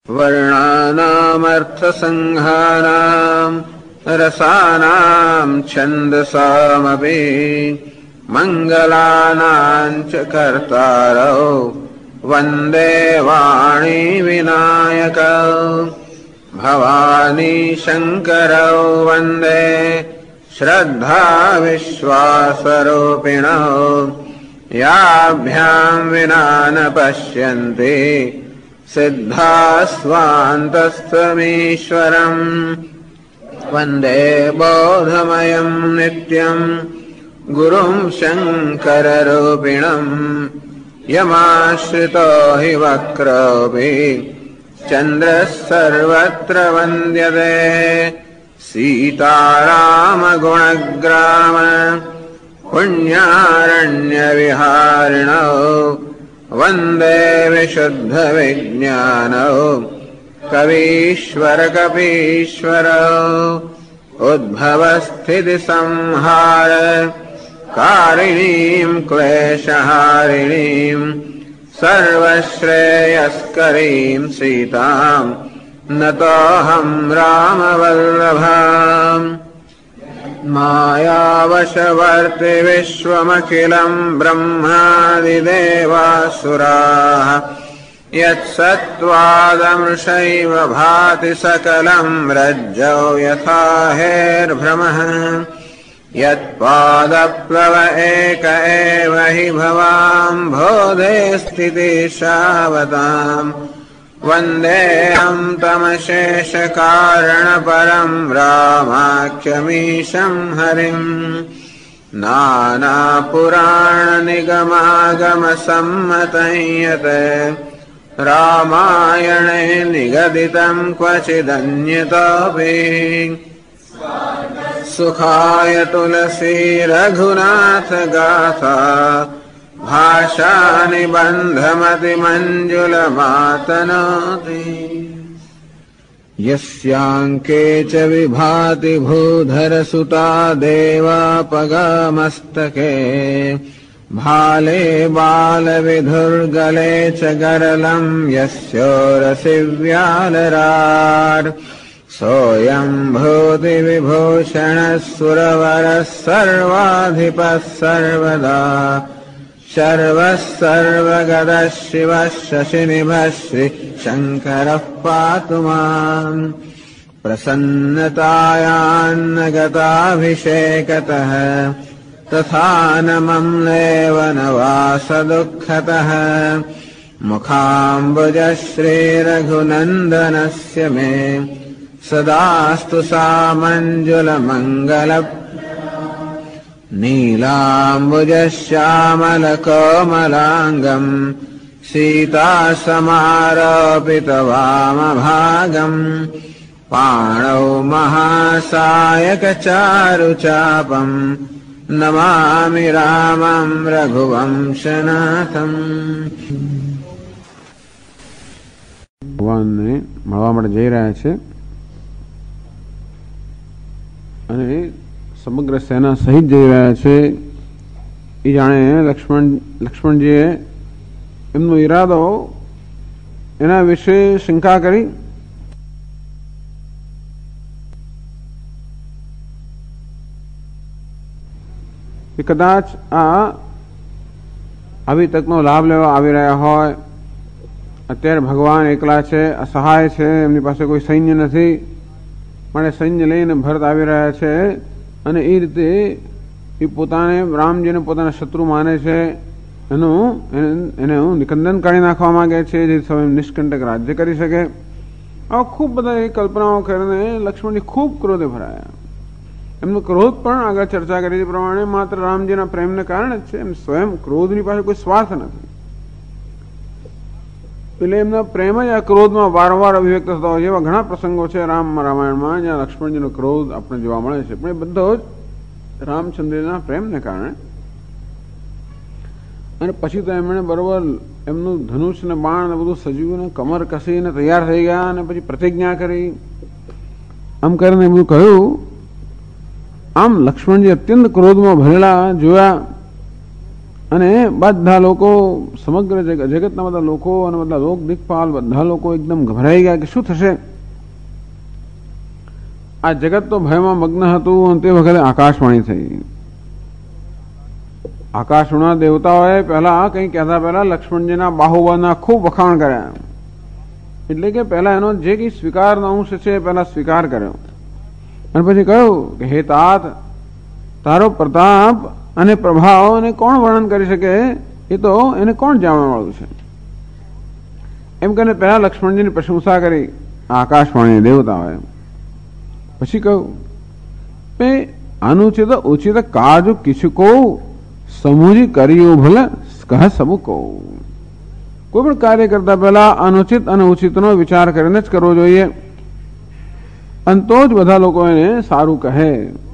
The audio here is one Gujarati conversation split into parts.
वर्णानामर्थसंघानां रसानां छन्दसामपि मङ्गलानां च कर्तारौ वन्दे वाणी विनायकौ भवानी शङ्करौ वन्दे श्रद्धा विश्वासरूपिणौ याभ्यां विना न पश्यन्ति सिद्धास्वान्तस्थमीश्वरम् वन्दे बोधमयं नित्यं गुरुं शङ्कररूपिणम् यमाश्रितो हि वक्रोऽपि चन्द्रः सर्वत्र वन्द्यते सीतारामगुणग्राम पुण्यारण्यविहारिणौ वन्दे विशुद्धविज्ञानौ कवीश्वरकपीश्वरौ उद्भवस्थितिसंहार कारिणीं क्लेशहारिणीं सर्वश्रेयस्करीं सीतां नतोऽहं रामवल्लभाम् मायावशवर्ति विश्वमखिलं ब्रह्मादिदेवासुराः यत्सत्त्वादमृषैव भाति सकलं रज्जौ यथा हेर्भ्रमः यत्पादप्लव एक एव हि भवाम्भोधे स्थितिशावताम् वन्देऽहं तमशेषकारणपरं रामाख्यमीशं हरिम् नानापुराणनिगमागमसम्मतं यत् रामायणे निगदितं क्वचिदन्यतोऽपि सुखाय तुलसी रघुनाथ गाथा भाषा निबन्धमतिमञ्जुलमातनोति यस्याङ्के च विभाति भूधरसुता देवापगामस्तके भाले बालविधुर्गले च गरलं यस्योरसि व्यालराट् सोऽयं भूतिविभूषणः सुरवरः सर्वाधिपः सर्वदा शर्वः सर्वगतः शिवः शशिनिभः श्रीशङ्करः पातु माम् प्रसन्नतायान्न गताभिषेकतः तथा न मम्लेव न वासदुःखतः मुखाम्बुजः श्रीरघुनन्दनस्य मे सदास्तु सामञ्जुलमङ्गल नीलाम्बुजश्यामलकोमलाङ्गम् सीतासमारोपितवामभागम् पाणौ महासायकचारुचापम् नमामि रामं रघुवंशनाथम्। ભગવાનને મળવા માટે જઈ રહ્યા છે અને સમગ્ર સેના સહિત જઈ રહ્યા છે. એ જાણે લક્ષ્મણજીએ એમનો ઈરાદો એના વિશે શંકા કરી. કે કદાચ આવી તકનો લાભ લેવા આવી રહ્યા હોય. અત્યારે ભગવાન એકલા છે, અસહાય છે, એમની પાસે કોઈ સૈન્ય નથી, માટે સૈન્ય લઈને ભરત આવી રહ્યા છે અને એ રીતે એ પોતાને રામજીને પોતાના શત્રુ માને છે. એને નિકંદન કાઢી નાખવા માંગે છે જેથી સમય નિષ્કંટક રાજ્ય કરી શકે. આવા ખૂબ બધા એ કલ્પનાઓ કરીને લક્ષ્મણજી ખૂબ ક્રોધે ભરાયા. એમનો ક્રોધ પણ આગળ ચર્ચા કરી પ્રમાણે માત્ર રામજીના પ્રેમને કારણે જ છે. એમ સ્વયં ક્રોધની પાસે કોઈ સ્વાર્થ નથી. એટલે એમના પ્રેમ જ આ ક્રોધમાં વારંવાર અભિવ્યક્ત થતા હોય છે. એવા ઘણા પ્રસંગો છે રામાયણમાં જ્યાં લક્ષ્મણજીનો ક્રોધ આપણે જોવા મળે છે, પણ એ બધો જ રામચંદ્રના પ્રેમને કારણે. અને પછી તો એમણે બરોબર એમનું ધનુષ ને બાણ ને બધું સજીવને કમર કસીને તૈયાર થઈ ગયા અને પછી પ્રતિજ્ઞા કરી. આમ કરીને બધું કહ્યું. આમ લક્ષ્મણજી અત્યંત ક્રોધમાં ભરેલા જોયા અને બધા લોકો, સમગ્ર જગતના બધા લોકો અને બધા લોક દિક્પાલ બધા લોકો એકદમ ગભરાઈ ગયા કે શું થશે. આ જગત તો ભયમાં મગ્ન હતું અને તે વખતે આકાશવાણી થઈ. આકાશવાણીના દેવતાઓએ પહેલા કંઈ કહેતા પહેલા લક્ષ્મણજીના બાહુબળના ખૂબ વખાણ કર્યા. એટલે કે પહેલા એનો જે કંઈ સ્વીકારનો અંશ છે પહેલા સ્વીકાર કર્યો અને પછી કહ્યું કે હે તાત, તારો પ્રતાપ અને પ્રભાવ અને કોણ વર્ણન કરી શકે, એ તો એને કોણ જાણવા વાળું છે. એમ કરીને પહેલા લક્ષ્મણજીની પ્રશંસા કરી આકાશવાણી દેવતાઓએ. પછી કહ્યું કે અનુચિત ઉચિત કાજ કિછ કો સમૂજી કર્યું ભલે કહ સબુ કહું. કોઈ પણ કાર્ય કરતા પહેલા અનુચિત અને ઉચિતનો વિચાર કરીને જ કરવો જોઈએ, અને તો જ બધા લોકો એને સારું કહે.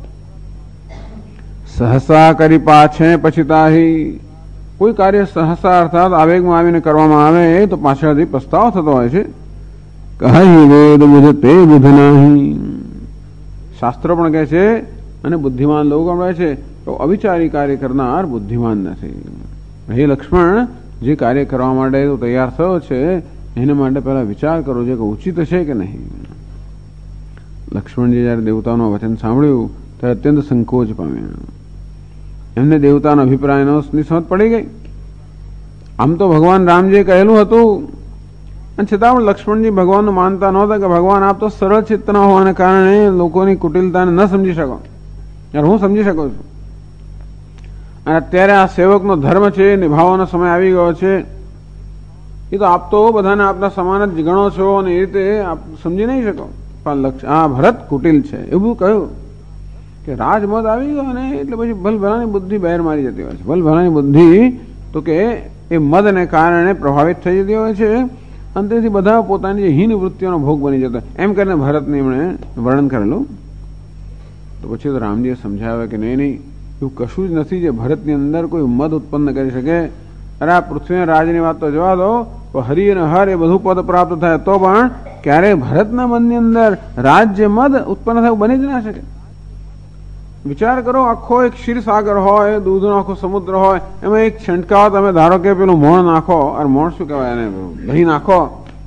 સહસા કરી પાછે પછીતાહી. કોઈ કાર્ય સહસા અર્થાત આવેગમાં આવીને કરવામાં આવે તો પાછળથી પસ્તાવો થતો હોય છે. કહી વેદ બુધ તે બુધ નહીં. શાસ્ત્રો પણ કહે છે અને બુદ્ધિમાન લોકો પણ કહે છે તો અવિચારી કાર્ય કરનાર બુદ્ધિમાન નથી. હે લક્ષ્મણ, જે કાર્ય કરવા માટે તો તૈયાર થયો છે એને માટે પહેલા વિચાર કરવો જોઈએ કે ઉચિત છે કે નહીં. લક્ષ્મણજી જયારે દેવતાઓનું વચન સાંભળ્યું ત્યારે અત્યંત સંકોચ પામ્યા. એમને દેવતાનો અભિપ્રાયનો નિસ્મત પડી ગઈ. આમ તો ભગવાન રામજીએ કહેલું હતું, અને છતાં પણ લક્ષ્મણજી ભગવાનનું માનતા નહોતા કે ભગવાન આપ તો સરળ ચિત્તના હોવાને કારણે લોકોની કુટિલતાને ન સમજી શકો, યાર હું સમજી શકું છું. અને અત્યારે આ સેવકનો ધર્મ છે, નિભાવવાનો સમય આવી ગયો છે. એ તો આપ તો બધાને આપના સમાન જ ગણો છો અને એ રીતે આપ સમજી નહીં શકો. પણ આ ભરત કુટિલ છે એવું કહ્યું કે રાજમત આવી ગયો ને એટલે પછી ભલભલાની બુદ્ધિ બહાર મારી જતી હોય છે. ભલભલાની બુદ્ધિ તો કે એ મદને કારણે પ્રભાવિત થઈ જતી હોય છે અને તેથી બધા પોતાની જે હીન વૃત્તિઓનો ભોગ બની જતો. એમ કરીને ભરતને એમણે વર્ણન કરેલું. તો પછી તો રામજીએ સમજાવે કે નહીં નહીં, એવું કશું જ નથી જે ભરતની અંદર કોઈ મદ ઉત્પન્ન કરી શકે. અરે આ પૃથ્વી રાજની વાત તો જવા દો, તો હરિ અને હર એ બધું પદ પ્રાપ્ત થાય તો પણ ક્યારેય ભરતના મનની અંદર રાજ્ય મદ ઉત્પન્ન થયું બની જ ના શકે. વિચાર કરો, આખો એક ક્ષીરસાગર હોય, દૂધનો આખો સમુદ્ર હોય, એમાં એક છંટકાવ તમે ધારો કે પેલું મોણ નાખો, અરે મોણ શું કહેવાય એને, દહીં નાખો,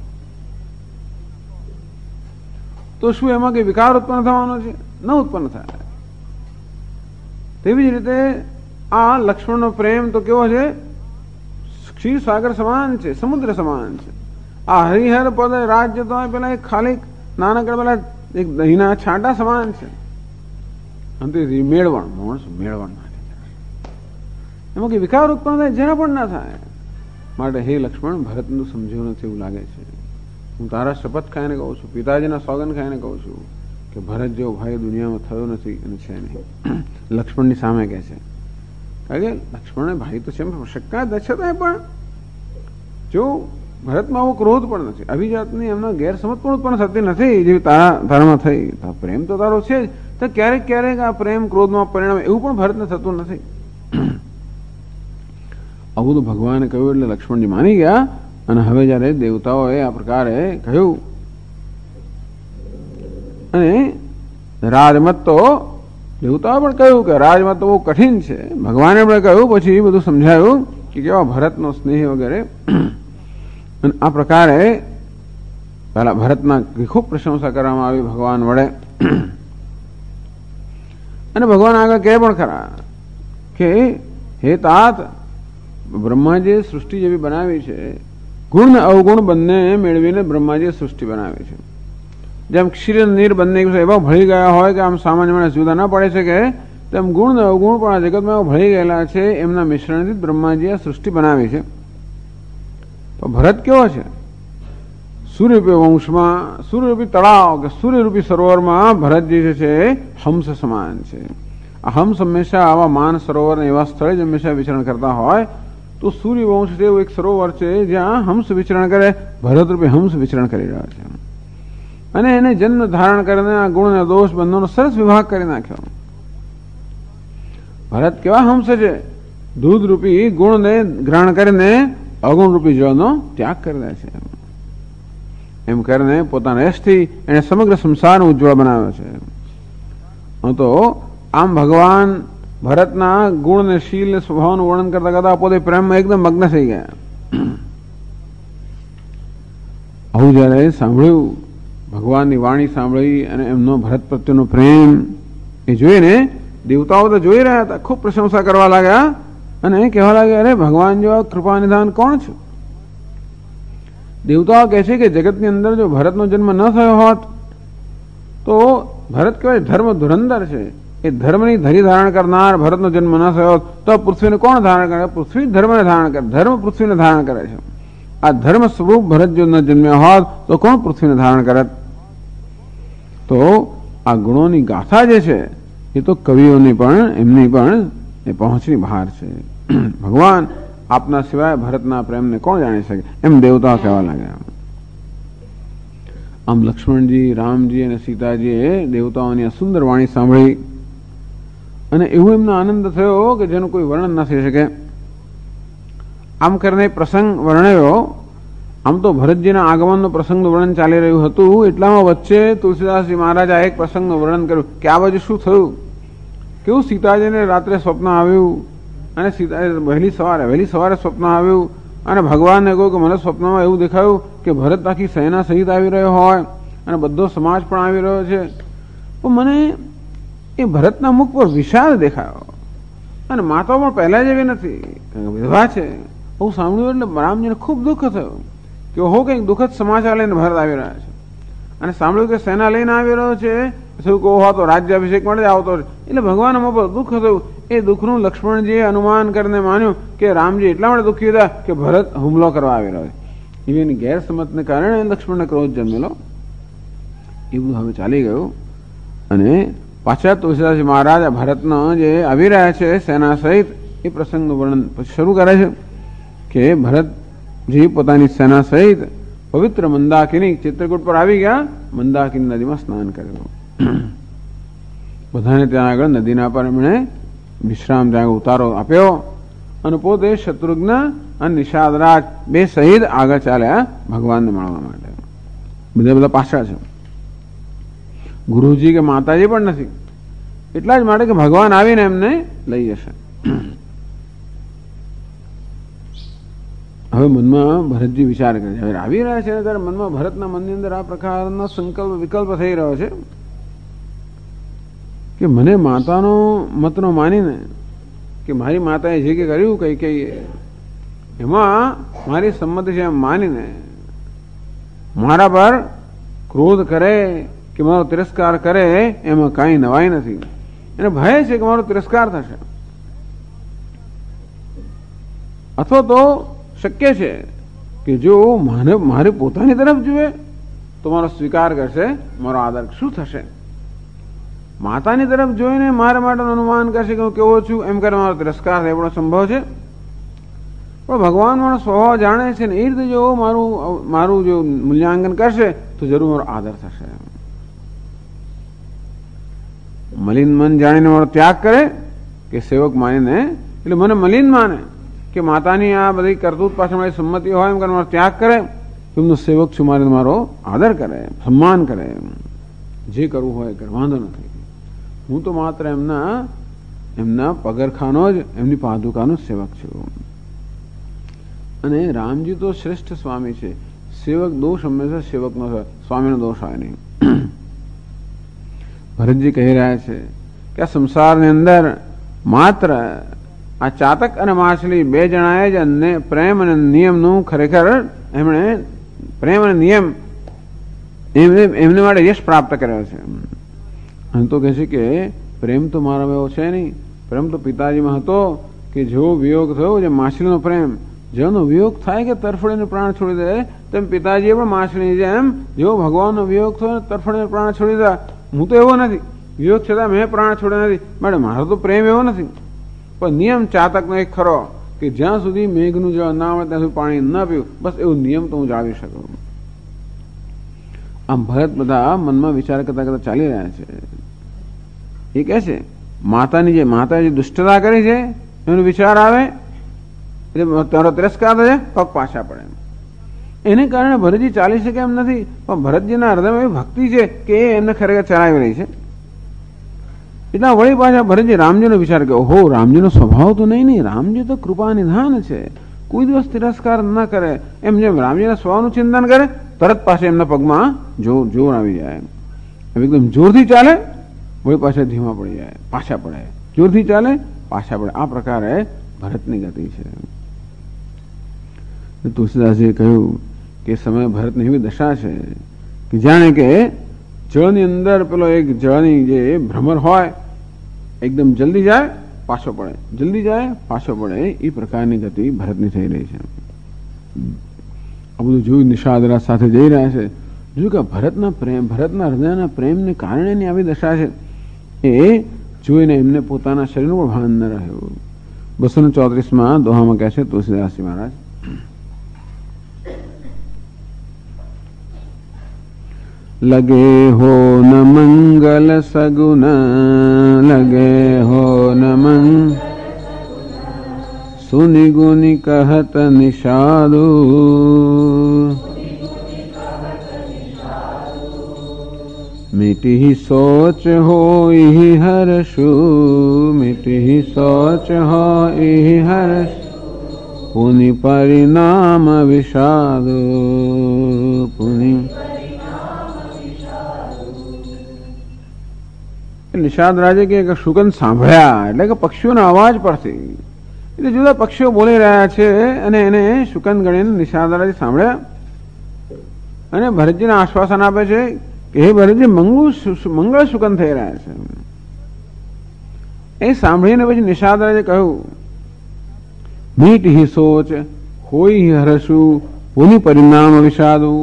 તો શું એમાં કઈ વિકાર ઉત્પન્ન થવાનો છે? ન ઉત્પન્ન થાય. તેવી જ રીતે આ લક્ષ્મણનો પ્રેમ તો કેવો છે? ક્ષીરસાગર સમાન છે, સમુદ્ર સમાન છે. આ હરિહર પદ રાજ્ય તો પેલા એક ખાલી નાનકડા પેલા એક દહીંના છાંટા સમાન છે. અંતેથી મેળવણ મેળવણ એમાં કઈ વિકાર ઉત્પન્ન થાય? જરા પણ ના થાય. માટે હે લક્ષ્મણ, ભરતનું સમજ્યું નથી એવું લાગે છે. હું તારા શપથ ખાઈને કહું છું, પિતાજીના સોગંદ ખાઈને કહું છું કે ભરત જેવો ભાઈ દુનિયામાં થયો નથી અને છે નહીં. લક્ષ્મણની સામે કહે છે, કારણ કે લક્ષ્મણ ભાઈ તો છે, શક્ય દક્ષતા પણ જો ભરતમાં આવો ક્રોધ પણ નથી, અભિજાતની એમના ગેરસમજ પણ ઉત્પન્ન થતી નથી જેવી તારામાં થઈ. પ્રેમ તો તારો છે જ, તો ક્યારેક ક્યારેક આ પ્રેમ ક્રોધમાં પરિણામે એવું પણ ભરતને થતું નથી. આવું તો ભગવાને કહ્યું એટલે લક્ષ્મણજી માની ગયા. અને હવે જયારે દેવતાઓએ આ પ્રકારે કહ્યું અને રાજમત તો દેવતાઓ પણ કહ્યું કે રાજમત તો બહુ કઠિન છે. ભગવાને પણ કહ્યું, પછી બધું સમજાયું કે કેવા ભરતનો સ્નેહ વગેરે. અને આ પ્રકારે પહેલા ભરતના ખૂબ પ્રશંસા કરવામાં આવી ભગવાન વડે. અને ભગવાન આગળ કહે પણ ખરા કે હે તાત, બ્રહ્માજીએ સૃષ્ટિ જેવી બનાવી છે, ગુણ અવગુણ બંને મેળવીને બ્રહ્માજીએ સૃષ્ટિ બનાવી છે. જેમ ક્ષીર નીર બંને એવા ભળી ગયા હોય કે આમ સામાન્ય માણસ જુદા ના પડે છે, કે તેમ ગુણ અવગુણ પણ આ જગતમાં એવા ભળી ગયેલા છે. એમના મિશ્રણથી સૃષ્ટિ બનાવી છે. તો ભરત કેવો છે? સૂર્યરૂપી વંશમાં સૂર્યરૂપી તળાવ કે સૂર્યરૂપી સરોવરમાં ભરતજી જે છે હંસ સમાન છે. આ હંસ હંમેશા આવા માન સરોવર એવા સ્થળે જ હંમેશા વિચરણ કરતા હોય. તો સૂર્યવંશ જેવું એક સરોવર છે જ્યાં હંસ વિચરણ કરે, ભરતરૂપી હંસ વિચરણ કરી રહ્યા છે. અને એને જન્મ ધારણ કરીને આ ગુણ અને દોષ બંનેનો સરસ વિભાગ કરી નાખ્યો. ભરત કેવા હંસ છે? દૂધરૂપી ગુણને ગ્રહણ કરીને અગુણરૂપી જળનો ત્યાગ કરી દે છે. એમ કરીને પોતાના યશથી એને સમગ્ર સંસારને ઉજ્જવળ બનાવ્યો છે. તો આમ ભગવાન ભરતના ગુણ ને શીલ ને સ્વભાવનું વર્ણન કરતા કરતા પોતે પ્રેમમાં એકદમ મગ્ન થઈ ગયા. આવું જયારે સાંભળ્યું, ભગવાનની વાણી સાંભળી અને એમનો ભરત પ્રત્યેનો પ્રેમ એ જોઈને દેવતાઓ તો જોઈ રહ્યા હતા, ખૂબ પ્રશંસા કરવા લાગ્યા અને કહેવા લાગ્યા, અરે ભગવાન જેવા કૃપા નિધાન કોણ છું? દેવતાઓ કહે છે કે જગતની અંદર જો ભરતનો જન્મ ન થયો હોત તો ભરત કહેવાય ધર્મ ધુરંધર છે. એ ધર્મની ધરી ધારણ કરનાર ભરતનો જન્મ ન થયો તો પૃથ્વીને કોણ ધારણ કરે? પૃથ્વી ધર્મને ધારણ કરે, ધર્મ પૃથ્વીને ધારણ કરે છે. આ ધર્મ સ્વરૂપ ભરત જો ન જન્મ્યા હોત તો કોણ પૃથ્વીને ધારણ કરે? તો આ ગુણોની ગાથા જે છે એ તો કવિઓની પણ એમની પણ એ પહોંચની બહાર છે. ભગવાન આપના સિવાય ભરતના પ્રેમને કોણ જાણી શકે? એમ દેવતાઓ કહેવા લાગ્યા. આમ લક્ષ્મણજી, રામજી અને સીતાજીએ દેવતાઓની આ સુંદર વાણી સાંભળી અને એવું એમનો આનંદ થયો કે જેનું કોઈ વર્ણન ન થઈ શકે. આમ કરીને પ્રસંગ વર્ણ્યો. આમ તો ભરતજીના આગમનનો પ્રસંગનું વર્ણન ચાલી રહ્યું હતું, એટલામાં વચ્ચે તુલસીદાસજી મહારાજ આ એક પ્રસંગનું વર્ણન કર્યું કે આ બાજુ શું થયું, કેવું સીતાજીને રાત્રે સ્વપ્ન આવ્યું અને સીતા વહેલી સવારે સ્વપ્ન આવ્યું અને ભગવાનને કહ્યું કે મને સ્વપ્નમાં એવું દેખાયું કે ભરત આખી સેના સહિત આવી રહ્યો હોય અને બધો સમાજ પણ આવી રહ્યો છે. તો મને એ ભરતના મુખ પર વિષાદ દેખાયો અને માતા પણ પહેલા જેવી નથી, વિધવા છે. હું સાંભળ્યું એટલે રામજીને ખૂબ દુઃખ થયું કે ઓહો કંઈક દુઃખદ સમાચાર લઈને ભરત આવી રહ્યા છે. અને સાંભળ્યું કે સેના લઈને આવી રહ્યો છે, શું કહો તો રાજ્યાભિષેક માટે આવતો છે. એટલે ભગવાન અમુક દુઃખ થયું. એ દુઃખનું લક્ષ્મણજીએ અનુમાન કરીને માન્યું કે રામજી એટલા માટે દુઃખી હતા કે ભરત હુમલો કરવા આવી રહ્યો છે. એની ગેરસમજને કારણે લક્ષ્મણને ક્રોધ જન્મેલો. એ બધું હવે ચાલી ગયું અને પાછા તુલસીદાસજી મહારાજ ભરતના જે આવી રહ્યા છે સેના સહિત એ પ્રસંગનું વર્ણન પછી શરૂ કરે છે કે ભરતજી પોતાની સેના સહિત પવિત્ર મંદાકિની ચિત્રકૂટ પર આવી ગયા. મંદાકિની નદીમાં સ્નાન કર્યું. બધાને ત્યાં આગળ નદીના પર એમણે વિશ્રામ ત્યાં ઉતારો આપ્યો અને પોતે શત્રુઘ્ન અને નિષાદરાજ બે સહિત આગળ ચાલ્યા ભગવાનને મળવા માટે. બધા પાછળ છે. ગુરુજી કે માતાજી પણ નથી. એટલા જ માટે કે ભગવાન આવીને એમને લઈ જશે. હવે મનમાં ભરતજી વિચાર કરે છે, હવે આવી રહ્યા છે ત્યારે મનમાં ભરતના મનની અંદર આ પ્રકારનો સંકલ્પ વિકલ્પ થઈ રહ્યો છે કે મને માતાનો મતનો માનીને કે મારી માતાએ જે કે કર્યું કઈ એમાં મારી સંમતિ છે એમ માનીને મારા પર ક્રોધ કરે કે મારો તિરસ્કાર કરે એમાં કાંઈ નવાઈ નથી. એને ભય છે કે મારો તિરસ્કાર થશે, અથવા તો શક્ય છે કે જો મારી પોતાની તરફ જુએ તો મારો સ્વીકાર કરશે, મારો આદર શું થશે. માતાની તરફ જોઈને મારા માટે અનુમાન કરશે કે હું કેવો છું એમ કરે મારો તિરસ્કાર થાય એવો સંભવ છે. પણ ભગવાન મારો સ્વભાવ જાણે છે ને એ રીતે જો મારું જો મૂલ્યાંકન કરશે તો જરૂર મારો આદર થશે. મલિન મન જાણીને મારો ત્યાગ કરે કે સેવક માનીને, એટલે મને મલિન માને કે માતાની આ બધી કરતૂત પાછળ મારી સંમતિ હોય એમ કરીને મારો ત્યાગ કરે, એમનો સેવક છું મારે મારો આદર કરે, સન્માન કરે, જે કરવું હોય કરે, વાંધો નથી. હું તો માત્ર એમના પગરખાનો જ એમની પાદુકાનો સેવક છું. અને રામજી તો શ્રેષ્ઠ સ્વામી છે. સેવક દોષ હંમેશા સેવકનો હોય, સ્વામીનો દોષ હોય નહીં. ભરતજી કહી રહ્યા છે કે આ સંસારની અંદર માત્ર આ ચાતક અને માછલી બે જણાએ જ પ્રેમ અને નિયમનું ખરેખર એમણે પ્રેમ અને નિયમ એમને માટે યશ પ્રાપ્ત કર્યો છે. અને તો કહે છે કે પ્રેમ તો મારામાં એવો છે નહીં. પ્રેમ તો પિતાજીમાં હતો કે જેવો વિયોગ થયો, જે માછલીનો પ્રેમ જેનો વિયોગ થાય કે તરફડીને પ્રાણ છોડી દે, તેમ પિતાજીએ પણ માછલીની જેમ જેવો ભગવાનનો વિયોગ થયો તરફડીને પ્રાણ છોડી દીધા. હું તો એવો નથી, વિયોગ છતાં મેં પ્રાણ છોડ્યા નથી. માટે મારો તો પ્રેમ એવો નથી. પણ નિયમ ચાતકનો એક ખરો કે જ્યાં સુધી મેઘનું જળ ના મળે ત્યાં સુધી પાણી ન પીવું, બસ એવું નિયમ તો હું જાળવી શકું. આમ ભરત બધા મનમાં વિચાર કરતા કરતા ચાલી રહ્યા છે. એ કહે છે માતાએ જે દુષ્ટતા કરી છે એનો વિચાર આવે એટલે તારો તિરસ્કાર થશે, પગ પાછા પડે. એને કારણે ભરતજી ચાલી શકે એમ નથી. પણ ભરતજીના હૃદયમાં એવી ભક્તિ છે કે એ એમને ખરેખર ચલાવી રહી છે. એટલા વળી પાછા ભરતજી રામજીનો વિચાર કે ઓહો, રામજીનો સ્વભાવ તો નહીં, રામજી તો કૃપા નિધાન છે, કોઈ દિવસ તિરસ્કાર ન કરે. એમ જેમ રામજીના સ્વભાવનું ચિંતન કરે તરત પાસે એમના પગમાં જોર આવી જાય. એકદમ જોરથી ચાલે વળી પાછા ધીમા પડી જાય, પાછા પડે, જોરથી ચાલે પાછા પડે. આ પ્રકારે ભરતની ગતિ છે. તુલસીદાસજીએ કહ્યું કે સમય ભરતની એવી દશા છે કે જાણે કે જળની અંદર પેલો એક જળની જે ભ્રમર હોય, એકદમ જલ્દી જાય પાછો પડે, જલ્દી જાય પાછો પડે, એ પ્રકારની ગતિ ભરતની થઈ રહી છે. આ બધું જોયું, નિષાદરાજ સાથે જઈ રહ્યા છે, જોયું કે ભરતના પ્રેમ, ભરતના હૃદયના પ્રેમને કારણે એની આવી દશા છે. એ જોઈને એમને પોતાના શરીરનું પણ ભાન ન રહ્યું. 234 દોહામાં કહે છે તુલસીદાસજી મહારાજ, लगे हो न मंगल सगुन, लगे हो न मंग सुनि गुनि कहत निषादु, मिटि सोच होई हर्षु, मिटि सोच होई हर्ष, पुनि परिणाम विषादु, पुनि. નિષાદ રાજે કે સુગંધ સાંભળ્યા એટલે કે પક્ષીઓના અવાજ પરથી, એટલે જુદા પક્ષીઓ બોલી રહ્યા છે અને એને સુગંધ ગણીને નિષાદ રાજે સાંભળ્યા અને ભરતજીને આશ્વાસન આપે છે કે હે ભરતજી, મંગળ સુગંધ થઈ રહ્યા છે. એ સાંભળીને પછી નિષાદ રાજે કહ્યું, મીટ હિ સોચ હોય હરસુ, પુનિ પરિણામ વિષાદુ,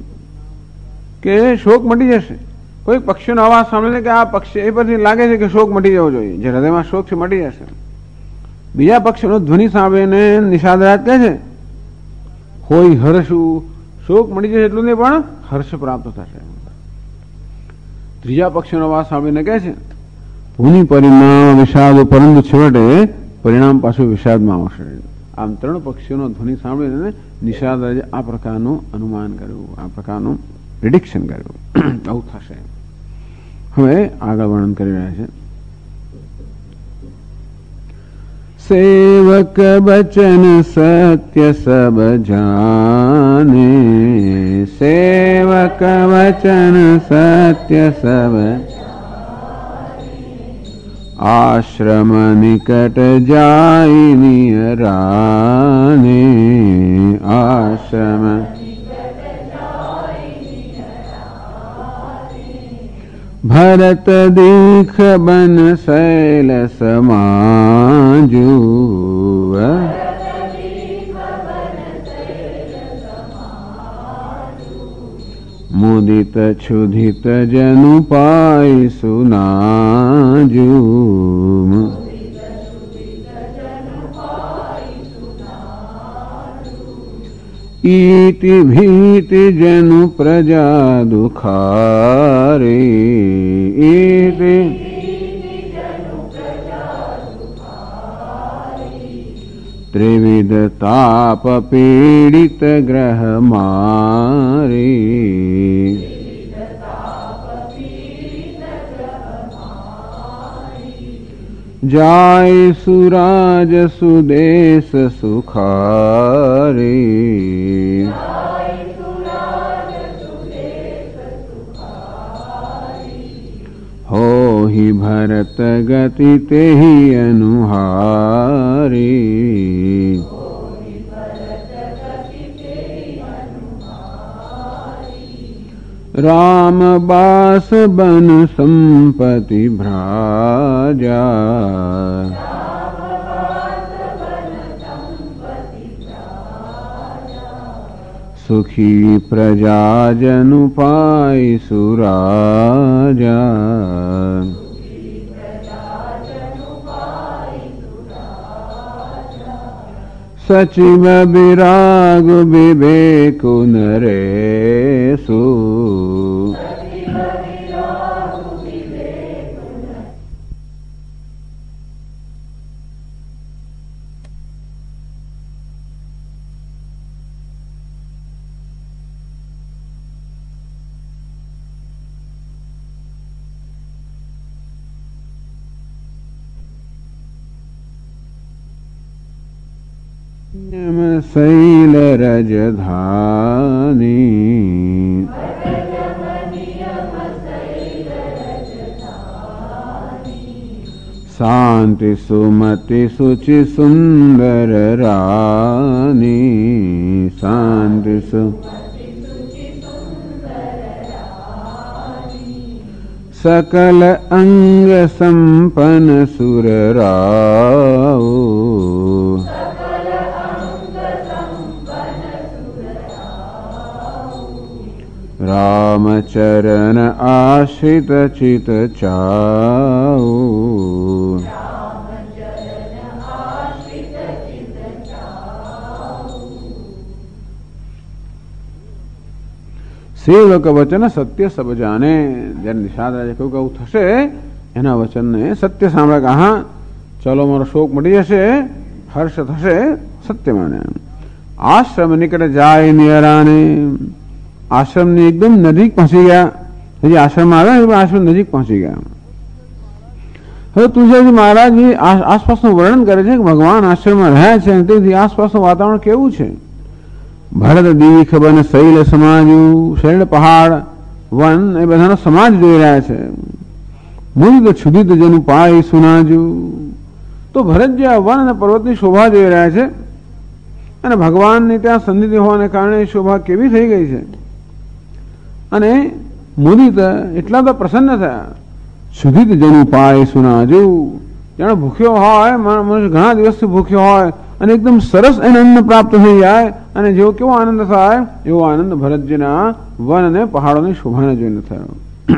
કે શોક મટી જશે. કોઈ પક્ષીનો અવાજ સાંભળે કે આ પક્ષી, એ પરથી લાગે છે કે શોક મટી જવો જોઈએ, જે હૃદયમાં શોક છે મટી જશે. બીજા પક્ષીનો ધ્વનિ સાંભળીને નિષાદરાજ કહે છે હોય હર્ષું, શોક મટી જશે એટલું નહીં પણ હર્ષ પ્રાપ્ત થશે. ત્રીજા પક્ષીનો અવાજ સાંભળીને કહે છે પુનિ પરિણામ વિષાદ, પરંતુ છેવટે પરિણામ પાછું વિષાદમાં આવશે. આમ 3 પક્ષીઓનો ધ્વનિ સાંભળીને નિષાદરાજે આ પ્રકારનું અનુમાન કર્યું, આ પ્રકારનું પ્રિડિક્શન કર્યું, આવું થશે. હવે આગળ વર્ણન કરી રહ્યા છે. સેવક બચન સત્ય સબ જાને, સેવક વચન સત્ય સબ, આશ્રમ નિકટ જાય નિયરાને, આશ્રમ ભરત દીખ બન શૈલ સમાજુ, મુદિત છુધિત જનુ પાય સુનાજુ, ઈતિ ભીતિ જનુ પ્રજા દુખારે, ઈતિ ત્રિવિધ તાપ પીડિત ગ્રહ મારી, જાય સુરાજ સુદેશ સુખારી, હોહિ ભરત ગતિ તેહિ અનુહારી, રામ બાસ બન સંપતિ ભ્રાજા, સુખી પ્રજાજનુ પાય સુરાજા, સચિવ વિરાગ વિવેક નરેસુ, શૈલ રજધાની શાંતિ સુમતિ સુચિ સુંદર રાની શાંતિ सकल अंग संपन्न सुर राव रामचरण आश्रित चित चाओ સેવક વચન સત્ય સબ જાને. જ્યારે નિષાદ રાજે કહ્યું કે આવું થશે, એના વચનને સત્ય સાંભળે કે હા ચલો મારો શોક મટી જશે, હર્ષ થશે, સત્ય માને. આશ્રમ નિકટ જાય નિયરાને, આશ્રમની એકદમ નજીક પહોંચી ગયા. હજી આશ્રમ આવે ને આશ્રમ નજીક પહોંચી ગયા. હવે તુલસીજી મહારાજ આસપાસનું વર્ણન કરે છે કે ભગવાન આશ્રમમાં રહ્યા છે અને તેથી આસપાસનું વાતાવરણ કેવું છે. ભરત દીખ વન શૈલ સમાજુ, શૈલ પહાડ વન એ બધાનો સમાજ જોઈ રહ્યા છે. મુદ છુદિત જનું પાય સુનાજુ, તો ભરત જે વન અને પર્વતની શોભા જોઈ રહ્યા છે અને ભગવાનની ત્યાં સન્નિધિ હોવાને કારણે શોભા કેવી થઈ ગઈ છે. અને મુદિત એટલા તો પ્રસન્ન થયા. છુદિત જનું પાય સુનાજુ, જાણે ભૂખ્યો હોય, મનુષ્ય ઘણા દિવસથી ભૂખ્યો હોય અને એકદમ સરસ એને અન્ન પ્રાપ્ત થઈ જાય અને જેવો કેવો આનંદ થાય એવો આનંદ ભરતજીના વન અને પહાડોની શોભાને જોઈને થયો.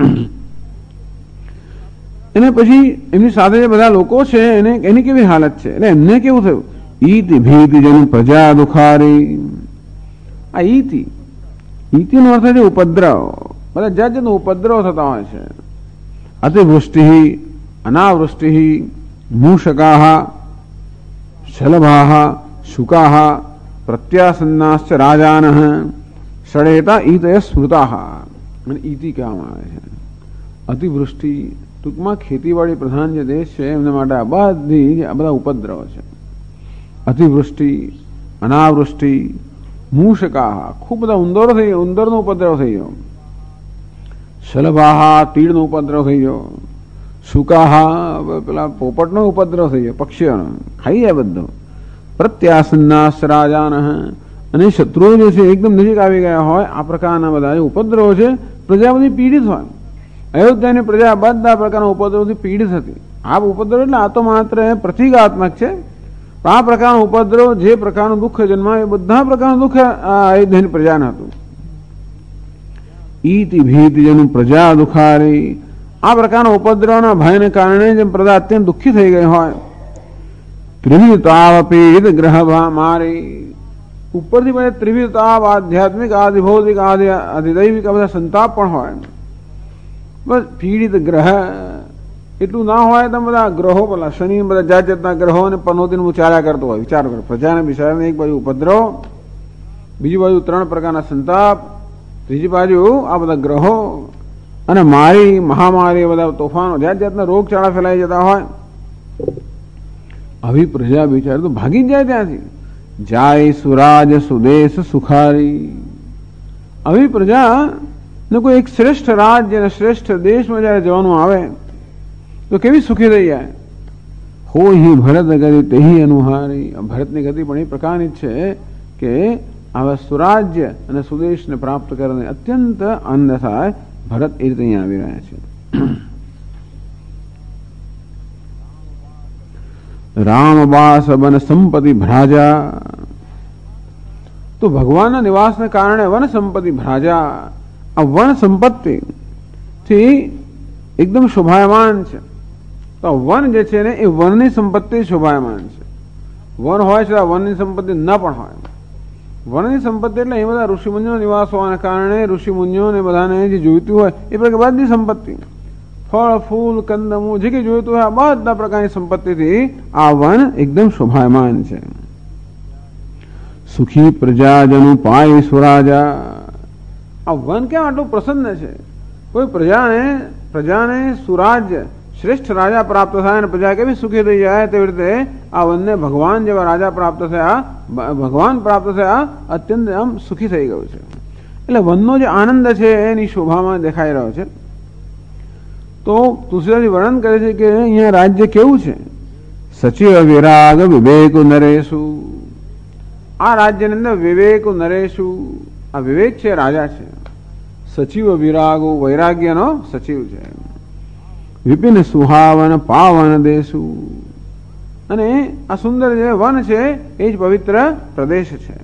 એને પછી એમની સાથે જે બધા લોકો છે એની કેવી હાલત છે, એટલે એમને કેવું થયું. ઈતિ ભીતિ જન પ્રજા દુખારી. આ ઈતિનો અર્થ છે ઉપદ્રવ. બધા જાત જાતનો ઉપદ્રવ થતા હોય છે. અતિવૃષ્ટિ અનાવૃષ્ટિ મૂષકા શલભાહ શુકાહ પ્રત્યાસન્નાશ્ચ રાજાન ષડેતા ઈતય સ્મૃતા. અને ઈતિ કહેવામાં આવે છે. અતિવૃષ્ટિ ટૂંકમાં ખેતીવાડી પ્રધાન જે દેશ છે એમના માટે આ બધા ઉપદ્રવ છે. અતિવૃષ્ટિ અનાવૃષ્ટિ મૂષકા, ખૂબ બધા ઉંદરનો ઉપદ્રવ થઈ ગયો. શલભાહ તીડનો ઉપદ્રવ થઈ ગયો. શુકાહ પેલા પોપટનો ઉપદ્રવ થઈ ગયો, પક્ષીઓનો ખાઈ જાય બધો. પ્રત્યાસન્નાસ રાજાન, અને શત્રુઓ જે છે એકદમ નજીક આવી ગયા હોય આ પ્રકારના બધા ઉપદ્રવો છે. પ્રજા બધી પીડિત હોય. અયોધ્યાની પ્રજા બધા પ્રકારના ઉપદ્રવથી પીડિત હતી. આ ઉપદ્રવ એટલે આ તો માત્ર પ્રતિકાત્મક છે. આ પ્રકારનો ઉપદ્રવ જે પ્રકારનું દુઃખ જન્માય એ બધા પ્રકારનું દુઃખ અયોધ્યાની પ્રજાને હતું. ઈતિ ભીતિ જેનું પ્રજા દુખારી. આ પ્રકારના ઉપદ્રવના ભયને કારણે જેમ પ્રજા અત્યંત દુઃખી થઈ ગઈ હોય. ત્રિવિધ તાવ પીડિત ગ્રહ મારી. ઉપરથી બધા ત્રિવિધ તાવ, આધ્યાત્મિક આદિ ભૌતિક આદિ અધિદૈવિક બધા સંતાપ પણ હોય. બસ પીડિત ગ્રહ એટલું ના હોય તો બધા ગ્રહો પેલા શનિ બધા જાત જાતના ગ્રહો અને પનોતીનું ચાલ્યા કરતો હોય. વિચાર કરો, પ્રજાને બિચારાને એક બાજુ ઉપદ્રવ, બીજી બાજુ 3 પ્રકારના સંતાપ, ત્રીજી બાજુ આ બધા ગ્રહો અને મહામારી બધા તોફાનો, જાત જાતના રોગચાળા ફેલાઈ જતા હોય. આવી પ્રજા બિચાર તો ભાગી જ જાય ત્યાંથી. જાય સુરાજ સુદેશ સુખારી. આવી પ્રજા ને કોઈ એક શ્રેષ્ઠ રાજ્ય અને શ્રેષ્ઠ દેશમાં જયારે જવાનું આવે તો કેવી સુખી થઈ જાય. હો હિ ભરત ગતિ તેહી અનુહારી. ભરતની ગતિ પણ એ પ્રકારની છે કે આવા સુરાજ્ય અને સુદેશને પ્રાપ્ત કરીને અત્યંત આનંદ થાય. ભરત એ રીતે અહીંયા આવી રહ્યા છે. રામવાસ વન સંપત્તિ ભ્રાજા. તો ભગવાનના નિવાસને કારણે વન સંપત્તિ ભ્રાજા. આ વન સંપત્તિ થી એકદમ શોભાયમાન છે. તો વન જે છે ને એ વનની સંપત્તિ શોભાયમાન છે. વન હોય છે વનની સંપત્તિ ન પણ હોય. વનની સંપત્તિ એટલે એ બધા ઋષિમુનિઓનો નિવાસ હોવાને કારણે ઋષિમુનિઓને બધાને જે જોઈતું હોય એ બધી સંપત્તિ, ફળ ફૂલ કંદમૂળ જે કંઈ જોઈતું હોય આ બધા પ્રકારની સંપત્તિથી આ વન એકદમ શોભાયમાન છે. સુખી પ્રજાજનું પાય સુરાજા. આ વન કેમ આટલું પ્રસન્ન છે? કોઈ પ્રજાને સુરાજ્ય શ્રેષ્ઠ રાજા પ્રાપ્ત થાય અને પ્રજા કેવી સુખી થઈ જાય, તેવી રીતે આ વનને ભગવાન જેવા રાજા પ્રાપ્ત થયા, ભગવાન પ્રાપ્ત થયા, અત્યંત આમ સુખી થઈ ગયું છે. એટલે વનનો જે આનંદ છે એની શોભામાં દેખાઈ રહ્યો છે. તો તુલસીદાસજી વર્ણન કરે છે કે અહીંયા રાજ્ય કેવું છે. સચિવ વિરાગ વિવેક નરેશુ, આ રાજ્યની અંદર વિવેક નરેશુ, આ વિવેક છે રાજા છે. સચિવ વિરાગો વૈરાગ્યનો સચિવ છે. વિપિન સુહાવન પાવન દેશુ, અને આ સુંદર જે વન છે એ જ પવિત્ર પ્રદેશ છે.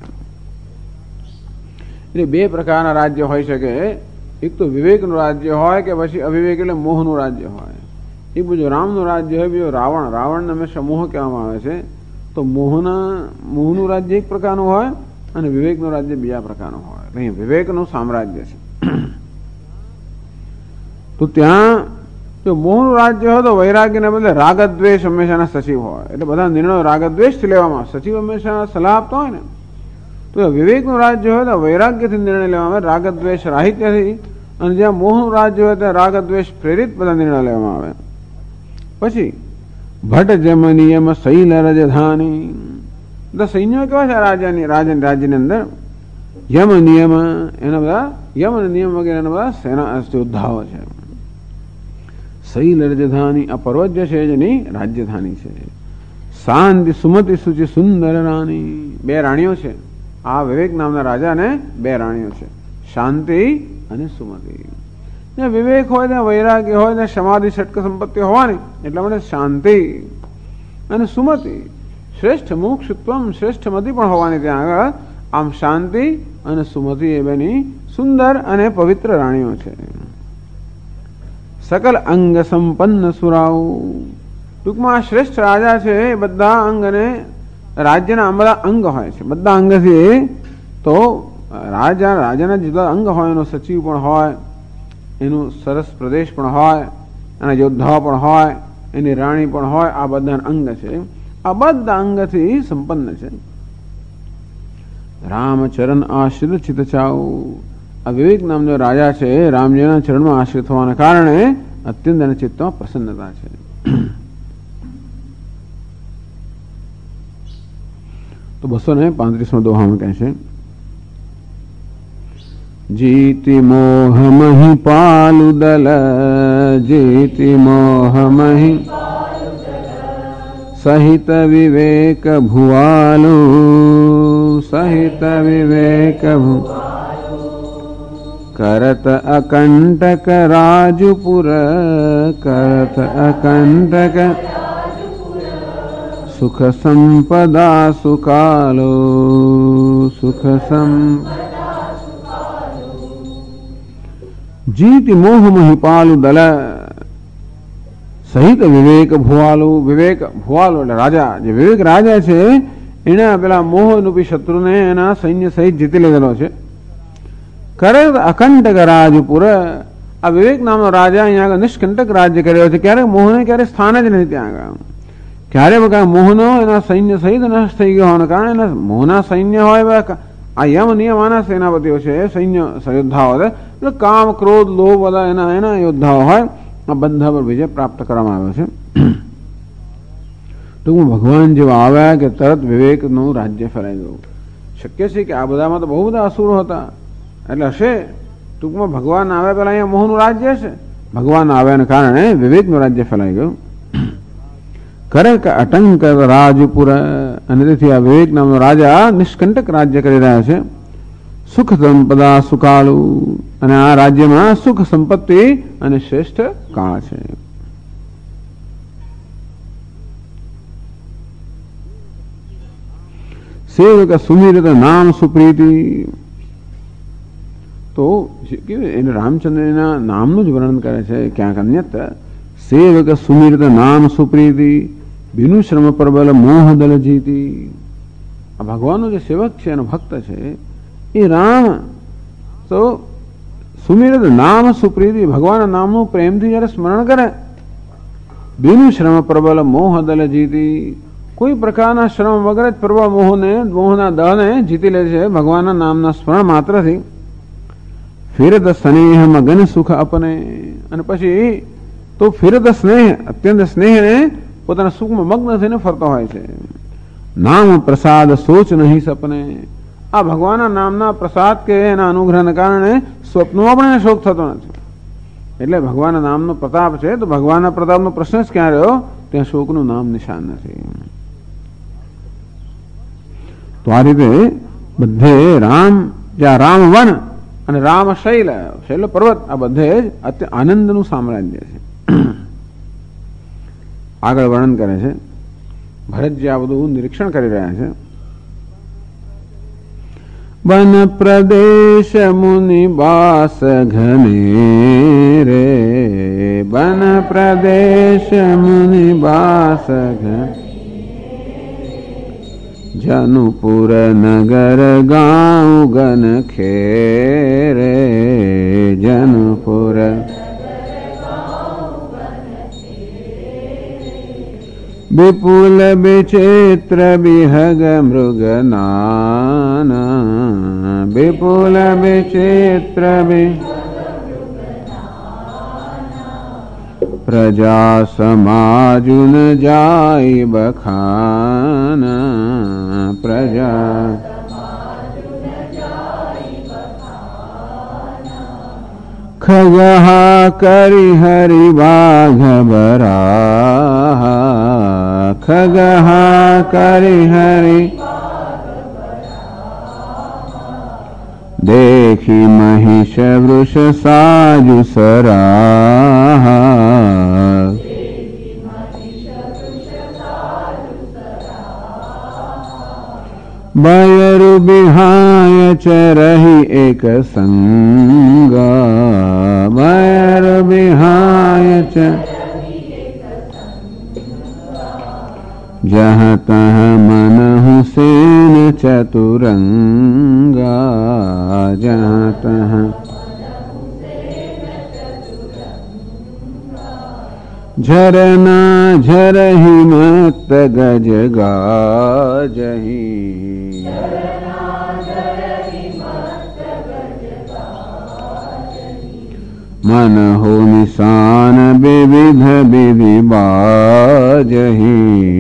એટલે બે પ્રકારના રાજ્ય હોઈ શકે. એક તો વિવેકનું રાજ્ય હોય કે પછી અવિવેક એટલે મોહનું રાજ્ય હોય. એ બીજું રામનું રાજ્ય હોય, બીજું રાવણ. રાવણને હંમેશા મોહ કહેવામાં આવે છે. તો મોહનું રાજ્ય એક પ્રકારનું હોય અને વિવેકનું રાજ્ય બીજા પ્રકારનું હોય. અહીં વિવેકનું સામ્રાજ્ય છે. તો ત્યાં જો મોહનું રાજ્ય હોય તો વૈરાગ્યને બદલે રાગદ્વેષ હંમેશાના સચિવ હોય. એટલે બધા નિર્ણયો રાગદ્વેષથી લેવામાં આવે. સચિવ હંમેશા સલાહ આપતો હોય ને. તો વિવેકનું રાજ્ય હોય તો વૈરાગ્યથી નિર્ણય લેવામાં આવે, રાગદ્વેષ રાહિત્યથી. અને જ્યાં મોહનું રાજ્ય હોય ત્યાં રાગદ્વેષ પ્રેરિત બધા નિર્ણય લેવામાં આવે. પછી ભટ્ટ જમ નિયમ શૈલ રજધાની, બધા સૈન્યો કેવા છે રાજ્યની અંદર. યમ નિયમ એના બધા યમ નિયમ વગેરે બધા સેના યોદ્ધાઓ છે. શૈલ રજધાની આ પર્વત જે છે જેની રાજધાની છે. શાંતિ સુમતિ સુચિ સુંદર રાણી, બે રાણીઓ છે. આ વિવેક નામના રાજાને બે રાણીઓ છે, શાંતિ અને સુમતિ. જ્યાં વિવેક હોય ત્યાં વૈરાગ્ય હોય ત્યાં સમાધિ ષટક સંપત્તિ હોવાની, એટલા માટે શાંતિ અને સુમતિ, શ્રેષ્ઠ મોક્ષત્વમ શ્રેષ્ઠમતિ પણ હોવાની ત્યાં આગળ. આમ શાંતિ અને સુમતિ એ બેની સુંદર અને પવિત્ર રાણીઓ છે. સકલ અંગ સંપન્ન સુરાઓ, ટૂંકમાં શ્રેષ્ઠ રાજા છે એ બધા અંગ અને રાજ્યના બધા અંગ હોય છે. બધા અંગથી તો રાજાના જુદા અંગ હોય, એનો સચિવ પણ હોય, એનું સરસ પ્રદેશ પણ હોય, એના યોદ્ધાઓ પણ હોય, એની રાણી પણ હોય. આ બધા અંગ છે. આ બધા અંગથી સંપન્ન છે. રામચરણ આશ્રિત ચિત ચાઉ, આ વિવેક નામનો રાજા છે રામજીના ચરણમાં આશ્રિત હોવાને કારણે અત્યંત એના ચિત્તમાં પ્રસન્નતા છે. તો 235 દોહામાં કહે છે, જીતિ મોહ મહી પાલુદલ, જીતિ મોહ મહી સહિત વિવેક ભુવાલો, સહિત વિવેક કરત અકંટક રાજપુર, કરત અકંટક સુખ સંપદા સુકાલો, સુખ જીતિ મોહ મહિપાલુ દલ સહિત વિવેક ભુવાલો. વિવેક ભુવાલો એટલે રાજા. જે વિવેક રાજા છે એને પેલા મોહ રૂપી શત્રુને એના સૈન્ય સહિત જીતી લીધેલો છે. કરે અકંટક રાજપુર, આ વિવેક નામનો રાજા અહીંયા આગળ નિષ્કંટક રાજ્ય કર્યો છે. ક્યારેક મોહને ક્યારે સ્થાન જ નથી ત્યાં આગળ. ક્યારે બકા મોહનો એના સૈન્ય સહિત નષ્ટ થઈ ગયો હોવાને કારણે એના મોહના સૈન્ય હોય, આ યમ નિયમ આના સેનાપતિઓ છે, સૈન્ય યોદ્ધાઓ એટલે કામ ક્રોધ લોભ બધા એના યોદ્ધાઓ હોય. આ બધા પર વિજય પ્રાપ્ત કરવામાં આવ્યો છે. ટૂંકમાં ભગવાન જેવા આવ્યા કે તરત વિવેકનું રાજ્ય ફેલાઈ ગયું. શક્ય છે કે આ બધામાં તો બહુ બધા અસુરો હતા, એટલે હશે. ટૂંકમાં ભગવાન આવ્યા પહેલા અહીંયા મોહનું રાજ્ય છે. ભગવાન આવ્યાને કારણે વિવેકનું રાજ્ય ફેલાઈ ગયું. કરે અટંક રાજપુર, અને તેથી આ વિવેક નામનો રાજા નિષ્કંટક રાજ્ય કરી રહ્યા છે. સુખ સંપદા સુકાળુ, અને આ રાજ્યમાં સુખ સંપત્તિ અને શ્રેષ્ઠ કાળ છે. સેવક સુમિરત નામ સુપ્રીતિ, તો એને રામચંદ્રના નામનું જ વર્ણન કરે છે ક્યાંક અન્યત્ર. સેવક સુમિરત નામ સુપ્રીતિ, બિનુ શ્રમ પ્રબલ મોહ દલ જીતી. આ ભગવાનનો જે સેવક છે એનો ભક્ત છે એ રામ તો સુમિરત નામ સુપ્રીતિ, ભગવાનના નામનું પ્રેમથી જયારે સ્મરણ કરે, બિનુ શ્રમ પ્રબલ મોહ દલ જીતી, કોઈ પ્રકારના શ્રમ વગર જ પ્રબળ મોહના દળને જીતી લે છે ભગવાનના નામના સ્મરણ માત્રથી. ફિરત સ્નેહ મગન સુખ અપને, અને પછી તો ફિરત સ્નેહ, અત્યંત સ્નેહને પોતાના સુખમાં મગ્ન થઈને ફરતો હોય છે. નામ પ્રસાદ સોચ નહીં સપને. આ ભગવાનના નામના પ્રસાદ કે એના અનુગ્રહને કારણે સ્વપ્નમાં પણ એને શોક થતો નથી. એટલે ભગવાનના નામનો પ્રતાપ છે, તો ભગવાનના પ્રતાપનો પ્રશ્ન જ ક્યાં રહ્યો? ત્યાં શોકનું નામ નિશાન નથી. તો આ રીતે બધે રામ, જ્યાં રામ વન અને રામ શૈલ, શૈલ પર્વત, આ બધે જ અત્ય આનંદનું સામ્રાજ્ય છે. આગળ વર્ણન કરે છે ભરતજી, આ બધું નિરીક્ષણ કરી રહ્યા છે. વન પ્રદેશ મુનિ બાસ ઘને રે, વન પ્રદેશ મુનિ બાસ ઘને, જનુપુર નગર ગાંવ ગન ખેરે, જનુપુર વિપુલ વિચિત્ર વિહગ મૃગનાના, વિપુલ વિચિત્ર પ્રજા સમાજુન જાય બખાના, પ્રજા ખગા કરી હરિ બાઘ બરાહ, ખગા કરી હરિ દેખી મહિષ વૃષ સાજુ સરાહ, બયરુ બિહાય ચ રહી એક સંગા, બયરુ બિહાય ચ જહ તહ મન હુસેન ચતુરંગા, જહ તહ झरना झरहि मत गज गाजहि, मन हो निशान विविध विधि बाजहि,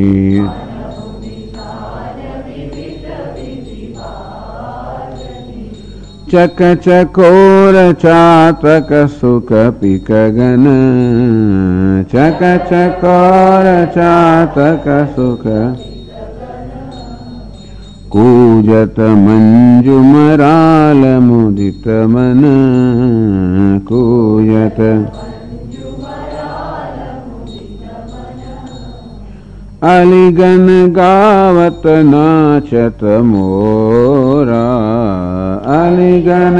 चक चकोर चातक सुख पिक गन, चक चकोर चातक सुख कूजत मंजुमराल मुदित मन, कूजत अलिगन गावत नाचत मोरा, अलिगन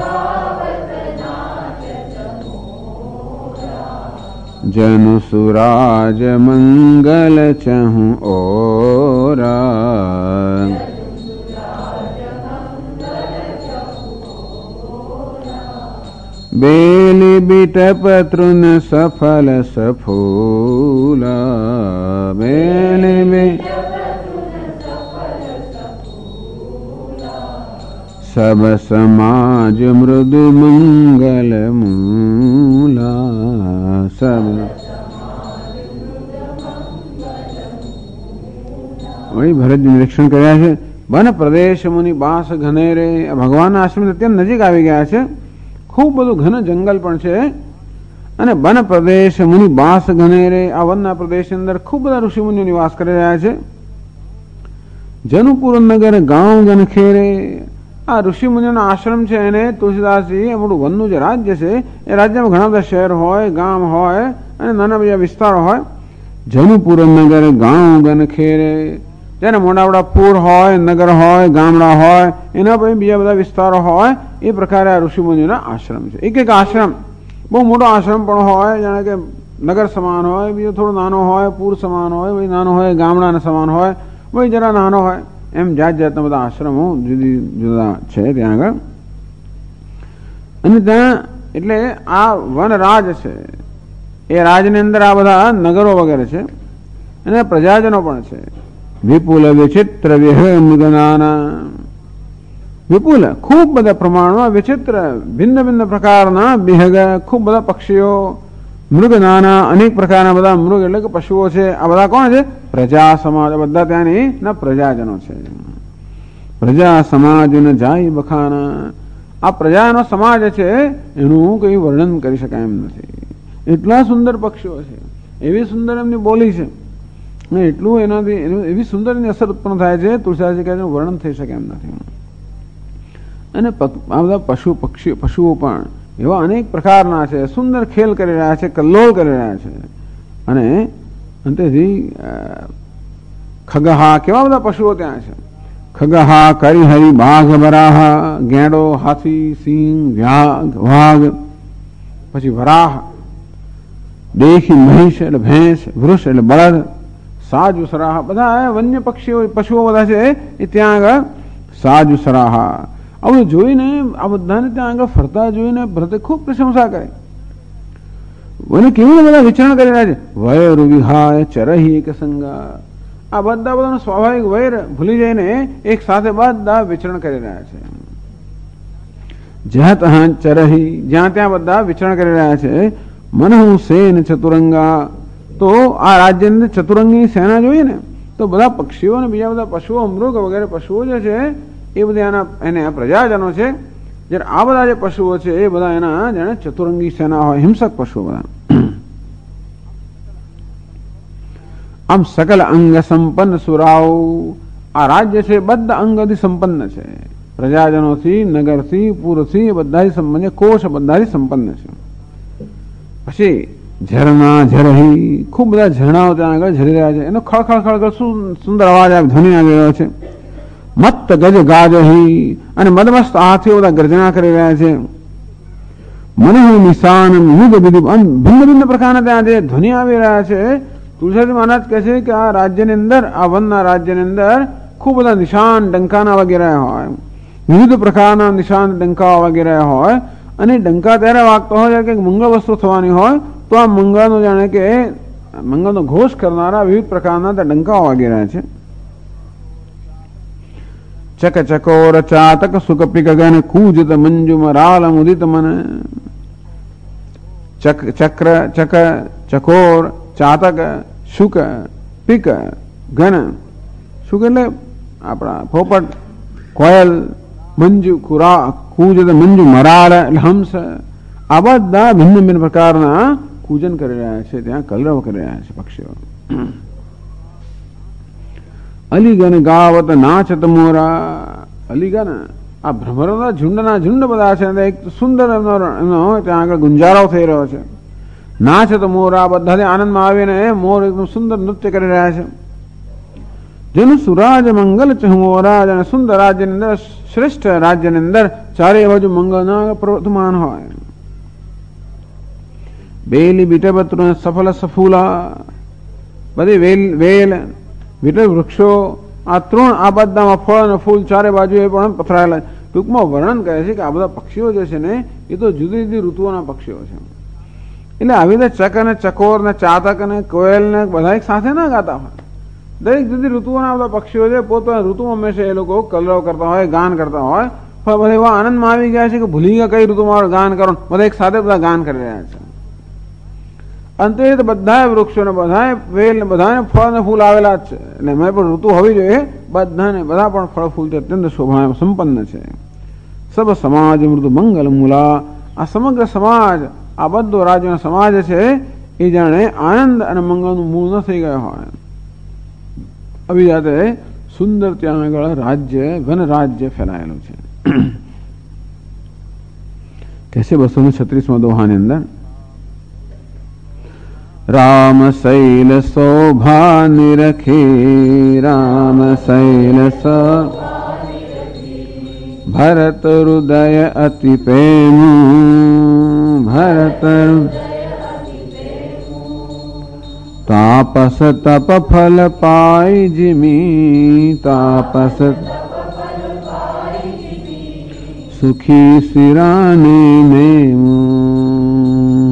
जनु सुराज मंगल चहु ओरा, बेली बिटप तृण सफल सफूला, बेली सब समाज मृदु मंगल मूला, सब वही भरत निरीक्षण કર્યા છે. વન પ્રદેશ મુનિ બાસ ઘને રે, ભગવાનના આશ્રમ અત્યંત નજીક આવી ગયા છે. ખૂબ બધું ઘન જંગલ પણ છે અને વન પ્રદેશ મુનિ બાસ ઘને રે, આ વનના પ્રદેશની અંદર ખૂબ બધા ઋષિ મુનિઓ નિવાસ કરી રહ્યા છે. જનુપુર નગર ગાંવ ગન ખેરે, આ ઋષિ મુનિઓનો આશ્રમ છે એને તુલસીદાસજી આપણું વનનું જે રાજ્ય છે એ રાજ્યમાં ઘણા બધા શહેર હોય, ગામ હોય અને નાના બીજા વિસ્તારો હોય. જનુપુર નગર ગાંવ ગન ખેરે, જેને મોટા પૂર હોય, નગર હોય, ગામડા હોય, એના પછી બીજા બધા વિસ્તારો હોય, એ પ્રકારે આ ઋષિ મુનિઓના આશ્રમ છે. એક એક આશ્રમ બહુ મોટો આશ્રમ પણ હોય, જાણે કે નગર સમાન હોય, બીજો થોડો નાનો હોય, પૂર સમાન હોય, ભાઈ નાનો હોય, ગામડાના સમાન હોય, ભાઈ જરા નાનો હોય, એમ જાત જાતના બધા આશ્રમો જુદી જુદા છે ત્યાં આગળ. અને ત્યાં એટલે આ વન રાજ છે, એ રાજની અંદર આ બધા નગરો વગેરે છે અને પ્રજાજનો પણ છે. વિપુલ વિચિત્ર વિહગનાના, વિપુલ ખૂબ બધા પ્રમાણમાં વિચિત્ર ભિન્ન ભિન્ન પ્રકારના વિહગ, ખૂબ બધા પક્ષીઓ મૃગ નાના અનેક પ્રકારના બધા મૃગ એટલે કે પશુઓ છે. આ બધા કોણ છે? પ્રજા સમાજ. બધા ત્યાંની ના પ્રજાજનો છે. પ્રજા સમાજ ને જાય બખાના. આ પ્રજાનો સમાજ છે એનું કઈ વર્ણન કરી શકાય એમ નથી. એટલા સુંદર પક્ષીઓ છે, એવી સુંદર એમની બોલી છે ને એટલું એનાથી એવી સુંદર એની અસર ઉત્પન્ન થાય છે. તુલસીદાસજી કહે છે વર્ણન થઈ શકે એમ નથી. અને આ બધા પશુઓ પણ એવા અનેક પ્રકારના છે, સુંદર ખેલ કરી રહ્યા છે, કલ્લોળ કરી રહ્યા છે. અને અંતેથી ખગહા, કેવા બધા પશુઓ ત્યાં છે. ખગહા, કરિહરી, બાઘ, વરાહ, ગેંડો, હાથી, સિંહ, વાઘ, પછી વરાહ, દેખી મહિષ એટલે ભેંસ, વૃષ એટલે બળદ, સાજુ સરાહ, બધા વન્ય પશુઓ બધા છે એ ત્યાં આગળ સાજુ સરાહ. આ બધું જોઈને આ બધાને ત્યાં આગળ ફરતા જોઈને ભરતે ખૂબ પ્રશંસા કરે. અને કેવી બધા વિચરણ કરી રહ્યા છે. વૈર વિહાય ચરહી એક સંગા. આ બધાનો સ્વાભાવિક વૈર ભૂલી જઈને એક સાથે બધા વિચરણ કરી રહ્યા છે. જ્યાં ત્યાં ચરહી, જ્યાં ત્યાં બધા વિચરણ કરી રહ્યા છે. મનહુ સેન ચતુરંગા. તો આ રાજ્યની અંદર ચતુરંગની સેના જોઈએ ને તો બધા પક્ષીઓ અને બીજા બધા પશુઓ, મૃગ વગેરે પશુઓ જે છે એ બધા એને પ્રજાજનો છે. જ્યારે આ બધા જે પશુઓ છે એ બધા એના જાણે ચતુરંગી સેના હોય, હિંસક પશુઓ બધા. આમ સકલ અંગ સંપન્ન સુરાવ. આ રાજ્ય છે બધા અંગથી સંપન્ન છે. પ્રજાજનોથી, નગરથી, પૂરથી બધાથી સંપન્ન છે. કોષ બધાથી સંપન્ન છે. પછી ઝરણા ઝરહી, ખૂબ બધા ઝરણાઓ ત્યાં આગળ ઝરી રહ્યા છે. એનો ખળખળ ખળખળ સુંદર અવાજ ધ્વનિ આવી રહ્યો છે. મત્ત ગજ ગાજહી, અને મદમસ્ત હાથીઓ બધા ગર્જના કરી રહ્યા છે. મનહુ નિશાન ભિન્ન ભિન્ન પ્રકારના ત્યાં જે ધ્વનિ આવી રહ્યા છે. તુલસીદાસ મહારાજ કહે છે કે આ રાજ્યની અંદર, આ વનના રાજ્યની અંદર ખૂબ બધા નિશાન ડંકાના વગેરે હોય, વિવિધ પ્રકારના નિશાન ડંકા વગેરે હોય. અને ડંકા ત્યારે વાગતો હોય કે મંગળ વસ્તુ થવાની હોય તો આ મંગળનો જાણે કે મંગળનો ઘોષ કરનારા વિવિધ પ્રકારના ડંકાઓ વાગી રહ્યા છે. ચક ચકોર ચાતક સુકપી ગગન કૂજત મંજુ મરાલ મુદિત મન. ચક્ર, ચક, ચકોર, ચાતક, શુક, પીક, ઘન. શુક એટલે આપણા પોપટ, કોયલ, મંજુ, કૂજત મંજુ, મરાળ એટલે હંસ. આ બધા ભિન્ન ભિન્ન પ્રકારના કૂજન કરી રહ્યા છે, ત્યાં કલરવ કરી રહ્યા છે પક્ષીઓ. અલીગન ગાવત નાચત મોરા. અલીગન આ ભ્રમરોના ઝુંડના ઝુંડ બધા છે. એક સુંદર એમનો ત્યાં આગળ ગુંજારો થઈ રહ્યો છે. નાચત મોરા, બધા આનંદમાં આવીને મોર એકદમ સુંદર નૃત્ય કરી રહ્યા છે. જેનું સુરાજ મંગલ ચહમોરા, અને સુંદર રાજ્યની અંદર, શ્રેષ્ઠ રાજ્યની અંદર ચારે બાજુ મંગળના પ્રવર્તમાન હોય. બેલી બીટપત્ર સફલ સફૂલા. બધી વેલ વિટલ વૃક્ષો, આ ત્રણ, આ બધામાં ફળ અને ફૂલ ચારે બાજુ એ પણ પથરાયેલા. ટૂંકમાં વર્ણન કરે છે કે આ બધા પક્ષીઓ જે છે ને એ તો જુદી જુદી ઋતુઓના પક્ષીઓ છે. એટલે આવી રીતે ચક અને ચકોર ને ચાતક અને કોયલ ને બધા એક સાથે ના ગાતા હોય. દરેક જુદી ઋતુઓના બધા પક્ષીઓ છે. પોતાના ઋતુ હંમેશા એ લોકો કલરવ કરતા હોય, ગાન કરતા હોય. પણ બધા એવા આનંદમાં આવી ગયા છે કે ભૂલી ગયા કઈ ઋતુમાં ગાન કરો. બધા એક સાથે બધા ગાન કરી રહ્યા છે. અંતે બધા વૃક્ષોને, બધા વેલ, બધાને ફળ અને ફૂલ આવેલા જ છે. એટલે એમાં પણ ઋતુ હોવી જોઈએ. બધાને બધા પણ ફળ ફૂલથી અત્યંત શોભા સંપન્ન છે. સબ સમાજ મૃદુ મંગલ મૂલા. આ સમગ્ર સમાજ, આ બધો રાજ્યનો સમાજ છે એ જાણે આનંદ અને મંગળનું મૂળ ન થઈ ગયો હોય. આવી જાતે સુંદર ત્યાં આગળ રાજ્ય, વન રાજ્ય ફેલાયેલું છે. કહેશે 236માં દોહાની અંદર, રામ શૈલ શોભા નિરખે, રામ શૈલ ભરત હૃદય અતિ પ્રેમ, ભરત તાપસ તપ ફલ પાય જીમી, તાપસ સુખી શિરાને નેમ.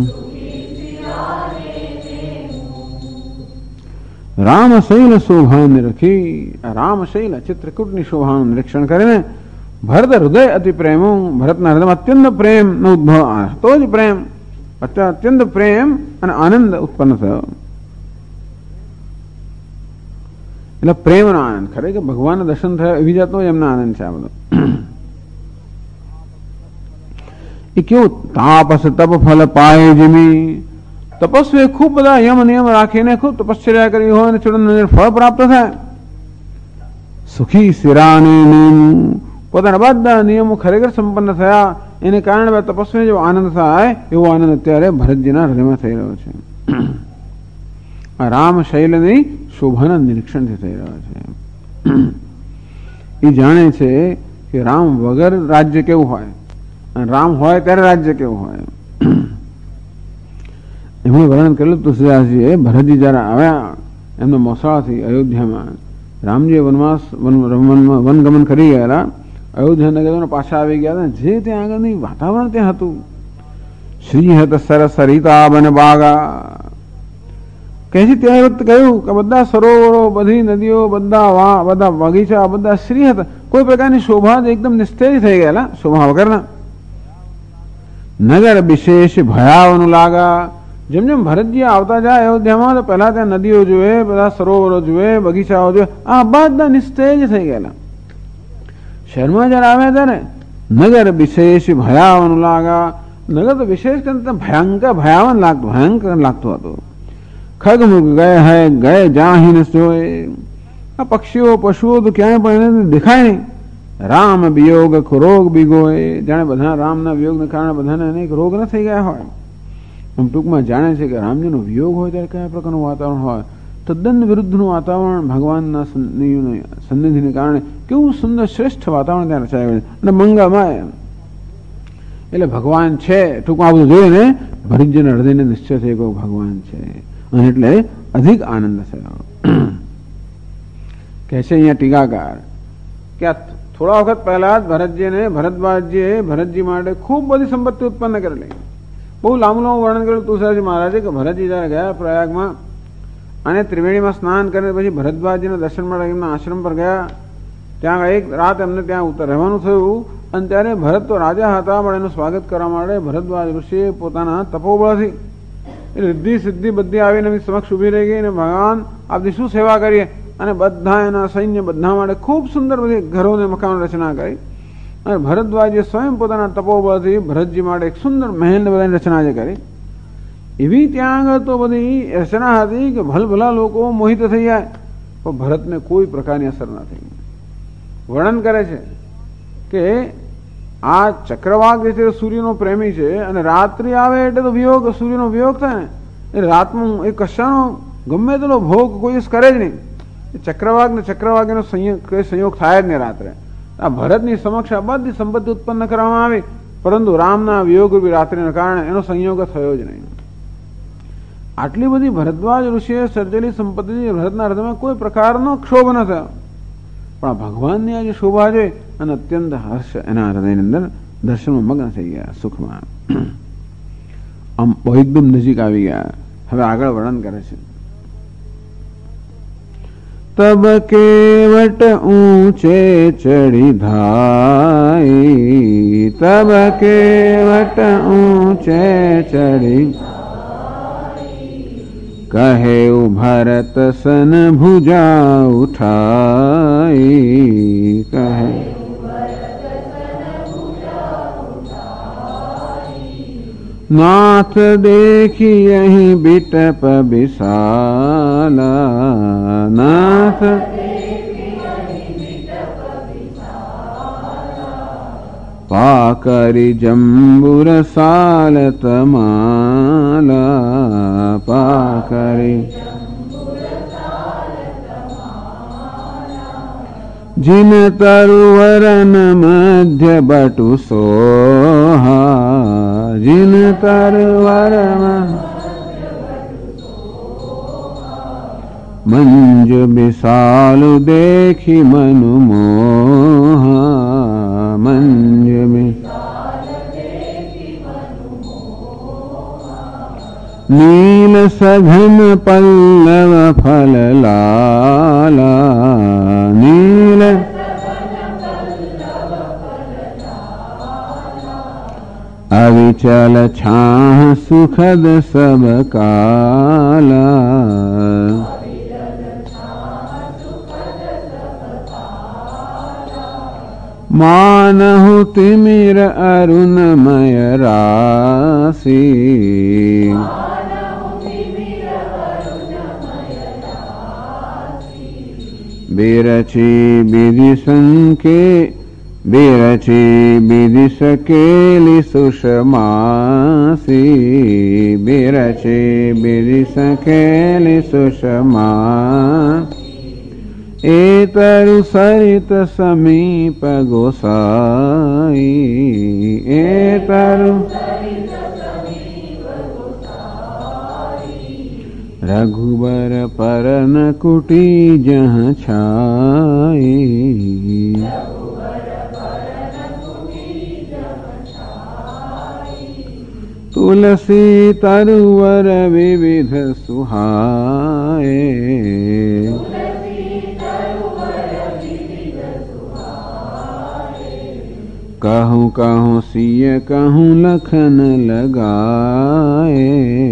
રામશૈલ શોભા નિરખી. રામશૈલ ચિત્રકૂટની શોભાનું નિરીક્ષણ કરીને ભરત હૃદય અતિ પ્રેમો, ભરતના હૃદયમાં અત્યંત પ્રેમ નો ઉદ્ભવ હતો જ પ્રેમ. અત્યંત પ્રેમ અને આનંદ ઉત્પન્ન થયો. એટલે પ્રેમનો આનંદ, ખરેખર ભગવાનના દર્શન થયા એવી જાતનો એમનો આનંદ છે આ બધો. એ કેવું તાપસ તપ ફલ પાય જીમી, તપસ્વી ખૂબ બધા યમ નિયમ રાખીને ખૂબ તપશ્ચર્યા કરી હોય અને છોડે ફળ પ્રાપ્ત થાય. સુખી શિરાને નિયમ, પોતાના બધા નિયમો ખરેખર સંપન્ન થયા એને કારણે તપસ્વીને જેવો આનંદ થાય એવો આનંદ અત્યારે ભરતજીના હૃદયમાં થઈ રહ્યો છે. આ રામ શૈલની શોભાના નિરીક્ષણથી થઈ રહ્યો છે. એ જાણે છે કે રામ વગર રાજ્ય કેવું હોય અને રામ હોય ત્યારે રાજ્ય કેવું હોય. એમનું વર્ણન કરેલું તુલસીદાસજીએ. ભરતજી જયારે આવ્યા એમના મોસાળાથી અયોધ્યામાં, રામજી વનગમન કરી ગયેલા, અયોધ્યા નગરમાં પાછા આવી ગયા હતા. જે ત્યાં આગળની વાતાવરણ ત્યાં હતું, શ્રી હત સરસ રીતા બન બાગા, કહે છે ત્યાં વખત કહ્યું કે બધા સરોવરો, બધી નદીઓ, બધા બગીચા બધા શ્રી હતા. કોઈ પ્રકારની શોભા એકદમ નિસ્તેજ થઈ ગયેલા, શોભા વગરના. નગર વિશેષ ભયાવનું લાગા. જેમ જેમ ભરતજી આવતા જાય અયોધ્યામાં તો પહેલા ત્યાં નદીઓ જોઈએ, બધા સરોવરો જોઈએ, બગીચાઓ જોઈએ, આ બધા નિસ્તેજ થઈ ગયેલા. શહેરમાં જયારે આવ્યા ત્યારે નગર વિશેષ ભયાવનું લાગા. નગર તો વિશેષ કરતા ભયાવન લાગતું હતું. ખગમુખ ગયે હૈ ગયે જાહીન સોય, આ પક્ષીઓ પશુઓ તો ક્યાંય પણ એને દેખાય નહીં. રામ વિયોગ રોગ બીગોય, જાણે બધા રામના વિયોગને કારણે બધાને અનેક રોગ ન થઈ ગયા હોય. આમ ટૂંકમાં જાણે છે કે રામજીનો વિયોગ હોય ત્યારે કયા પ્રકારનું વાતાવરણ હોય. તદ્દન વિરુદ્ધનું વાતાવરણ ભગવાનના સન્નિધિને કારણે કેવું સુંદર શ્રેષ્ઠ વાતાવરણ ત્યાં રચાયું અને મંગળમય. એટલે ભગવાન છે ટૂંકમાં આ બધું જોઈને ભરતજીના હૃદયને નિશ્ચય થઈ ગયો ભગવાન છે, અને એટલે અધિક આનંદ થયો. કહે છે અહીંયા ટીકાકાર કે આ થોડા વખત પહેલા જ ભરતવાજીએ ભરતજી માટે ખૂબ બધી સંપત્તિ ઉત્પન્ન કરેલી. બહુ લાંબુ વર્ણન કર્યું તુલસીદાસજી મહારાજે કે ભરતજી જયારે ગયા પ્રયાગમાં અને ત્રિવેણીમાં સ્નાન કરીને પછી ભરતવાજીના દર્શન માટે એમના આશ્રમ પર ગયા. ત્યાં એક રાત એમને ત્યાં રહેવાનું થયું. અને ત્યારે ભરત તો રાજા હતા, પણ એનું સ્વાગત કરવા માટે ભરતવાજ ઋષિએ પોતાના તપોબળથી રિદ્ધિ સિદ્ધિ બધી આવીને એમની સમક્ષ ઉભી રહી ગઈ. અને ભગવાન આપની શું સેવા કરીએ, અને બધા એના સૈન્ય બધા માટે ખૂબ સુંદર બધી ઘરોને મકાન રચના કરી. અને ભરતવાજીએ સ્વયં પોતાના તપોબળથી ભરતજી માટે એક સુંદર મહેલ બધાની રચના જે કરી. એવી ત્યાં આગળ તો બધી રચના હતી કે ભલભલા લોકો મોહિત થઈ જાય, પણ ભરતને કોઈ પ્રકારની અસર ન થઈ. વર્ણન કરે છે કે આ ચક્રવાક જે છે સૂર્યનો પ્રેમી છે, અને રાત્રિ આવે એટલે તો વિયોગ, સૂર્યનો વિયોગ થાય ને, એ રાતનું એ કશાનો ગમે તેનો ભોગ કોઈ કરે જ નહીં. ચક્રવાક ને ચક્રવાક એનો સંયોગ થાય જ નહીં રાત્રે. આ ભરતની સમક્ષ આ બધી સંપત્તિ ઉત્પન્ન કરવામાં આવી, પરંતુ રામના વિયોગરૂપી રાત્રિના કારણે એનો સંયોગ થયો જ નહીં. આટલી બધી ભરદ્વાજ ઋષિએ સર્જેલી સંપત્તિ ભરતના હૃદયમાં કોઈ પ્રકારનો ક્ષોભ ન થયો. પણ ભગવાનની આ જે શોભા છે અને અત્યંત હર્ષ એના હૃદયની અંદર દર્શનમાં મગ્ન થઈ ગયા, સુખમાં. આમ એકદમ નજીક આવી ગયા. હવે આગળ વર્ણન કરે છે. તબ કેવટ ઊંચે ચડી ધાઈ, તબ કેવટ ઊંચે ચડી કહે ભરત સન ભુજા ઉઠાઈ, કહે નાથ દેખી અહીં બિટપ બિસાલા, નાથ પાકરી જંબુર સાલ તમાલા, પાકરી जिन तरुवरन मध्य बटु सोहा, जिन तरुवरन मंज विशालु देखी मनु मोहा, मंज नील सघन पल्लव फल लाला, नील अवि अविचल छाह सुखद सब काला, मानहु तिमिर अरुणमय राशि, बिरची विधि संके बिरची विधि सकेली सुषमासी, बिरची विधि सकेली सुषमा, एतरु सरित समीप गोसाई, एतरु रघुबर परन कुटी जहाँ छाई, तुलसी तरुवर विविध सुहाए, कहूँ कहूँ सिय कहूँ लखन लगाए,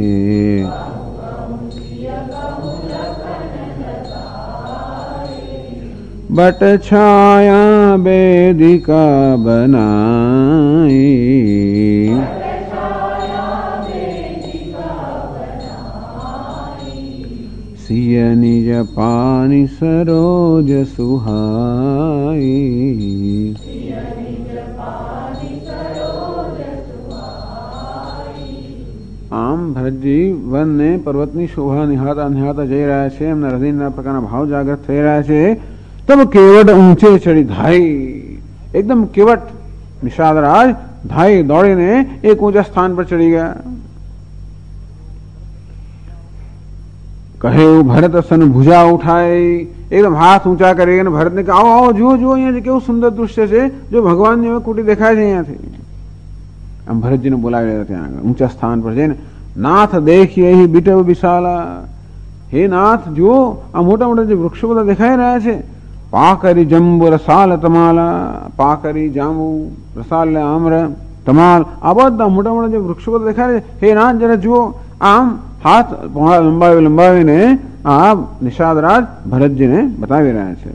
बट छाया वेदिका बनाई, सिय निज पानी सरोज सुहाई, આમ ભરતજી વનને પર્વતની શોભા નિહાળતા નિહાળતા જઈ રહ્યા છે. એમના હૃદયના પ્રકારના ભાવ જાગૃત થઈ રહ્યા છે. તબ કેવટ ઊંચે ચડી ધાઈ, એકદમ કેવટ નિષાદરાજ ધાઈ દોડીને એક ઊંચા સ્થાન પર ચડી ગયા. કહે ભરત સન ભુજા ઉઠાઈ, એકદમ હાથ ઊંચા કરી અને ભરતને કહે આવો આવો જુઓ જુઓ અહીંયા કેવું સુંદર દૃશ્ય છે, જો ભગવાનની હવે કુટી દેખાય છે અહીંયાથી. આમ ભરતજીને બોલાવી રહ્યા ત્યાં આગળ ઊંચા સ્થાન પર જઈને, નાથ દેખીએ બીટવ વિશાલા, હે નાથ જુઓ આ મોટા મોટા જે વૃક્ષો બધા દેખાઈ રહ્યા છે, પાકરી જંબુ રસાલ તમાલા, પાકરી જાંબુ રસાલ આમ્ર તમાલ, આ બધા મોટા મોટા જે વૃક્ષો બધા દેખાય છે, હે નાથ જરા જુઓ. આમ હાથ લંબાવી લંબાવીને આ નિષાદરાજ ભરતજીને બતાવી રહ્યા છે.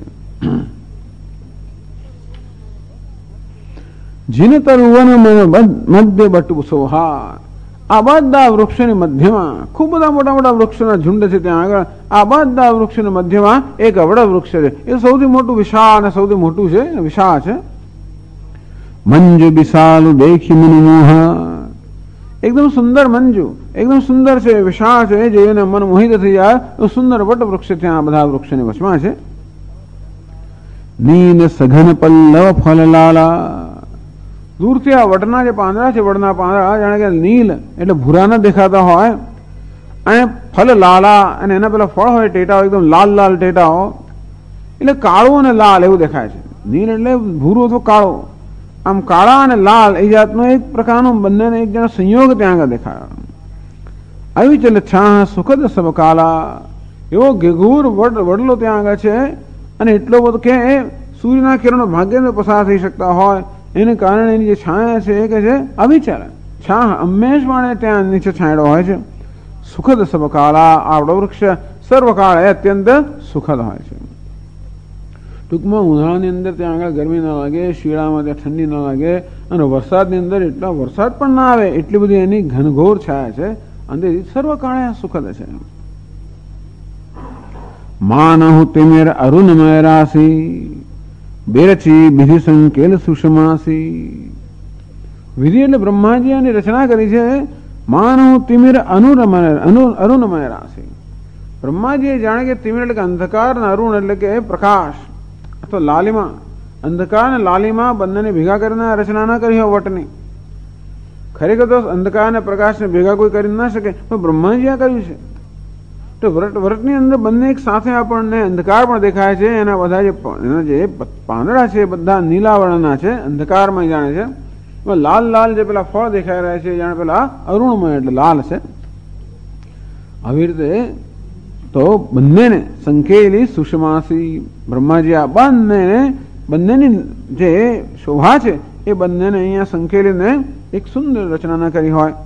જીન તરુવન મધ્ય બટુ સોહા, આ બધા વૃક્ષોની મધ્યમાં ખૂબ બધા મોટા મોટા વૃક્ષોના ઝુંડ છે ત્યાં આગળ. આ બધા વૃક્ષોની મધ્યમાં એક અવળ વૃક્ષ છે, એ સૌથી મોટું વિશાળ અને સૌથી મોટું છે, વિશાળ છે. મંજુ વિશાલું દેખી મનમોહા, એકદમ સુંદર મંજુ, એકદમ સુંદર છે, વિશાળ છે, જોઈને મન મોહિત થઈ જાય તો સુંદર વટ વૃક્ષ ત્યાં બધા વૃક્ષોની વચમાં છે. નીલ સઘન પલ્લવ ફલ લાલા, દૂરથી આ વટના જે પાંદડા છે, વડના પાંદડા જાણે કે નીલ એટલે ભૂરા ન દેખાતા હોય, અને ફલ લાલા અને એના પેલા ફળ હોય ટેટાઓ, એકદમ લાલ લાલ ટેટાઓ, એટલે કાળું અને લાલ એવું દેખાય છે. નીલ એટલે ભૂરું અથવા કાળો, આમ કાળા અને લાલ એ જાતનો એક પ્રકારનો બંનેને એક જણા સંયોગ ત્યાં આગળ દેખાયો. આવી ચલે છાહ સુખદ સબ કાલા, એવો ઘેઘૂર વડલો ત્યાં આગળ છે, અને એટલો બધો કે સૂર્યના કિરણો ભાગ્યને પસાર થઈ શકતા હોય એને કારણે એની જે છાયા છે એ કે છે અવિચલ, છાહ હંમેશ માટે ત્યાં નીચે છાંયડો હોય છે. સુખદ સબ કાળા, આવડો વૃક્ષ સર્વકાળ એ અત્યંત સુખદ હોય છે. ટૂંકમાં ઉનાળાની અંદર ત્યાં આગળ ગરમી ના લાગે, શિયાળામાં ત્યાં ઠંડી ના લાગે, અને વરસાદની અંદર એટલા વરસાદ પણ ના આવે એટલી બધી એની ઘનઘોર છાયા છે, અને સર્વકાળે સુખદ છે. માનહુ તિમિર અરુણમય રાશિ, બેરચી વિધિ સંકેલ સુષમાસી. વિધિ એટલે બ્રહ્માજી એની રચના કરી છે. માનહુ તિમિર અરુણમય રાશિ, બ્રહ્માજીએ જાણે કે તિમિર એટલે કે અંધકાર અને અરુણ એટલે કે પ્રકાશ અથવા લાલિમા, અંધકાર અને લાલિમા બંનેને ભેગા કરીને રચના ના કરી હોય વટની. ખરેખર તો અંધકાર અને પ્રકાશને ભેગા કોઈ કરી ના શકે, પણ બ્રહ્માજી આ કર્યું છે. તો વરટની અંદર બંને એક સાથે આપણને અંધકાર પણ દેખાય છે. એના બધા એના જે પાંદડા છે બધા નીલા વર્ણના છે, અંધકારમાં જાણે છે. લાલ લાલ જે પેલા ફળ દેખાઈ રહ્યા છે જાણે પેલા અરુણમય એટલે લાલ છે. આવી રીતે તો બંનેને સંકેલી સુષમાસી, બ્રહ્માજી આ બંનેની જે શોભા છે એ બંનેને અહીંયા સંકેલીને એક સુંદર રચના ન કરી હોય.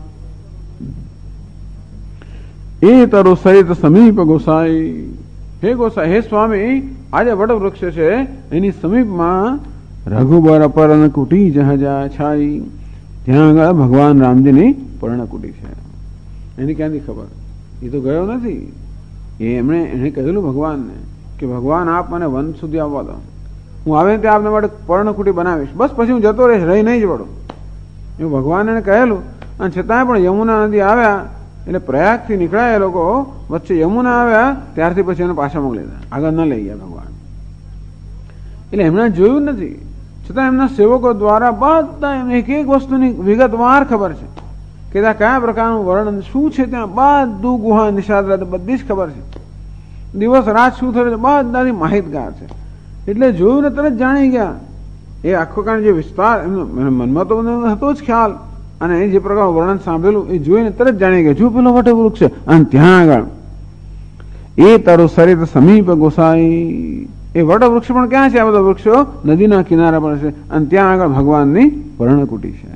એ તરુ સહિત સમીપ ગોસાઈ, હે ગોસાઈ, હે સ્વામી, આજે વટવૃક્ષ છે એની સમીપમાં રઘુબર પર્ણકુટી જહાજા છાઈ, ત્યાં આગળ ભગવાન રામજીની પર્ણકુટી છે. એની ક્યાંથી ખબર? એ તો ગયો નથી. એને કહેલું ભગવાનને કે ભગવાન આપ મને વન સુધી આવવા દો, હું આવે ત્યાં આપને માટે પર્ણકુટી બનાવીશ, બસ પછી હું જતો રહીશ, રહી નહીં જ વળું. એવું ભગવાન એને કહેલું. અને છતાંય પણ યમુના નદી આવ્યા એટલે પ્રયાગથી નીકળ્યા એ લોકો, વચ્ચે યમુના આવ્યા ત્યારથી પછી એને પાછા મોકલી દીધા, આગળ ન લઈ ગયા ભગવાન. એટલે એમણે જોયું નથી, છતાં એમના સેવકો દ્વારા બધા એમને એક એક વસ્તુની વિગતવાર ખબર છે કે ત્યાં કયા પ્રકારનું વર્ણન શું છે, ત્યાં બધું ગુહા નિષાદ બધી જ ખબર છે, દિવસ રાત શું થયું છે બધાની માહિતગાર છે. એટલે જોયું ને તરત જાણી ગયા. એ આખો કારણ જે વિસ્તાર એમનો મનમાં તો હતો જ ખ્યાલ, અને એ જે પ્રકારનું વર્ણન સાંભળેલું એ જોઈને તરત જાણી ગયા, જો પેલો વટવૃક્ષ છે. અને ત્યાં આગળ એ તરુ સરિત સમીપ ગોસાઈ, એ વટવૃક્ષ પણ ક્યાં છે? આ બધા વૃક્ષો નદીના કિનારા પર છે, અને ત્યાં આગળ ભગવાનની પર્ણકુટી છે.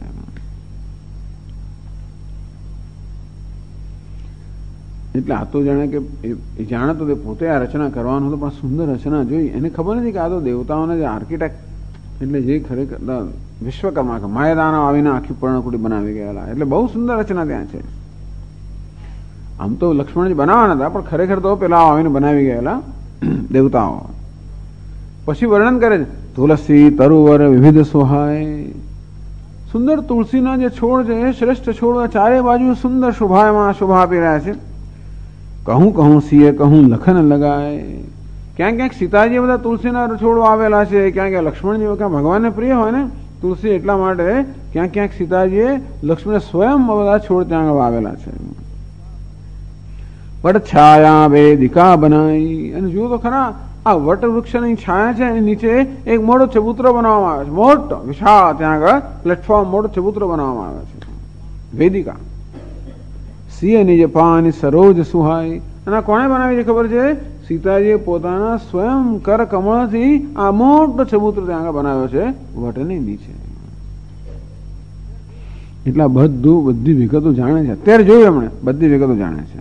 એટલે આ તો જાણે કે એ જાણે તો તે પોતે આ રચના કરવાનું હતું, પણ સુંદર રચના જોઈ એને ખબર નથી કે આ તો દેવતાઓના જે આર્કિટેક્ટ, એટલે જે ખરેખર વિશ્વકર્મા કે માયાદાના આવીને આખી પર્ણકુટી બનાવી ગયેલા. એટલે બહુ સુંદર રચના ત્યાં છે. આમ તો લક્ષ્મણજી બનાવવાના હતા, પણ ખરેખર તો પેલા આવીને બનાવી ગયેલા દેવતાઓ. પછી વર્ણન કરે છે, તુલસી તરુવર વિવિધ સોહાય, સુંદર તુલસીના જે છોડ છે એ શ્રેષ્ઠ છોડ, ચારે બાજુ સુંદર શોભામાં શોભા આપી રહ્યા છે. કહું કહું સિંહ કહું લખન લગાય, ક્યાંક ક્યાંક સીતાજી બધા તુલસીના છોડો આવેલા છે, ક્યાંક ક્યાંક લક્ષ્મણજી ક્યાં ભગવાનને પ્રિય હોય ને તુલસી, એટલા માટે ક્યાંક ક્યાંક સીતાજીએ લક્ષ્મણ સ્વયં બધા છોડ ત્યાં આવેલા છે. વટ છાયા વેદિકા બનાવી, અને જુઓ તો ખરા આ વટવૃક્ષની છાયા છે એની નીચે એક મોટો ચબૂતરો બનાવવામાં આવે છે, મોટો વિશાળ ત્યાં આગળ પ્લેટફોર્મ મોટો ચબૂતરો બનાવવામાં આવે છે, વેદિકા. સિંહ નીજે પાની સરોજ સુહાય, અને કોણે બનાવી છે ખબર છે? સીતાજીએ પોતાના સ્વયં કર કમળથી આ મોટો ચબૂતરો ત્યાં આગળ બનાવ્યો છે વટની નીચે. એટલા બધી વિગતો જાણે છે, અત્યારે જોયું એમણે બધી વિગતો જાણે છે.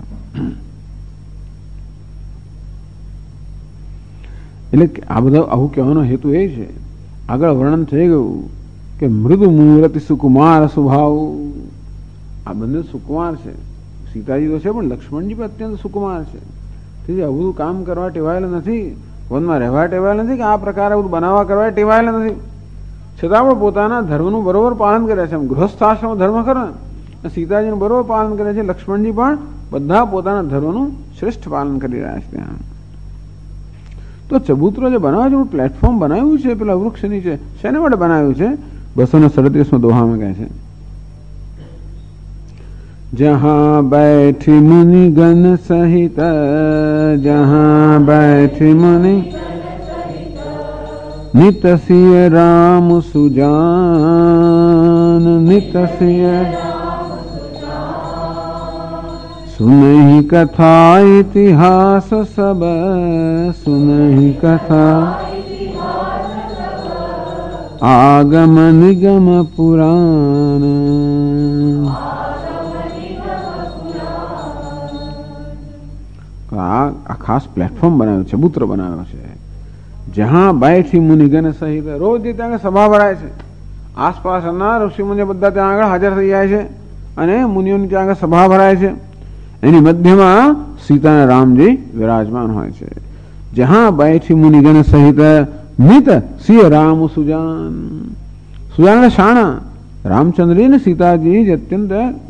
એટલે આ બધા આવું કહેવાનો હેતુ એ છે, આગળ વર્ણન થઈ ગયું કે મૃદુ મૂર્તિ સુકુમાર સ્વભાવ, આ બંને સુકુમાર છે. સીતાજી તો છે પણ લક્ષ્મણજી પણ અત્યંત સુકુમાર છે. તેથી આવું બધું કામ કરવા ટેવાયેલા નથી, વનમાં રહેવા ટેવાયેલા નથી, કે આ પ્રકારે બધું બનાવવા કરવા ટેવાયેલા નથી, છતાં પણ પોતાના ધર્મનું બરોબર પાલન કરે છે. એમ ગૃહસ્થાશ્રમ ધર્મ ખરો ને, સીતાજીનું બરોબર પાલન કરે છે, લક્ષ્મણજી પણ બધા પોતાના ધર્મનું શ્રેષ્ઠ પાલન કરી રહ્યા છે. ત્યાં તો ચબૂતરો જે બનાવ્યો છે, પ્લેટફોર્મ બનાવ્યું છે પેલા વૃક્ષ નીચે, શેને માટે બનાવ્યું છે? 237 દોહામાં કહે છે, जहाँ बैठी मुनि गण सहित, जहाँ बैठी मुनि नित सिय राम सुजान, नित सिय सुनहि कथा इतिहास सब, सुनहि कथा आगम निगम पुराण. આ ખાસ પ્લેટફોર્મ બનાવ્યું છે, ચબૂતરો બનાવ્યો છે, જ્યાં બેઠી મુનિગણ સહિત, રોજ ત્યાં સભા ભરાય છે, આસપાસના ઋષિ મુનિ બધા ત્યાં આગળ હાજર થઈ જાય છે, અને મુનિઓની ત્યાં આગળ સભા ભરાય છે. એની મધ્યમાં સીતા અને રામજી વિરાજમાન હોય છે. જ્યાં બેઠી મુનિગણ સહિત નિત સિંહ રામ સુજાન, સુજાન શાણા રામચંદ્રજી ને સીતાજી જે અત્યંત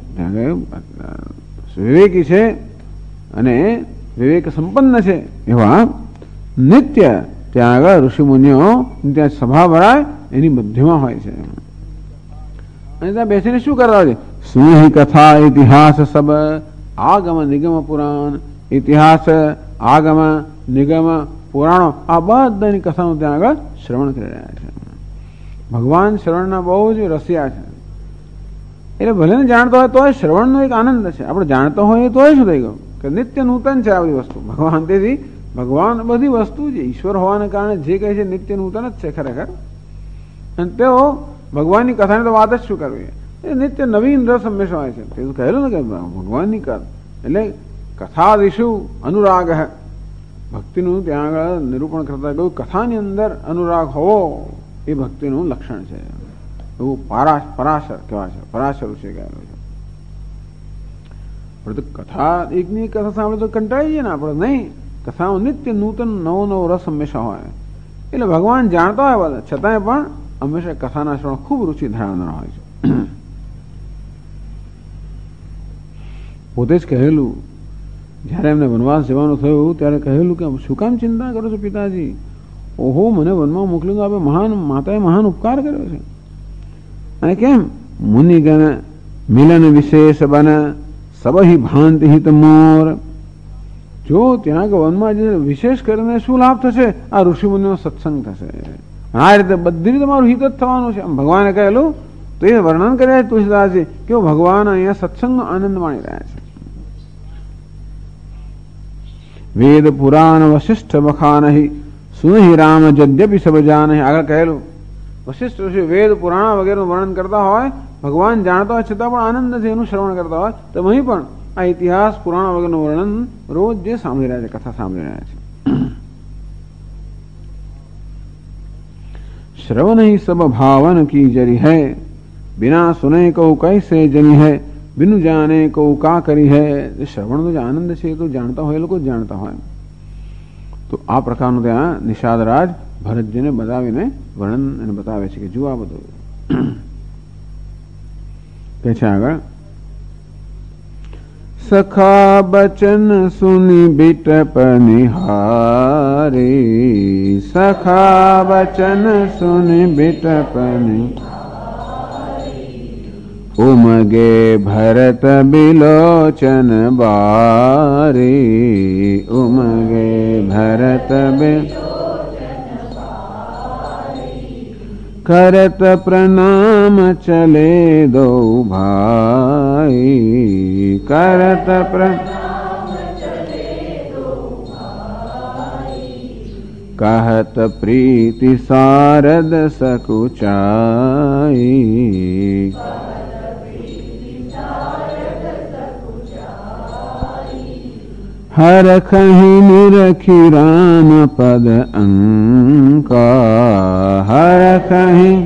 વિવેકી છે અને વિવેક સંપન્ન છે એવા નિત્ય ત્યાં આગળ ઋષિ મુનિઓ ત્યાં સભા ભરાય એની મધ્યમાં હોય છે. અને ત્યાં બેસીને શું કરતા હોય છે? સુનિ કથા ઇતિહાસ સબ, આગમ નિગમ પુરાણ, ઇતિહાસ આગમ નિગમ પુરાણો આ બધાની કથાનું ત્યાં આગળ શ્રવણ કરી રહ્યા છે. ભગવાન શ્રવણના બહુ જ રસિયા છે. એટલે ભલે ને જાણતો હોય તોય શ્રવણનો એક આનંદ છે. આપણે જાણતો હોઈએ તોય શું થઈ ગયું કે નિત્ય નૂતન છે આ બધી વસ્તુ. ભગવાન તેથી ભગવાન બધી વસ્તુ જે ઈશ્વર હોવાને કારણે જે કહે છે નિત્ય નૂતન જ છે ખરેખર. અને તેઓ ભગવાનની કથાની તો વાત જ શું કરવી, એ નિત્ય નવીન રસ હંમેશા હોય છે. તે તો કહેલું ને કે ભગવાનની એટલે કથાદિશુ અનુરાગ હે. ભક્તિનું ત્યાં આગળ નિરૂપણ કરતા કહ્યું કથાની અંદર અનુરાગ હોવો એ ભક્તિનું લક્ષણ છે. એવું પરાશર કહેવાય છે. પરાશર ઋષિએ કહેલું છે. પરંતુ કથા એકની કથા સાંભળે તો કંટાળી જઈએ ને આપણે. નહીં, કથાઓ નિત્ય નૂતન નવો નવો રસ હંમેશા હોય. એટલે ભગવાન જાણતા હોય બધા, છતાંય પણ હંમેશા કથાના શ્રવણ ખૂબ રુચિ ધરાવનારા હોય છે. પોતે જ કહેલું, જ્યારે એમને વનવાસ જવાનું થયું ત્યારે કહેલું કે શું કામ ચિંતા કરો છો પિતાજી? ઓહો, મને વનમાં મોકલ્યું તો આપણે માતાએ મહાન ઉપકાર કર્યો છે. અને કેમ? મુનિગણ મિલન વિશેષ બન સબહી ભાંતિ હિત મોર. જો ત્યાં વનમાં જે વિશેષ કરીને શું લાભ થશે? આ ઋષિમુનિનો સત્સંગ થશે. આ રીતે બધી તમારું હિત જ થવાનું છે. ભગવાને કહેલું તો એ વર્ણન કર્યા છે તુલસીદાસજી કે ભગવાન અહીંયા સત્સંગનો આનંદ માણી રહ્યા છે. વેદ પુરાણ વશિષ્ઠ બખાનહી સુનહી રામ જદ્યપી સબ જાનહી. આગળ કહેલું વશિષ્ઠ ઋષિ વેદ પુરાણ વગેરેનું વર્ણન કરતા હોય, ભગવાન જાણતા હોય છતાં પણ આનંદથી એનું શ્રવણ કરતા હોય, તો અહીં પણ આ ઇતિહાસ પુરાણ વગેરેનું વર્ણન રોજ જે સાંભળી રહ્યા છે, કથા સાંભળી રહ્યા છે. श्रवण ही सब भावन की जरी है, बिना सुने को कैसे जनी है, बिनु जाने को का करी है. શ્રવણનો જે આનંદ છે એ તો જાણતા હોય, એ લોકો જ જાણતા હોય. તો આ પ્રકારનું ત્યાં નિષાદરાજ ભરતજીને બતાવીને વર્ણન એને બતાવે છે કે જુઓ આ બધું કે છે આગળ. સખા બચન સુની બિટપ નિહારી, સખા બચન સુની બિટપ ઉમગે ભરત બિલોચન બારી, ઉમગે ભરત करत प्रणाम चले दो भाई, करत प्रणाम चले दो भाई, कहत प्रीति सारद सकुचाई, हर कहीं निरखी राम पद अंका, हर कहीं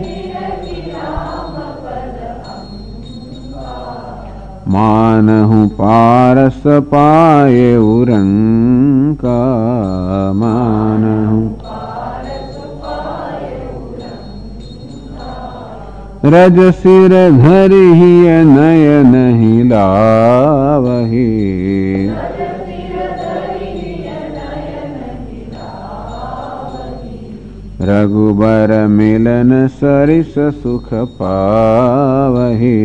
मानहु पारस पाए उरंका, मानहु रज सिर धरि नयन हिलावही, रघुबर मिलन सरिस सुख पावही,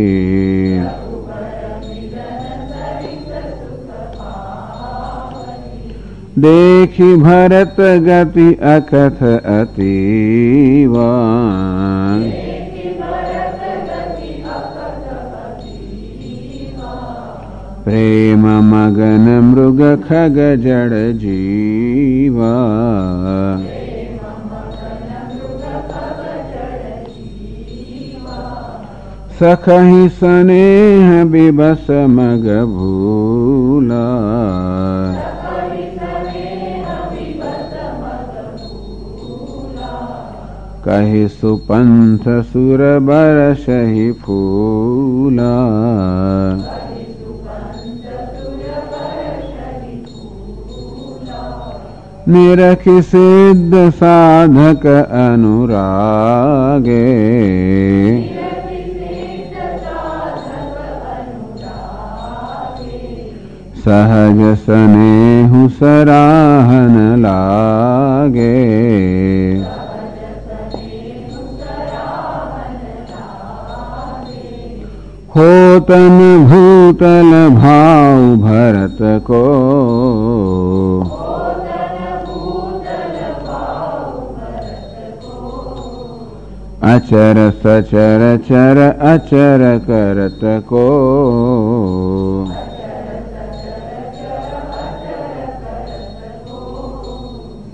देखी भरत गति अकथ अतीवा, प्रेम मगन मृग खग जड़ जीवा, सखहि स्नेह बिबस मग भूला, कहि सुपंथ सुर बरसहि फूला, निरखि सिद्ध साधक अनुरागे, सहज स्नेहु सराहन लागे, होतन भूतल भाव भरत को, अचर सचर चर अचर करत को,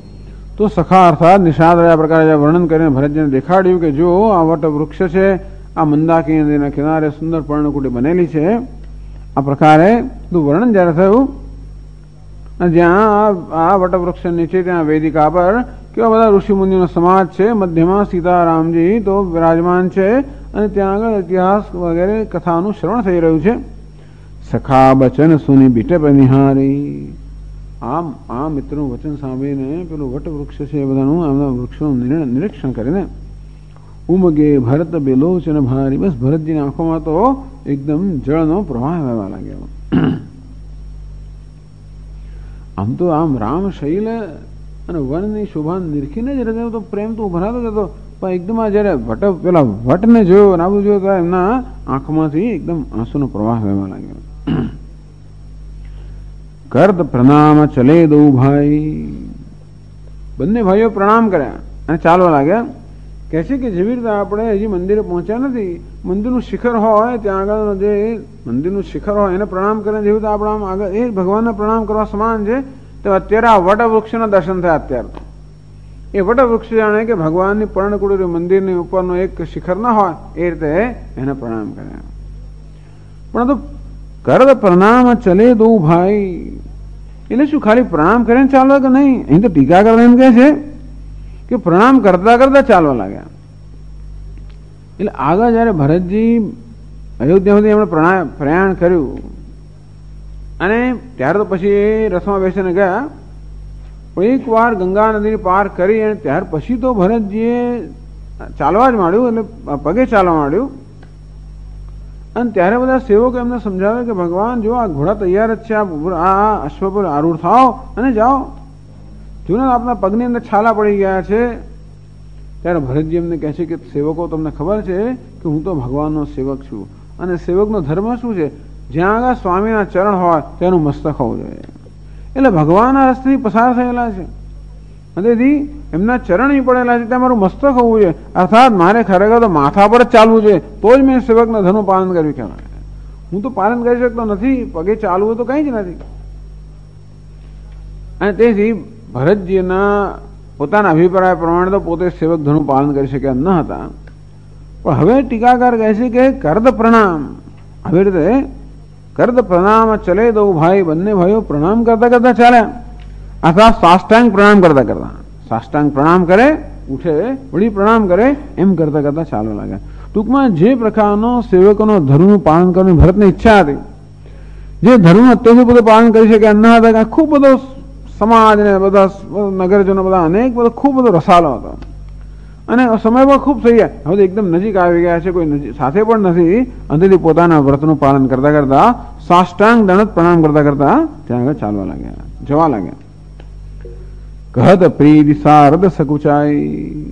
તો સખા અર્થાત નિષાદ આ પ્રકારે વર્ણન કરીને ભરતજીને દેખાડ્યું કે જો આ વટ વૃક્ષ છે, આ મંદાકિની નદીના કિનારે સુંદર પર્ણકુટી બનેલી છે. આ પ્રકારે વર્ણન જયારે થયું, જ્યાં આ વટવૃક્ષ નીચે ત્યાં વેદિકા પર કેવા બધા ઋષિમુનિઓનો સમાજ છે, મધ્યમાં સીતારામજી તો વિરાજમાન છે અને ત્યાં આગળ ઇતિહાસ વગેરે કથાનું શ્રવણ થઈ રહ્યું છે. સખા બચન સુની બીટે પર નિહારી. આમ આ મિત્રનું વચન સાંભળીને પેલું વટવૃક્ષ છે એ બધાનું આમના વૃક્ષનું નિરીક્ષણ કરીને ઉમગે ભરત બેલોચન ભારી. બસ ભરતજીની આંખોમાં તો એકદમ જળનો પ્રવાહ વહેવા લાગ્યો. આમ તો આમ રામ શૈલ અને વનની શોભા નિરખીને જ હૃદય તો પ્રેમ તો ઉભરાતો જતો, પણ એકદમ આ જયારે પેલા વટને જોયો અને આવું જોયો ત્યારે એમના આંખમાંથી એકદમ આંસુનો પ્રવાહ વહેવા લાગ્યો. કર્દ પ્રણામ ચલે દો ભાઈ. બંને ભાઈઓ પ્રણામ કર્યા અને ચાલવા લાગ્યા. કહે છે કે જેવી રીતે આપણે હજી મંદિરે પહોંચ્યા નથી, મંદિરનું શિખર હોય ત્યાં આગળ જે મંદિરનું શિખર હોય એને પ્રણામ કરે, જેવી રીતે આપણે આમ આગળ એ ભગવાનને પ્રણામ કરવા સમાન છે. તો અત્યારે આ વટવૃક્ષના દર્શન થયા. અત્યારે તો એ વટવૃક્ષ જાણે કે ભગવાનની પર્ણકુટીર મંદિરની ઉપરનો એક શિખર ના હોય એ રીતે એને પ્રણામ કર્યા. પણ તો કરદ પ્રણામ ચલે દો ભાઈ એટલે શું ખાલી પ્રણામ કરીને ચાલવા કે નહીં? અહીં તો ટીકા કરવા એમ કે છે કે પ્રણામ કરતા કરતા ચાલવા લાગ્યા. એટલે આગળ જયારે ભરતજી અયોધ્યા સુધી એમણે પ્રયાણ કર્યું અને ત્યારે તો પછી એ રથમાં બેસીને ગયા. એક વાર ગંગા નદીની પાર કરી અને ત્યાર પછી તો ભરતજીએ ચાલવા જ માંડ્યું, એટલે પગે ચાલવા માંડ્યું. અને ત્યારે બધા સેવકો એમને સમજાવે કે ભગવાન જો આ ઘોડા તૈયાર જ છે, આ અશ્વ પર આરૂઢ થાઓ અને જાઓ. જોને આપના પગની અંદર છાલા પડી ગયા છે. ત્યારે ભરતજી એમને કહે છે કે સેવકો તમને ખબર છે કે હું તો ભગવાનનો સેવક છું અને સેવકનો ધર્મ શું છે? જ્યાં આગળ સ્વામીના ચરણ હોય તેનું મસ્તક હોવું જોઈએ. એટલે ભગવાનના રસ્તેથી પસાર થયેલા છે અને તેથી એમના ચરણ પડેલા છે ત્યાં મારું મસ્તક હોવું જોઈએ. અર્થાત મારે ખરેખર તો માથા પર જ ચાલવું જોઈએ તો જ મેં સેવકના ધર્મનું પાલન કર્યું કહેવાય. હું તો પાલન કરી શકતો નથી, પગે ચાલવું તો કંઈ જ નથી. અને તેથી ભરતજીના પોતાના અભિપ્રાય પ્રમાણે તો પોતે સેવક ધર્મનું પાલન કરી શક્યા ન હતા. પણ હવે ટીકાકાર કહે છે કે કર્દ પ્રણામ, આવી રીતે કર્દ પ્રણામ ચલે દો ભાઈ. બંને ભાઈઓ પ્રણામ કરતા કરતા ચાલ્યા, અથવા સાષ્ટાંગ પ્રણામ કરતા કરતા. સાષ્ટાંગ પ્રણામ કરે, ઉઠે, વળી પ્રણામ કરે, એમ કરતા કરતા ચાલવા લાગ્યા. ટૂંકમાં જે પ્રકારનો સેવકોનો ધર્મનું પાલન કરવાની ભરતની ઈચ્છા હતી, જે ધર્મનું અત્યારથી પોતે પાલન કરી શક્યા ન હતા, કે ખૂબ બધો સમાજ ને બધા નગરજનો બધા અનેક બધો ખૂબ બધો રસાલો હતો અને સમય પણ ખૂબ થઈ ગયા. હવે એકદમ નજીક આવી ગયા છે, કોઈ સાથે પણ નથી. અંતેથી પોતાના વ્રતનું પાલન કરતા કરતા સાષ્ટાંગ દંડ પ્રણામ કરતા કરતા ત્યાં આગળ ચાલવા લાગ્યા, જવા લાગ્યા. કહદ પ્રીતિ શારદ સકુચાઈ.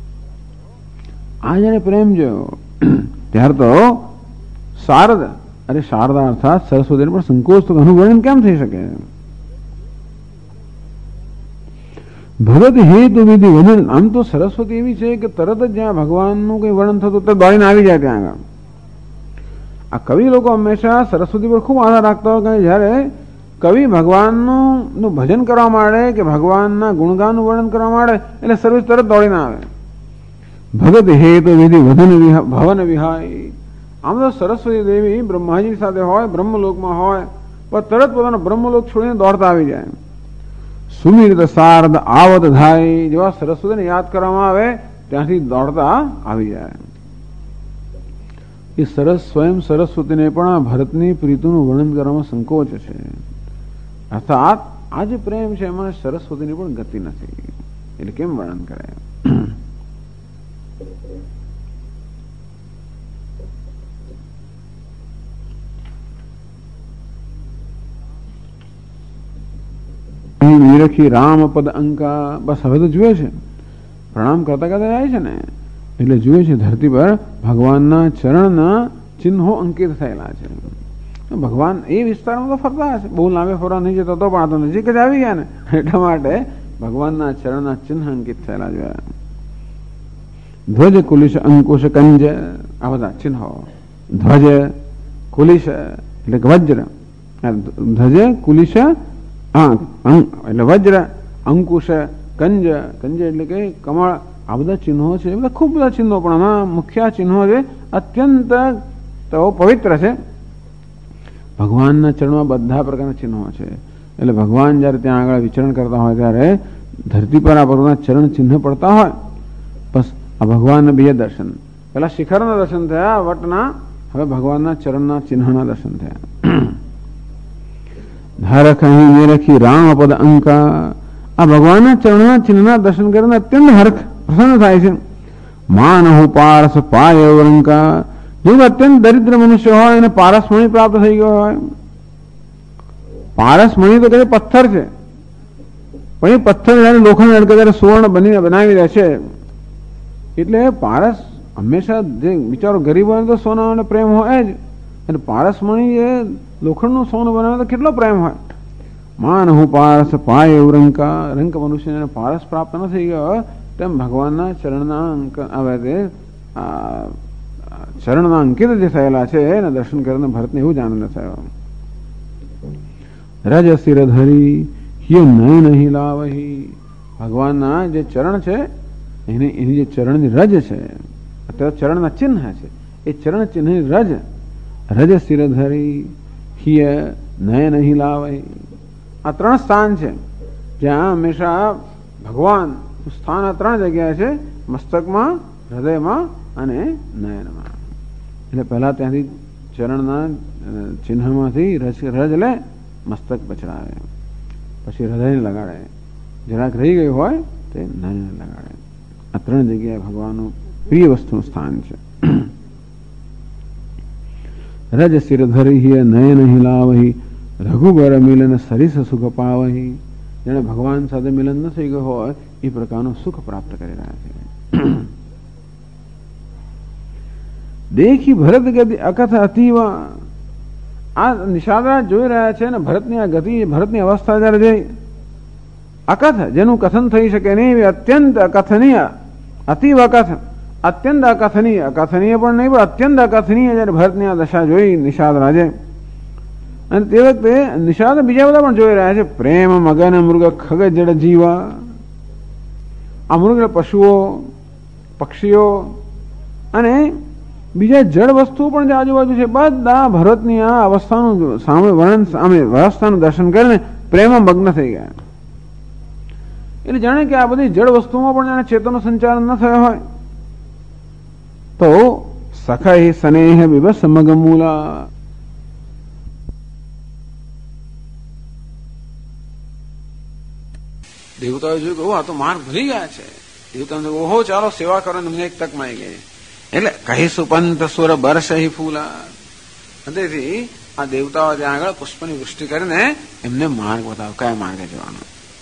આ જયારે પ્રેમ જોયો ત્યારે તો શારદ, અરે શારદા અર્થાત સરસ્વતી પણ સંકોચ તો અનુવર્ણન કેમ થઈ શકે? ભગત હેતુ વિધિ વર્ણન. આમ તો સરસ્વતી એવી છે કે તરત જ જ્યાં ભગવાનનું કઈ વર્ણન થતું તો દોડીને આવી જાય ત્યાં આગળ. આ કવિ લોકો હંમેશા સરસ્વતી પર ખૂબ આધાર રાખતા હોય કે જયારે કવિ ભગવાનનું ભજન કરવા માંડે કે ભગવાનના ગુણગાનનું વર્ણન કરવા માંડે એટલે સર્વિસ તરત દોડીને આવે. ભગત હેતુ વિધિ ભવન વિહાય. આમ તો સરસ્વતી દેવી બ્રહ્માજી સાથે હોય, બ્રહ્મલોકમાં હોય, પણ તરત પોતાનો બ્રહ્મલોક છોડીને દોડતા આવી જાય. સુમિરિત શારદ આવત ધાય. જેવા સરસ્વતીને યાદ કરવામાં આવે ત્યાંથી દોડતા આવી જાય. એ સ્વયં સરસ્વતીને પણ આ ભરતની પ્રીતિનું વર્ણન કરવામાં સંકોચ છે. અર્થાત આ જે પ્રેમ છે એમાં સરસ્વતીની પણ ગતિ નથી, એટલે કેમ વર્ણન કરે? નિરખી રામ પદ અંકા. બસ હવે તો જુએ છે, પ્રણામ કરતા કરતા જાય છે ને એટલે જુએ છે ધરતી પર ભગવાનના ચરણના ચિહ્નો અંકિત થયેલા છે. ભગવાન એ વિસ્તારમાં તો ફરતા હશે, બહુ લાંબે ફરવા નહીં જતો તો પણ આ તો નજીક જ આવી ગયા ને, એટલા માટે ભગવાનના ચરણના ચિહ્ન અંકિત થયેલા જોયા. ધ્વજ કુલિશ અંકુશ કંજ, આ બધા ચિહ્નો. ધ્વજ કુલિશ એટલે વજ્ર, ધ્વજ કુલિશ એટલે વજ્ર, અંકુશ કંજ, કંજ એટલે કે કમળ. આ બધા ચિહ્નો છે, એ બધા ખૂબ બધા ચિહ્નો, પણ આમાં મુખ્ય ચિહ્નો છે અત્યંત તો પવિત્ર છે. ભગવાનના ચરણમાં બધા પ્રકારના ચિહ્નો છે. એટલે ભગવાન જયારે ત્યાં આગળ વિચરણ કરતા હોય ત્યારે ધરતી પર આ ભગવાનના ચરણ ચિહ્ન પડતા હોય. બસ આ ભગવાનના બે દર્શન, પેલા શિખરના દર્શન થયા વટના, હવે ભગવાનના ચરણના ચિહ્નના દર્શન થયા. ધારક અહીં નિરખી રામ પદ અંકા, આ ભગવાનના ચરણના ચિહ્નના દર્શન કરીને અત્યંત હર્ષ પ્રસન્ન થાય છે. માનહુ પારસ પાય વરંકા, જો અત્યંત દરિદ્ર મનુષ્ય હોય એને પારસમણી પ્રાપ્ત થઈ ગયો હોય. પારસમણી તો કહે પથ્થર છે, પણ એ પથ્થર જયારે લોખંડ અડકે ત્યારે સુવર્ણ બનીને બનાવી દે છે. એટલે પારસ હંમેશા જે બિચારો ગરીબ હોય તો સોના અને પ્રેમ હોય જ, અને પારસમણી એ લોખંડનું સોનું બનાવે તો કેટલો પ્રેમ હોય. માનહુ પારસ પાય રંકા, રંક મનુષ્યને પારસ પ્રાપ્ત ન થઈ ગયો તેમ ભગવાનના ચરણના અંક આવે તે ચરણના અંકિત જે થયેલા છે એના દર્શન કરીને ભરતને એવું જ આનંદ થયો. રજ શિર ધરી હિય નયન હિલાવહી, ભગવાનના જે ચરણ છે એની જે ચરણની રજ છે, અત્યારે ચરણના ચિહ્ન છે, એ ચરણ ચિહ્નની રજ, રજ શિર ધરી હિય નયન હિલાવહી. આ ત્રણ સ્થાન છે જ્યાં હંમેશા ભગવાન સ્થાન આ ત્રણ જગ્યાએ છે, મસ્તકમાં, હૃદયમાં અને નયનમાં. એટલે પહેલા ત્યાંથી ચરણના ચિહ્નમાંથી રજ લે, મસ્તક પછડાવે, પછી હૃદયને લગાડે, જરાક રહી ગયું હોય તે નયન લગાડે. આ ત્રણ જગ્યાએ ભગવાનનું પ્રિય વસ્તુનું સ્થાન છે. રજ શિર ધરી હિય નયન હિલાવહી, રઘુબર મિલન સરિસ સુખ પાવહી, જેને ભગવાન સાથે મિલન ન થઈ ગયું હોય એ પ્રકારનું સુખ પ્રાપ્ત કરી રહ્યા છે. દેખી ભરત ગતિ અકથ અતીવ, આ નિષાદરાજ જોઈ રહ્યા છે ને ભરતની આ ગતિ, ભરતની અવસ્થા જયારે જોઈ, અકથ જેનું કથન થઈ શકે નહીં એવી અત્યંત અકથનીય, અતીવ અકથ, અત્યંત અકથનીય, અકથનીય પણ નહીં પણ અત્યંત અકથનીય જયારે ભરતની આ દશા જોઈ નિષાદરાજે. અને તે વખતે નિષાદ બીજા બધા પણ જોઈ રહ્યા છે. પ્રેમ મગન મૃગ ખગ જડ જીવા, આ મૃગ પશુઓ, પક્ષીઓ અને બીજા જળ વસ્તુઓ પણ જે આજુબાજુ છે બધા ભરતની આ અવસ્થાનું સામે વર્ણન, સામે વ્યવસ્થાનું દર્શન કરીને પ્રેમમાં મગ્ન થઈ ગયા. એટલે જાણે કે આ બધી જળ વસ્તુઓમાં પણ જાણે ચેતનનું સંચાલન ન થયો હોય. તો સખય સ્નેહ વિવસ મગમૂલા, દેવતાઓ જોયું કે આ તો માર્ગ ભરી ગયા છે. દેવતાને ઓહો ચાલો સેવા કરો, અમને એક તક મળી ગઈ. એટલે કહીશું પંત સુર બરસહી ફૂલા, તેથી આ દેવતાઓ ત્યાં આગળ પુષ્પની વૃષ્ટિ કરીને એમને માર્ગ બતાવો, કયા માર્ગે જવાનો.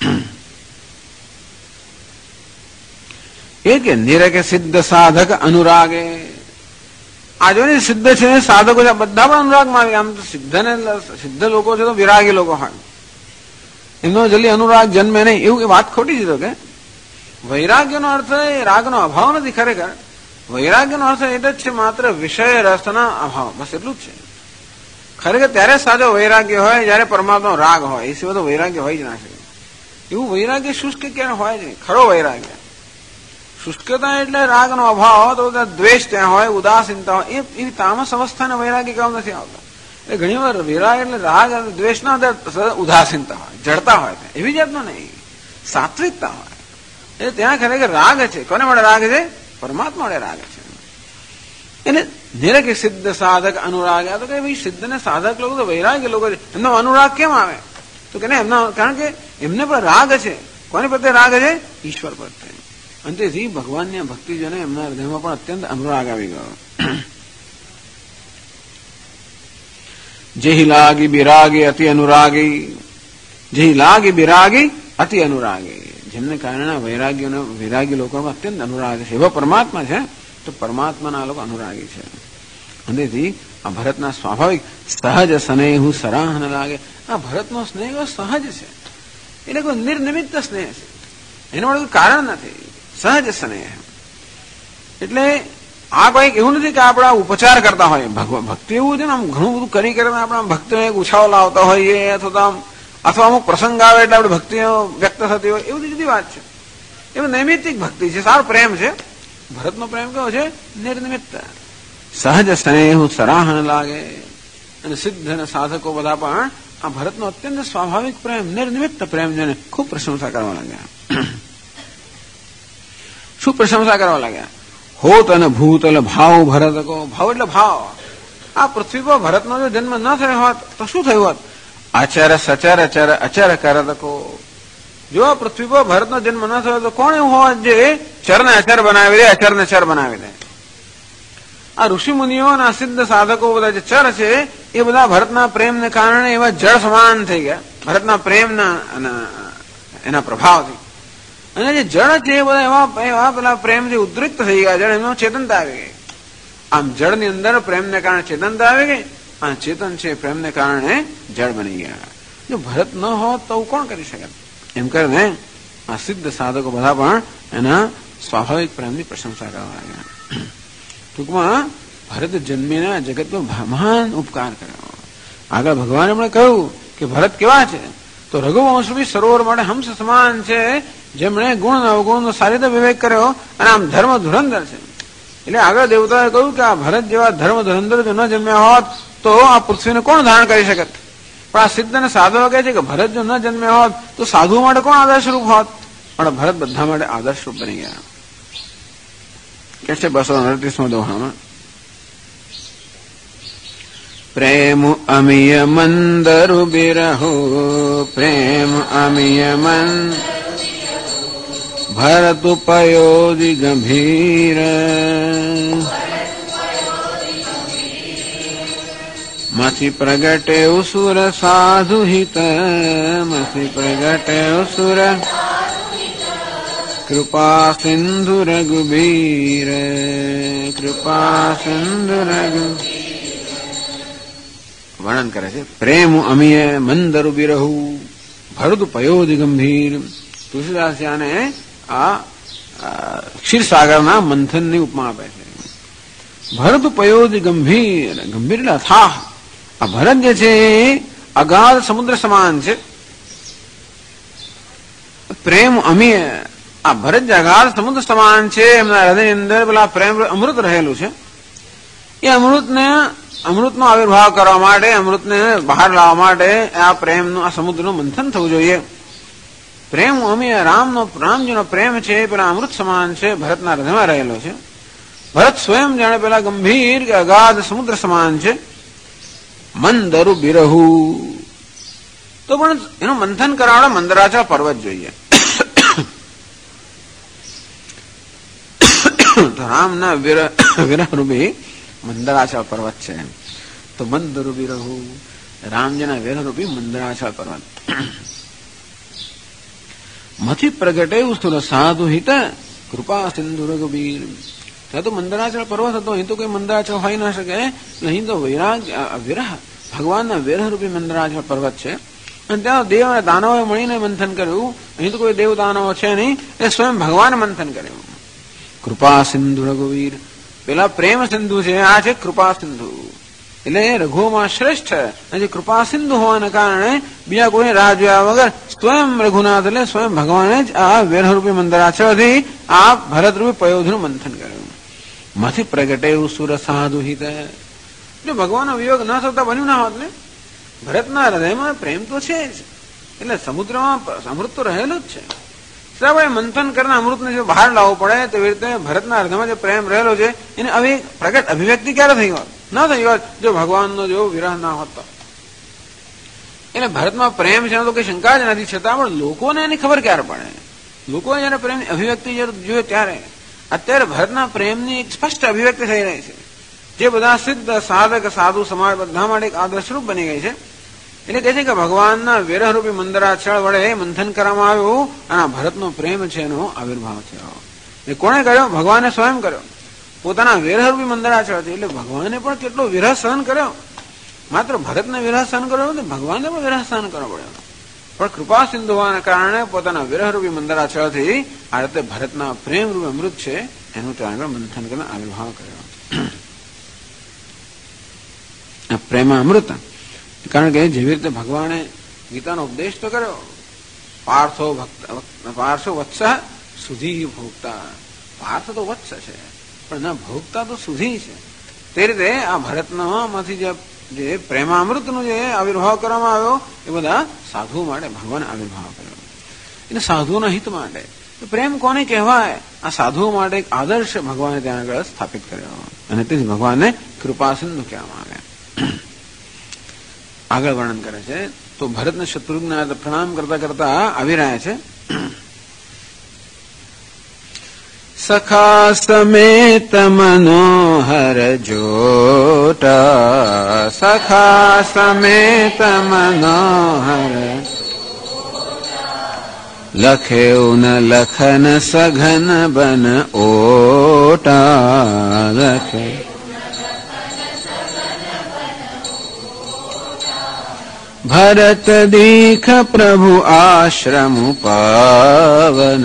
એ કે નિરકે સિદ્ધ સાધક અનુરાગે, આ જો સિદ્ધ છે સાધકો છે બધા પણ અનુરાગમાં આવે. આમ તો સિદ્ધ લોકો છે તો વિરાગી લોકો હોય, એમનો જલ્દી અનુરાગ જન્મે નહીં, એવું એ વાત ખોટી છે. તો કે વૈરાગ્યનો અર્થ એ રાગનો અભાવ નથી. ખરેખર વૈરાગ્યનો અર્થ એટલે જ છે માત્ર વિષય રસના અભાવ, બસ એટલું જ છે. ખરેખર ત્યારે સાચો વૈરાગ્ય હોય જયારે પરમાત્માનો રાગ હોય, એ સિવાય તો વૈરાગ્ય હોય જ ના શકે. એવું વૈરાગ્ય શુષ્ક ક્યારે હોય જ નહીં. ખરો વૈરાગ્ય શુષ્કતા એટલે રાગનો અભાવ, તો દ્વેષ ત્યાં હોય, ઉદાસીનતા હોય, એવી તામસ અવસ્થાને વૈરાગ્ય કામ નથી આવતા. એ ઘણી વાર વિરાગ એટલે રાગ અને દ્વેષના ઉદાસીનતા હોય, જડતા હોય, એવી જાતનો નહીં, સાત્વિકતા હોય. એટલે ત્યાં ખરેખર રાગ છે. કોને મળે રાગ છે? પરમાત્મા મળે રાગ છે. એને નિરકે સિદ્ધ સાધક અનુરાગ, તો કે ભાઈ સિદ્ધ ને સાધક લોકો તો વૈરાગ્ય લોકો છે, એમનો અનુરાગ કેમ આવે? તો કે એમના કારણ કે એમને પણ રાગ છે. કોની પ્રત્યે રાગ છે? ઈશ્વર પ્રત્યે. અને તેથી ભગવાનની ભક્તિજનો એમના હૃદયમાં પણ અત્યંત અનુરાગ આવી ગયો. જેહી લાગી બિરાગી અતિ અનુરાગી, જેહી લાગી બિરાગી અતિ અનુરાગી, જેમને કારણે વૈરાગી લોકોમાં અત્યંત અનુરાગ છે. એવા પરમાત્મા છે તો પરમાત્માના લોકો અનુરાગી છે. અને તેથી આ ભરતના સ્વાભાવિક સહજ સ્નેહ સરાહન લાગે. આ ભરતનો સ્નેહ સહજ છે, એટલે કોઈ નિર્નિમિત્ત સ્નેહ છે, એનું કોઈ કારણ નથી. સહજ સ્નેહ એટલે આ કોઈ એવું નથી કે આપણા ઉપચાર કરતા હોય. ભક્તિ એવું છે ને, આમ ઘણું બધું કરી કરીને આપણા ભક્તિને એક ઉછાળો લાવતા હોઈએ, અથવા અમુક પ્રસંગ આવે એટલે આપણે ભક્તિ વ્યક્ત થતી હોય, એવું જુદી વાત છે. એવું નૈમિત્તિક ભક્તિ છે, સારો પ્રેમ છે. ભરતનો પ્રેમ કેવો છે? નિર્નિમિત્ત. સહજ સ્નેહ સરાહન લાગે. અને સિદ્ધ અને સાધકો બધા પણ આ ભરતનો અત્યંત સ્વાભાવિક પ્રેમ, નિર્નિમિત્ત પ્રેમ જોઈને ખૂબ પ્રશંસા કરવા લાગ્યા. શું પ્રશંસા કરવા લાગ્યા? હોત અને ભૂત એટલે ભાવ ભરતકો. ભાવ એટલે ભાવ. આ પૃથ્વી પર ભરતનો જો જન્મ ન થયો હોત તો શું થયું હોત? આચાર સચાર અચાર અચાર કરતકો. જો આ પૃથ્વી પર ભરતનો જન્મ ન થયો તો કોણ એવું હોત જે ચરને અચર બનાવી દે, અચરને ચર બનાવી દે? આ ઋષિ મુનિઓ અને સિદ્ધ સાધકો બધા જે ચર છે એ બધા ભરતના પ્રેમને કારણે એવા જળ સમાન થઈ ગયા, ભરતના પ્રેમના એના પ્રભાવથી. અને જે જળ છે એ બધા એવા પેલા પ્રેમથી ઉદ્રિક્ત થઈ ગયા, જળ એમાં ચેતનતા આવી ગઈ. આમ જળની અંદર પ્રેમને કારણે ચેતનતા આવી ગઈ, અને ચેતન છે પ્રેમને કારણે જળ બની ગયા. જો ભરત ન હોત તો કોણ કરી શકે? એમ કરીને આ સિદ્ધ સાધકો બધા પણ એના સ્વાભાવિક પ્રેમની પ્રશંસા કરવા લાગ્યા. ટૂંકમાં ભરત જન્મીને જગતમાં મહાન ઉપકાર કર્યો. આગળ ભગવાને એમણે કહ્યું કે ભરત કેવા છે? તો રઘુવંશી સરોવર માટે હંસ સમાન છે, જેમણે ગુણ અવગુણ સારી રીતે વિવેક કર્યો અને આમ ધર્મ ધુરંધર છે. એટલે આગળ દેવતાએ કહ્યું કે આ ભરત જેવા ધર્મ ધુરંધર જો ન જન્મ્યા હોત તો આ પૃથ્વીને કોણ ધારણ કરી શકત? પણ આ સિદ્ધ અને સાધુઓ કહે છે કે ભરત જો ન જન્મ્યા હોત તો સાધુઓ માટે કોણ આદર્શરૂપ હોત? પણ ભરત બધા માટે આદર્શરૂપ બની ગયા. કે છે 238મો દોહામાં, પ્રેમ અમિય મંદરુ બિરહો પ્રેમ અમિય મન ભરત પયોધિ ગંભીર મથી પ્રગટે ઉસુર સાધુ હિત મથી પ્રગટે ઉસુર કૃપા સિંધુ રઘુબીર કૃપા સિંધુ રઘુ. વર્ણન કરે છે પ્રેમ અમિય મંદરુ બિરહુ ભરત પયોધિ ગંભીર. તુલસીદાસને આ ક્ષીરસાગરના મંથનની ઉપમા આપે છે. ભરત પયોધિ ગંભીર, ગંભીર એટલે અથાહ. આ ભરત જે છે એ અગાધ સમુદ્ર સમાન છે. પ્રેમ અમિય, આ ભરત જે અગાધ સમુદ્ર સમાન છે, એમના હૃદયની અંદર પેલા પ્રેમ અમૃત રહેલું છે. એ અમૃતનો આવિર્ભાવ કરવા માટે, અમૃતને બહાર લાવવા માટે આ પ્રેમનું, આ સમુદ્રનું મંથન થવું જોઈએ. પ્રેમ અમિય, રામજીનો પ્રેમ છે પેલા અમૃત સમાન છે, ભરતના હૃદયમાં રહેલો છે. ભરત સ્વયં જાણે પેલા ગંભીર કે અગાધ સમુદ્ર સમાન છે. મંદરુ બિરહુ, તો પણ એનું મંથન કરાવવા મંદરાચલ પર્વત જોઈએ. તો રામના વિરહરૂપી મંદરાચલ પર્વત છે. તો મંદરુ બિરહુ, રામજીના વિરહરૂપી મંદરાચલ પર્વત. મથી પ્રગટે ઉસ્તુર સાધુ હિત કૃપા સિંધુ રઘુબીર. ત્યાં તો મંદરાચલ પર્વત હતો, અહીં તો કોઈ મંદરાચલ હોઈ ના શકે. અહીં તો વિરહ, ભગવાનના વિરહરૂપી મંદરાચલ પર્વત છે. અને ત્યાં દેવ અને દાનવોએ મળીને મંથન કર્યું. અહીં તો કોઈ દેવ દાનવો છે નહીં, એ સ્વયં ભગવાને મંથન કર્યું. કૃપા સિંધુ રઘુવીર, પેલા પ્રેમ સિંધુ છે, આ છે કૃપા સિંધુ. એટલે રઘુમાં શ્રેષ્ઠ અને કૃપા સિંધુ હોવાને કારણે બીજા કોઈ રાહ જોયા વગર સ્વયં રઘુનાથ એટલે સ્વયં ભગવાને જ આ વિરહરૂપી મંદરાચલથી આ ભરતરૂપી પયોધનું મંથન કર્યું. માંથી પ્રગટે સુર સાધુ હિત. જો ભગવાનનો વિયોગ ન થતા બન્યું ના હોત ને, ભરતના હૃદયમાં પ્રેમ તો છે જ, એટલે સમુદ્રમાં અમૃત તો રહેલું જ છે. મંથન કરીને અમૃતને જો બહાર લાવવું પડે તેવી રીતે ભરતના હૃદયમાં જે પ્રેમ રહેલો છે એને હવે પ્રગટ અભિવ્યક્તિ ક્યારે થઈ હોત? ન થઈ હોત જો ભગવાનનો જો વિરહ ના હોત તો. એટલે ભરતમાં પ્રેમ છે તો કઈ શંકા જ નથી, છતાં પણ લોકોને એની ખબર ક્યારે પડે? લોકો જયારે પ્રેમની અભિવ્યક્તિ જોઈએ ત્યારે અત્યારે ભરતના પ્રેમની એક સ્પષ્ટ અભિવ્યક્તિ થઈ રહી છે, જે બધા સિદ્ધ સાધક સાધુ સમાજ બધા માટે એક આદર્શરૂપ બની ગઈ છે. એટલે કહે છે કે ભગવાનના વિરહરૂપી મંદરાચળ વડે મંથન કરવામાં આવ્યું અને ભરતનો પ્રેમ છે એનો આવિર્ભાવ થયો. એ કોણે કર્યો? ભગવાને સ્વયં કર્યો, પોતાના વિરહરૂપી મંદરાચળથી. એટલે ભગવાને પણ કેટલો વિરહ સહન કર્યો. માત્ર ભરતને વિરહ સહન કર્યો નથી, ભગવાને પણ વિરહ સહન કરવો પડ્યો. પણ કૃપા સિંધુ હોવાના કારણે પોતાના વિરહરૂપી મંદરાચળથી આ રીતે ભરતના પ્રેમરૂપી અમૃત છે એનું ત્યાં આગળ મંથન કરીને આવિર્ભાવ કર્યો. પ્રેમ અમૃત, કારણ કે જેવી રીતે ભગવાને ગીતાનો ઉપદેશ તો કર્યો, પાર્થો વત્સ સુધી ભોગતા. પાર્થ તો વત્સ છે પણ ના ભોગતા તો સુધી છે. તે રીતે આ ભરતમાંથી જે પ્રેમામૃતનો જે આવિર્ભાવ કરવામાં આવ્યો એ બધા સાધુઓ માટે ભગવાન આવિર્ભાવ કર્યો, એટલે સાધુઓના હિત માટે. પ્રેમ કોને કહેવાય? આ સાધુઓ માટે એક આદર્શ ભગવાને ત્યાં આગળ સ્થાપિત કર્યો, અને તેથી ભગવાનને કૃપા સિંધુ કહેવામાં આવ્યા. આગળ વર્ણન કરે છે. તો ભરતને શત્રુઘ્ન પ્રણામ કરતા કરતા આવી રહ્યા છે. સખા સમેત મનોહર જોટા, સખા સમેત મનોહર લખેઉ ન લખન સઘન બન ઓટા, લખે ભરત દીખ પ્રભુ આશ્રમ પાવન,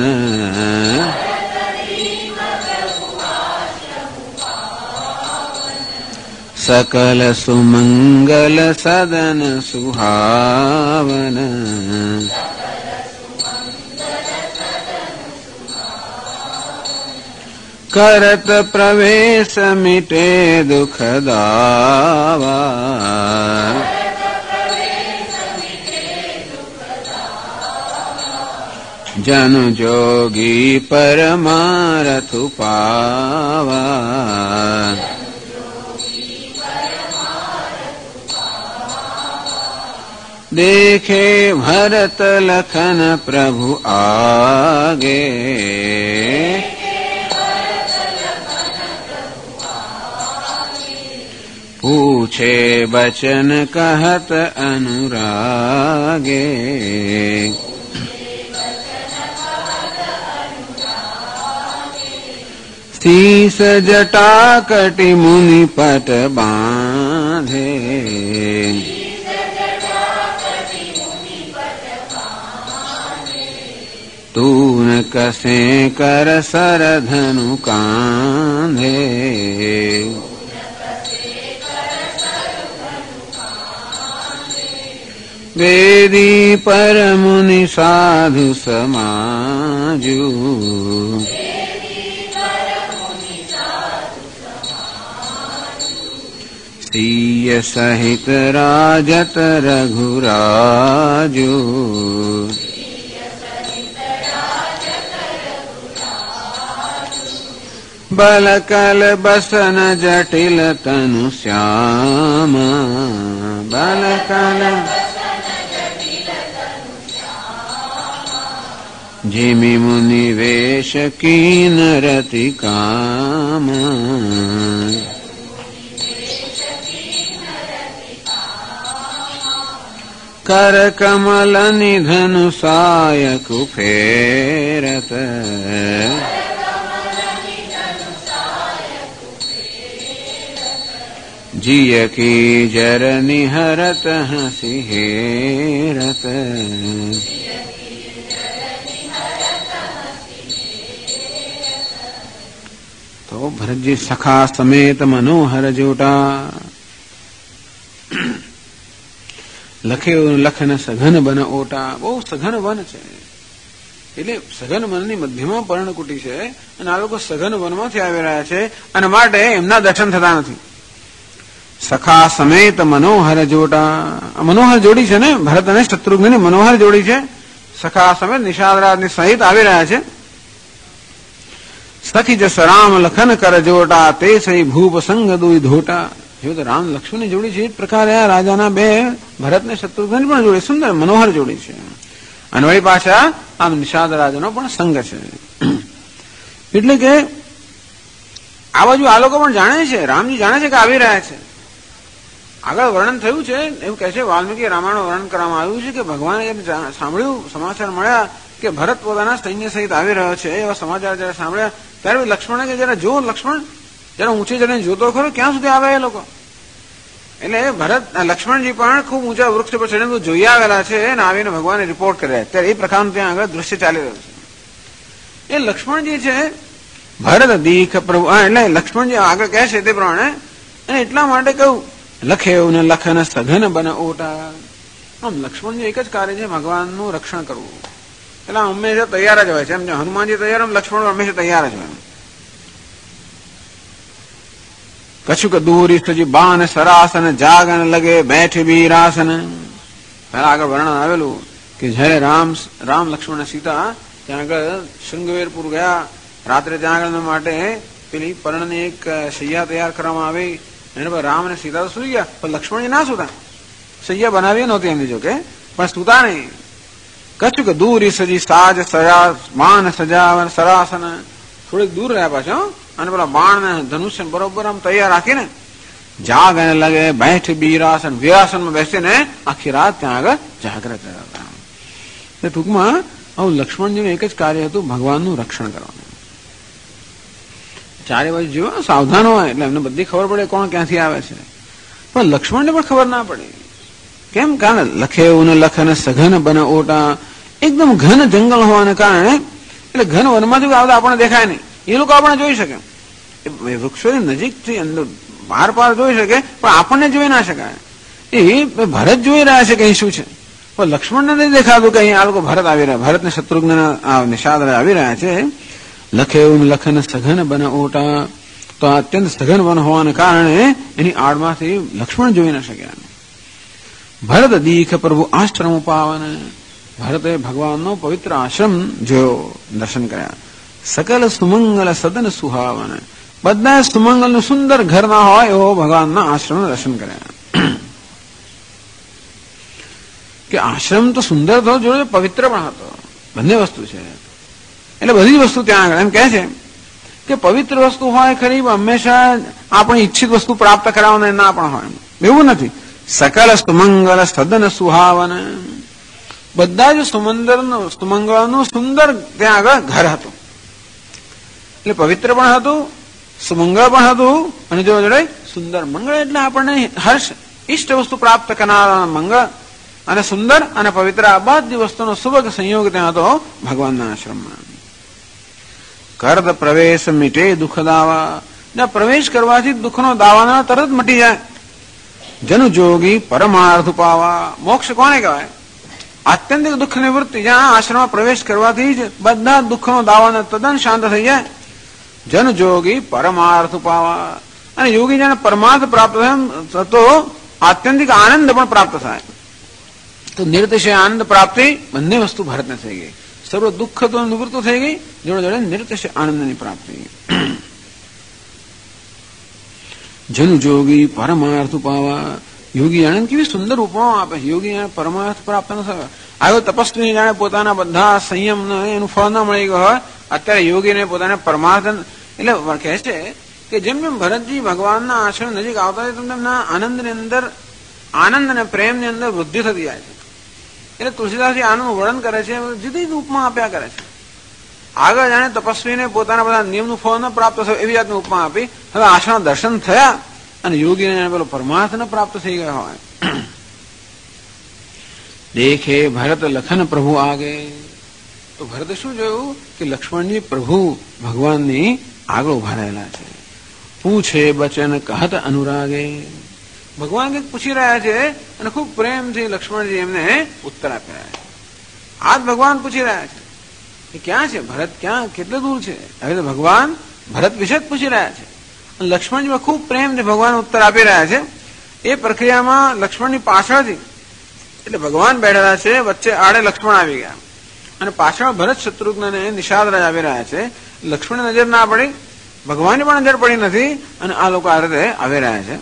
सकल सुमंगल सदन सुहावन, करत प्रवेश मिटे दुख दावा, जन जोगी परमारथ पावा, देखे भरत लखन प्रभु आगे, पूछे बचन कहत अनुरागे, शीस जटा कटि मुनि पट बांधे, तून कसे कर सर धनु कांधे, वेदी पर मुनि साधु समाजू, सिय सहित राजत रघुराजू, बल कल बसन जटिल तनु श्याम, बल कल जिमि मुनि वेश कीन रति काम, कर कमल निधन सायक फेरत, जिय की जर निहरत हंसी हेरत, तो भरत जी सखा समेत मनोहर जोटा, લખે લખન સઘન બન ઓટા. બહુ સઘન વન છે, એટલે સઘન વનની મધ્યમાં પર્ણકુટી છે, અને આ લોકો સઘન વનમાંથી આવી રહ્યા છે, અને માટે એમના દર્શન થતા નથી. સખા સમેત મનોહર જોટા, મનોહર જોડી છે ને, ભરત અને શત્રુઘ્નની મનોહર જોડી છે. સખા સમેત નિષાદરાજની સહિત આવી રહ્યા છે. સખી જસ રામ લખન કર જોટા, તે સહી ભૂપ સંગ દુઈ ધોટા. જો તો રામ લક્ષ્મણની જોડી છે, એ પ્રકારે આ રાજાના બે ભરત ને શત્રુઘ્ન પણ જોડી સુંદર મનોહર જોડી છે. અને વળી પાછા આમ નિષાદ રાજાનો પણ સંગ છે. એટલે કે આ બાજુ આ લોકો પણ જાણે છે, રામજી જાણે છે કે આવી રહ્યા છે. આગળ વર્ણન થયું છે, એવું કહે છે વાલ્મીકી રામાયણ વર્ણન કરવામાં આવ્યું છે કે ભગવાને સાંભળ્યું, સમાચાર મળ્યા કે ભરત પોતાના સૈન્ય સહિત આવી રહ્યો છે, એવા સમાચાર જયારે સાંભળ્યા ત્યારે લક્ષ્મણે કે જરા જો લક્ષ્મણ જરા ઊંચે જઈને જોતો ખરો ક્યાં સુધી આવે એ લોકો. એટલે ભરત લક્ષ્મણજી પણ ખૂબ ઊંચા વૃક્ષ પર ચડીને જોઈ આવેલા છે, અને આવીને ભગવાને રિપોર્ટ કર્યા. ત્યારે એ પ્રકારનું ત્યાં આગળ દ્રશ્ય ચાલી રહ્યું છે. એ લક્ષ્મણજી છે ભરત દીખ પ્રભુ, એટલે લક્ષ્મણજી આગળ કહે છે તે પ્રમાણે, અને એટલા માટે કહ્યું લખે ને લખન સઘન બન ઓટા. આમ લક્ષ્મણજી એક જ કાર્ય છે, ભગવાનનું રક્ષણ કરવું. એટલે હંમેશા તૈયાર જ હોય છે. એમ હનુમાનજી તૈયાર, એમ લક્ષ્મણ હંમેશા તૈયાર જ હોય. કછુક દૂરી સજી બાન સરાસન જાગન લગે બેઠ બીરાસન. પહેલા આગળ વર્ણન આવેલું કે જયારે રામ લક્ષ્મણ સીતા ત્યાં આગળ શૃંગવેરપુર ગયા, રાત્રે ત્યાં આગળ માટે પેલી પર્ણની એક શૈયા તૈયાર કરવામાં આવી. એને પર રામ અને સીતા તો સુઈ ગયા, પણ લક્ષ્મણજી ના સુતા. શૈયા બનાવી નહોતી એમની જો કે, પણ સુતા નહીં. કછુક દૂરી સજી સાજ સજા બાન સજાવન સરાસન. થોડીક દૂર રહ્યા પાછા, અને પેલા બાણ ને ધનુષ્ય બરોબર આમ તૈયાર રાખીને જાગને લગે બેઠ બીરાસન, વીરાસનમાં બેસીને આખી રાત ત્યાં આગળ જાગ્રત હતા. ટૂંકમાં આવું લક્ષ્મણજીનું એક જ કાર્ય હતું, ભગવાનનું રક્ષણ કરવાનું. ચારે બાજુ જીવો સાવધાન હોય એટલે એમને બધી ખબર પડે કોણ ક્યાંથી આવે છે, પણ લક્ષ્મણને પણ ખબર ના પડે. કેમ? કારણ લખે લખન સઘન બન ઓટા. એકદમ ઘન જંગલ હોવાને કારણે, એટલે ઘન વનમાંથી આવતા આપણને દેખાય નહીં, એ લોકો આપણને જોઈ શકે. વૃક્ષોની નજીકથી અંદર બહાર પાર જોઈ શકે, પણ આપણને જોઈ ના શકાય. એ ભરત જોઈ રહ્યા છે કે અહીં શું છે, પણ લક્ષ્મણને નથી દેખાતું કે અહીં આ લોકો ભરત આવી રહ્યા, ભરત ને શત્રુઘ્ન નિષાદ આવી રહ્યા છે. લખે લખન સઘન બન ઓટા. તો અત્યંત સઘન વન હોવાને કારણે એની આડમાંથી લક્ષ્મણ જોઈ ન શક્યા. ભરત દીખ પ્રભુ આશ્રમ પાવન. ભરતે ભગવાનનો પવિત્ર આશ્રમ જોયો, દર્શન કર્યા. સકલ સુમંગલ સદન સુહાવન. બધા સુમંગલ નું સુંદર ઘર ના હોય એવો ભગવાનના આશ્રમ દર્શન કર્યા. કે આશ્રમ તો સુંદર હતો, જોડે પવિત્ર પણ હતો. બંને વસ્તુ છે. એટલે બધી જ વસ્તુ ત્યાં આગળ એમ કહે છે કે પવિત્ર વસ્તુ હોય ખરી, હંમેશા આપણી ઈચ્છિત વસ્તુ પ્રાપ્ત કરાવવાના ના પણ હોય, એવું નથી. સકલ સુમંગલ સદન સુહાવન. બધા જ સુમંગળનું સુંદર ત્યાં આગળ ઘર હતું. એટલે પવિત્ર પણ હતું, સુમંગળ પણ હતું, અને જો જોડે સુંદર. મંગળ એટલે આપણને હર્ષ, ઈષ્ટ વસ્તુ પ્રાપ્ત કરનાર મંગળ, અને સુંદર અને પવિત્ર આ બધી વસ્તુનો સુભગ સંયોગ ત્યાં હતો ભગવાનના આશ્રમમાં. કર્દ પ્રવેશ મીટે દુઃખ દાવા. જ્યાં પ્રવેશ કરવાથી દુઃખનો દાવાના તરત મટી જાય. જન જોગી પરમાર્થ પાવા. મોક્ષ કોને કહેવાય? આત્યંતિક દુઃખ નિવૃત્તિ. જ્યાં આશ્રમમાં પ્રવેશ કરવાથી જ બધા દુઃખનો દાવાના તદ્દન શાંત થઈ જાય. જન જોગી પરમાર્થ પાવા. અને યોગી જેને પરમાર્થ પ્રાપ્ત થાય તો આત્યંતિક આનંદ પણ પ્રાપ્ત થાય. તો નિરતિશય આનંદ પ્રાપ્તિ બંને વસ્તુ ભરતને થઈ ગઈ. સર્વ દુઃખ તો નિવૃત્ત થઈ ગઈ, જોડે જોડે નિરતિશય આનંદની પ્રાપ્તિ. જન જોગી પરમાર્થ પાવા. યોગી આનંદ કેવી સુંદર ઉપમા આપે છે. યોગી પરમાર્થ પ્રાપ્ત ન થયો. આવ્યો તપસ્વી જાણે પોતાના બધા સંયમ એનું ફળ ન મળી ગયું હોય, અત્યારે યોગીને પોતાને પરમાર્થ. એટલે કહે છે કે જેમ જેમ ભરતજી ભગવાનના આશ્રમ નજીક આવતા હોય તેમ તેમના આનંદની અંદર, આનંદ અને પ્રેમની અંદર વૃદ્ધિ થતી જાય છે. એટલે તુલસીદાસજી આનું વર્ણન કરે છે, જુદી જુદી ઉપમા આપ્યા કરે છે. આગળ જાણે તપસ્વીને પોતાના બધા નિયમનું ફળ ન પ્રાપ્ત થયું એવી જાતની ઉપમા આપી. હવે આશ્રમ દર્શન થયા અને યોગીને પેલો પરમાર્થ ન પ્રાપ્ત થઈ ગયો હોય. દેખે ભરત લખન પ્રભુ આગે. તો ભરત શું જોયું કે લક્ષ્મણજી પ્રભુ ભગવાનની આગળ ઉભા રહેલા છે. પૂછે બચન કહત અનુરાગે. ભગવાન કંઈક પૂછી રહ્યા છે અને ખૂબ પ્રેમથી લક્ષ્મણજી એમને ઉત્તર આપી રહ્યા છે. આજ ભગવાન પૂછી રહ્યા છે કે ક્યાં છે ભરત, ક્યાં કેટલે દૂર છે. હવે તો ભગવાન ભરત વિશે જ પૂછી રહ્યા છે. લક્ષ્મણજી ખૂબ પ્રેમથી ભગવાન ઉત્તર આપી રહ્યા છે. એ પ્રક્રિયામાં લક્ષ્મણની પાછળથી, એટલે ભગવાન બેઠેલા છે, વચ્ચે આડે લક્ષ્મણ આવી ગયા અને પાછળ ભરત શત્રુઘ્નને નિષાદ રાજ આવી રહ્યા છે. લક્ષ્મણની નજર ના પડી, ભગવાનની પણ નજર પડી નથી, અને આ લોકો આ રીતે આવી રહ્યા છે.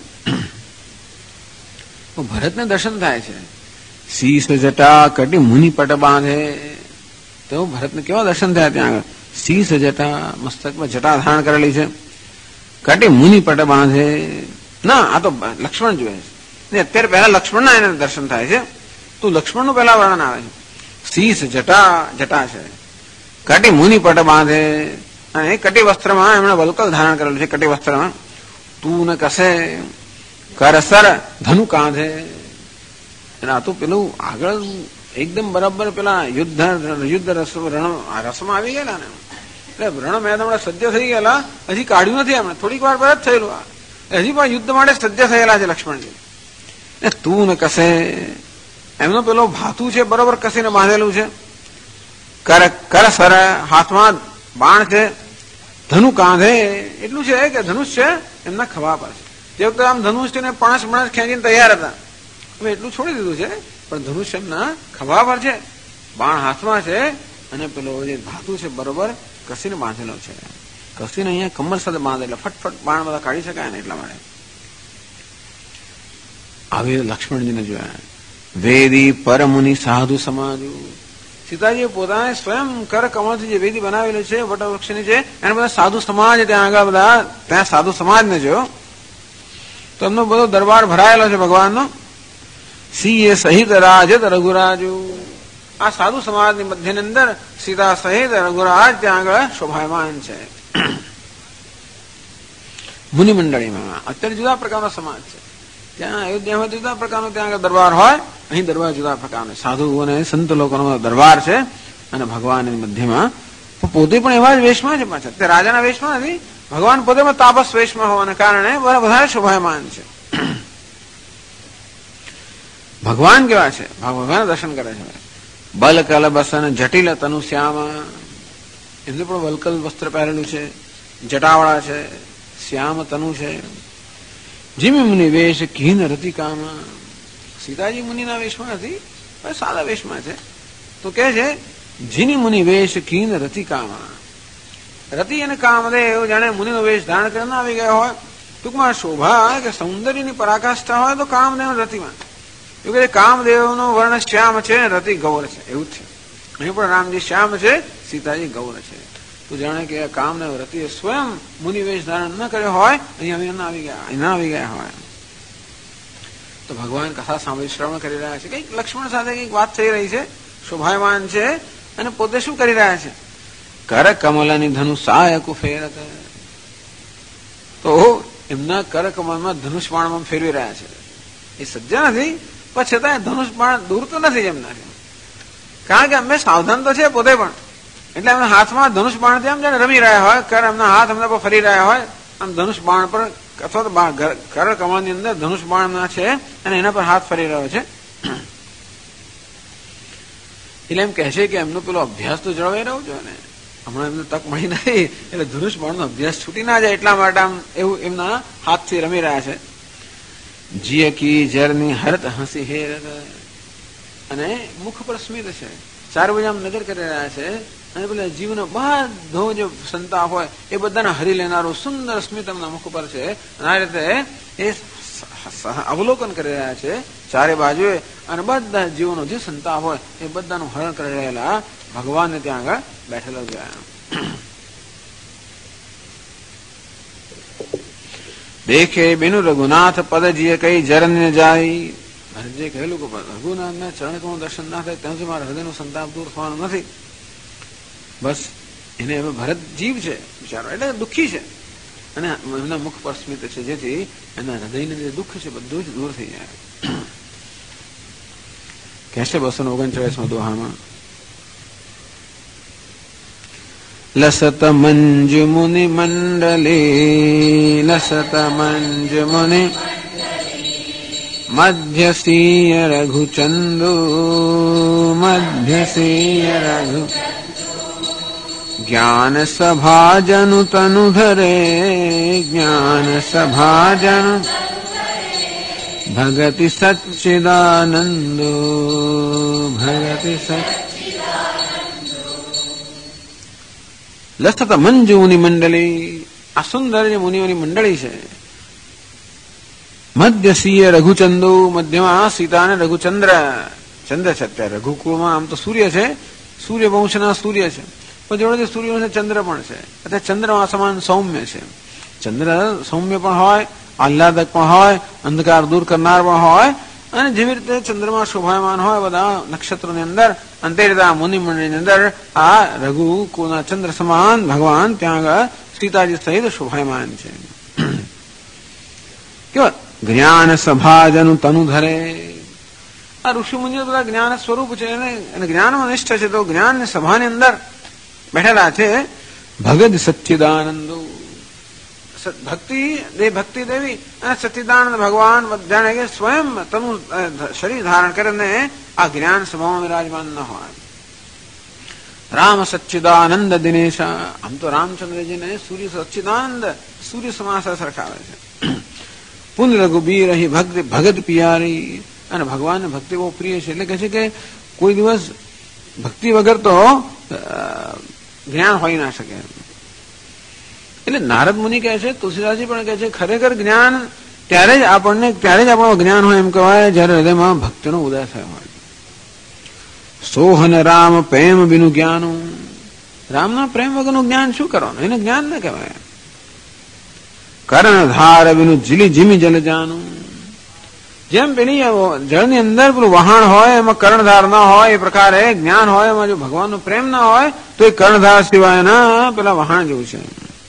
ભરતને દર્શન થાય છે. શીશ જટા કટી મુનિ પટ બાંધે. તો ભરતને કેવા દર્શન થયા ત્યાં આગળ. શીશ જટા, મસ્તકમાં જટા ધારણ કરેલી છે. કટી મુનિ પટ બાંધે. ના, આ તો લક્ષ્મણ જોઈએ છે. અત્યારે પહેલા લક્ષ્મણના એને દર્શન થાય છે. તો લક્ષ્મણનું પહેલા વર્ણન આવે છે. શીશ જટા, જટા છે. કટી મુનિ પટ બાંધે. અને કટી વસ્ત્રમાં એમણે વલ્કલ ધારણ કરેલું છે. કટી વસ્ત્રમાં તું ન કસે કરસર ધનુ કાંધે. આ તો પેલું આગળ એકદમ બરાબર પેલા યુદ્ધ રસમાં આવી ગયેલા ને, એટલે રણ મેદાન સજ્જ થઈ ગયેલા. હજી કાઢ્યું નથી એમણે, થોડીક વાર પર જ થયેલું. હજી પણ યુદ્ધ માટે સજ્જ થયેલા છે લક્ષ્મણજી. તું ને કસે, એમનો પેલો ભાથું છે બરોબર કસીને બાંધેલું છે. કરસર, હાથમાં બાણ છે. ધનુ કાંધે, એટલું છે કે ધનુષ છે એમના ખભા પર છે. તે વખતે આમ ધનુષ્યને પણસ ખેંચીને તૈયાર હતા. હવે એટલું છોડી દીધું છે, પણ ધનુષ્ય એમના ખભા પર છે, બાણ હાથમાં છે, અને પેલો જે ધાતુ છે બરોબર કસીને બાંધેલો છે. કસીને અહીંયા કમર સાથે બાંધે એટલે ફટફટ બાણ બધા કાઢી શકાય ને એટલા માટે. આવી લક્ષ્મણજીને જોયા. વેદી પરમુનિ સાધુ સમાજુ. સીતાજીએ પોતાને સ્વયં કર કમળથી જે વેદી બનાવેલી છે વટવૃક્ષની છે, એને બધા સાધુ સમાજ ત્યાં આગળ બધા ત્યાં સાધુ સમાજને જોયો તો એમનો બધો દરબાર ભરાયેલો છે ભગવાનનો. સિંહ સહિત રાજત રઘુરાજુ. આ સાધુ સમાજની મધ્યની અંદર સીતા સહિત રઘુરાજ ત્યાં આગળ શોભાયમાન છે. મુનિ મંડળીમાં અત્યારે જુદા પ્રકારનો સમાજ છે. ત્યાં અયોધ્યામાં જુદા પ્રકારનો ત્યાં આગળ દરબાર હોય, અહીં દરબાર જુદા પ્રકારનો સાધુ અને સંત લોકોનો દરબાર છે, અને ભગવાનની મધ્યમાં પોતે પણ એવા જ વેશમાં છે. પાછા તે રાજાના વેશમાં નથી, ભગવાન પોતે પણ તાપસ વેશમાં હોવાને કારણે વધારે શોભાયમાન છે. ભગવાન કેવા છે? ભગવાન દર્શન કરે છે. બલકલ બસન જટિલ તનુ શ્યામા. એમને પણ વલકલ વસ્ત્ર પહેરેલું છે, જટાવાળા છે, શ્યામ તનુ છે. જીમી મુનિ વેશ કીન રતિકામાં. સીતાજી મુનિના વેશમાં નથી, સાદા વેશમાં છે. તો કે છે જીની મુનિ વેશ કીન રતિકામાં. રતિ અને કામદેવ જાણે મુનિનો વેશ ધારણ કરીને આવી ગયા હોય. ટૂંકમાં શોભા કે સૌંદર્યની પરાકાષ્ઠા હોય તો કામદેવ રતિમાં. એવું કે કામદેવનો વર્ણ શ્યામ છે, રતિ ગૌર છે, એવું જ છે. અહીં પણ રામજી શ્યામ છે, સીતાજી ગૌર છે. તો જાણે કે કામદેવ રતિએ સ્વયં મુનિવેશ ધારણ ન કર્યો હોય, અહીંયા આવી ગયા હોય. તો ભગવાન કથા સાંભળી શ્રવણ કરી રહ્યા છે. કઈક લક્ષ્મણ સાથે કઈક વાત થઈ રહી છે, શોભાયમાન છે, અને પોતે શું કરી રહ્યા છે? કર કમલની ધનુષ સાયકુ ફેરત. તો એમના કર કમલમાં ધનુષ બાણમાં ફેરવી રહ્યા છે. એ સજ્જન નથી, પણ છતાં ધનુષ બાણ દૂર તો નથી એમનાથી, કારણ કે અમે સાવધાન તો છે પોતે પણ. એટલે એમના હાથમાં ધનુષ બાણથી આમ જાણે રમી રહ્યા હોય, કર એમના હાથ એમના પર ફરી રહ્યા હોય, આમ ધનુષ બાણ પર અથવા તો કર કમળની અંદર ધનુષ બાણ છે, અને એના પર હાથ ફરી રહ્યો છે. એટલે એમ કહે છે કે એમનો પેલો અભ્યાસ તો જળવાઈ રહ્યો છે ને, હમણાં એમને તક મળી નથી, એટલે ધનુષ બાણનો અભ્યાસ છૂટી ના જાય એટલા માટે આમ એવું એમના હાથથી રમી રહ્યા છે. જીય કી જરની હરત હસી હેરત. અને મુખ પર સ્મિત છે, ચાર બાજુ આમ નજર કરી રહ્યા છે, અને પેલા જીવનો બધો જે સંતાપ હોય એ બધાને હરી લેનારું સુંદર સ્મિત એમના મુખ પર છે. અને આ રીતે એ અવલોકન કરી રહ્યા છે ચારે બાજુએ, અને બધા જીવનો જે સંતાપ હોય એ બધાનું હરણ કરી રહેલા ભગવાનને ત્યાં આગળ બેઠેલો ગયા. દેખે બેનું રઘુનાથ પદ જીએ કઈ જરન્ય જાય. ભરતજીએ કહેલું કે રઘુનાથના ચરણ કમળ દર્શન ના થાય ત્યાં સુધી મારા હૃદયનો સંતાપ દૂર થવાનો નથી. બસ એને હવે ભરત જીવ છે બિચારો, એટલે દુઃખી છે, અને એમના મુખ પર સ્મિત છે, જેથી એના હૃદયનું જે દુઃખ છે બધું જ દૂર થઈ જાય. કહેશે 239 દોહામાં, લસત મંજુ મુનિ મંડલે લસત મંજુ મુનિ મધ્યસીય રઘુચંદુ મધ્યસીય રઘુ જ્ઞાન સભાજનુ તનુ ધરે જ્ઞાન સભાજન ભગતિ સચ્ચિદાનંદો ભગતિ લસત મંજુ મુનિ મંડળી. આ સુંદર જે મુનિઓની મંડળી છે. મધ્યસીય રઘુચંદુ, મધ્યમાં સીતા અને રઘુચંદ્ર. ચંદ્ર છે અત્યારે રઘુકુળમાં, આમ તો સૂર્ય છે, સૂર્ય વંશના સૂર્ય છે, પણ જોડે સૂર્ય વંશ ચંદ્ર પણ છે. એટલે ચંદ્રમાં સમાન સૌમ્ય છે. ચંદ્ર સૌમ્ય પણ હોય, આહ્લાદક પણ હોય, અંધકાર દૂર કરનાર પણ હોય, અને જેવી રીતે ચંદ્રમાં શોભાયમાન હોય બધા નક્ષત્રોની અંદર, અને તે રીતે આ મુનિ મંડળની અંદર આ રઘુકુળના ચંદ્ર સમાન ભગવાન ત્યાં આગળ સીતાજી સહિત શોભાયમાન છે. કેવા જ્ઞાન સભાજનુ તનુ ધરે. આ ઋષિ મુનિઓ બધા જ્ઞાન સ્વરૂપ છે, અને જ્ઞાનમાં નિષ્ઠ છે, તો જ્ઞાન સભાની અંદર બેઠેલા છે. ભગત સચ્ચિદાનંદો. ભક્તિ દેવી અને સચ્ચિદાનંદ ભગવાન જાણે કે સ્વયં તનુ શરીર ધારણ કરીને આ જ્ઞાન સભામાં વિરાજમાન ન હોય. રામ સચ્ચિદાનંદ દિનેશા. આમ તો રામચંદ્રજીને સૂર્ય સચ્ચિદાનંદ સૂર્ય સમાસ સરખાવે છે. પુન રઘુબીર અહીં ભક્તિ ભગત પિયારી, અને ભગવાનને ભક્તિ બહુ પ્રિય છે. એટલે કહે છે કે કોઈ દિવસ ભક્તિ વગર તો જ્ઞાન હોઈ ના શકે. એટલે નારદ મુનિ કહે છે, તુલસીદાસજી પણ કહે છે, ખરેખર જ્ઞાન ત્યારે જ આપણું જ્ઞાન હોય એમ કહેવાય જયારે હૃદયમાં ભક્તિનો ઉદય થયો હોય. સોહન રામ પ્રેમ બિનું જ્ઞાનું, રામના પ્રેમ વગરનું જ્ઞાન શું કરવાનું, એને જ્ઞાન ના કહેવાય. કર્ણધાર બિનું જીલી જીમી જલ જાનું, જેમ પેલી જળની અંદર પેલું વહાણ હોય એમાં કર્ણધાર ના હોય એ પ્રકારે જ્ઞાન હોય એમાં જો ભગવાનનો પ્રેમ ના હોય તો એ કર્ણધાર સિવાયના પેલા વહાણ જેવું છે.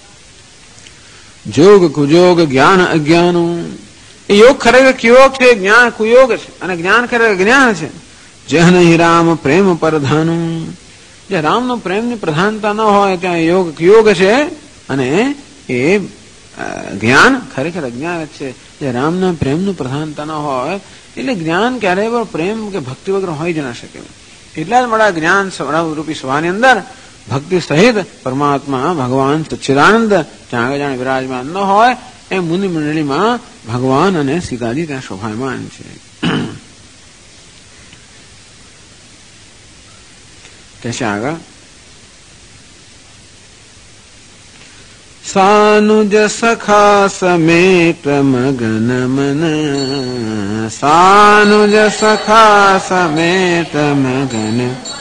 જોગ કુજોગ જ્ઞાન અજ્ઞાનું, એ યોગ ખરેખર કયોગ છે, જ્ઞાન કુયોગ છે, અને જ્ઞાન ખરેખર જ્ઞાન છે. જહ નહીં રામ પ્રેમ પરધાનું, જે રામનો પ્રેમની પ્રધાનતા ન હોય ત્યાં યોગ કયોગ છે, અને એ જ્ઞાન ખરેખર અજ્ઞાન જ છે. જે રામના પ્રેમનું પ્રધાનતા ન હોય એટલે જ્ઞાન ક્યારેય પણ પ્રેમ કે ભક્તિ વગર હોઈ જ ના શકે. એટલા જ મળે જ્ઞાન રૂપી સભાની અંદર ભક્તિ સહિત પરમાત્મા ભગવાન સચ્ચિદાનંદ ત્યાં આગળ જાણે વિરાજમાન ન હોય એ મુનિ મંડળીમાં ભગવાન અને સીતાજી ત્યાં શોભાયમાન છે. कैसे आगा? सानुज सखा समेत मगन मन, सानुज सखा समेत मगन,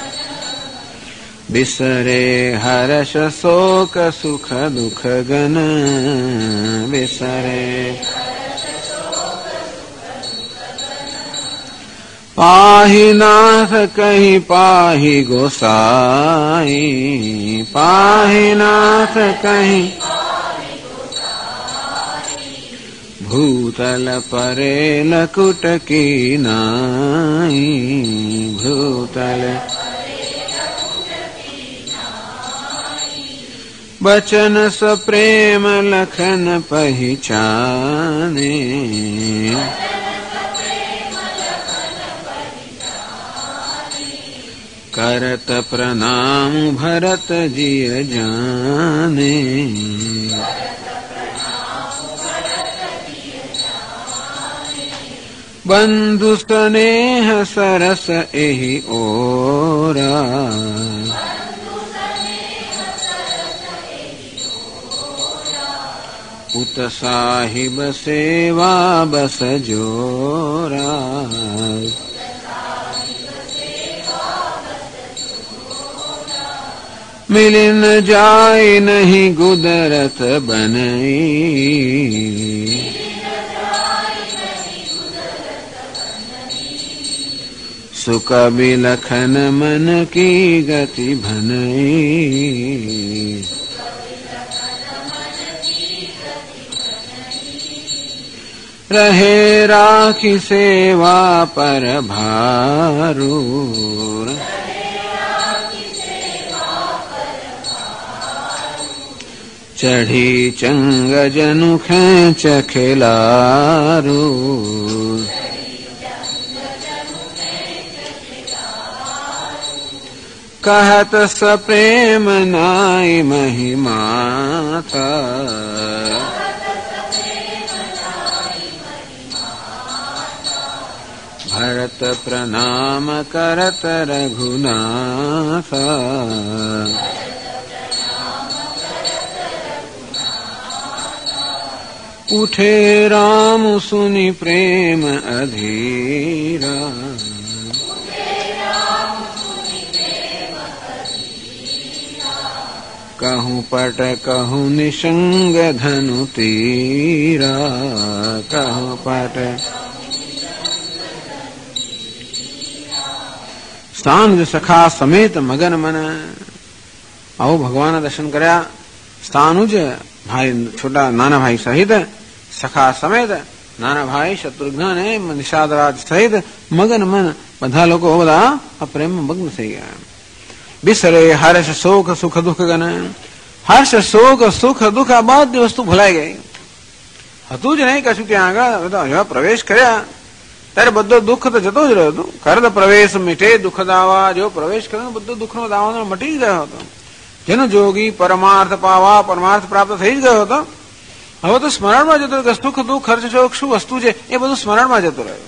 बिसरे हर्ष शोक सुख दुख गन, बिसरे पाहि नाथ कहीं पाहि गोसाई, पाहि नाथ कहीं भूतल परे लकुट की नाई, भूतल बचन सप्रेम लखन पहिचाने, करत प्रणाम भरत जिय जाने, बंधु स्नेह सरस एहि ओरा, उत साहिब सेवा बस जोरा, मिलिन जाय नहीं गुदरत बनई, सुख बिलखन मन की गति भनई, रहे राखी सेवा पर भारू, चढ़ी चंग जनु खेच खिलारू, कहत सप्रेम नाई महिमा था, भरत प्रणाम करत रघुनाथ, उठे राम सुनि प्रेम अधीरा, कहूँ पट कहूँ निशंग धनु तीरा, कहूँ पट स्थान सखा समेत मगन मन. आओ भगवान दर्शन કર્યા. સ્થાનુજ ભાઈ છોટા નાના ભાઈ સહિત સખા સમેત નાના ભાઈ શત્રુઘ્ન અને નિષાદરાજ સહિત મગન મન બધા લોકો બધા આ પ્રેમમાં મગ્ન થઈ ગયા. બિસરે હર્ષ શોક સુખ દુઃખ ગન. હર્ષ શોક સુખ દુઃખ આ બધી વસ્તુ ભૂલાઈ ગઈ. હતું જ નહીં કશું ત્યાં આગળ. જેવા પ્રવેશ કર્યા ત્યારે બધો દુઃખ તો જતો જ રહ્યો હતો. કરદ પ્રવેશ મીઠે દુઃખ દાવા. જેવો પ્રવેશ કર્યો બધો દુઃખનો દાવાનો મટી ગયો હતો. જેનો જોગી પરમાર્થ પાવા પરમાર્થ પ્રાપ્ત થઈ જ ગયો હતો. હવે તો સ્મરણમાં જતો રહ્યો. સુખ દુઃખ ખર્ચ શોક શું વસ્તુ છે એ બધું સ્મરણમાં જતો રહ્યો.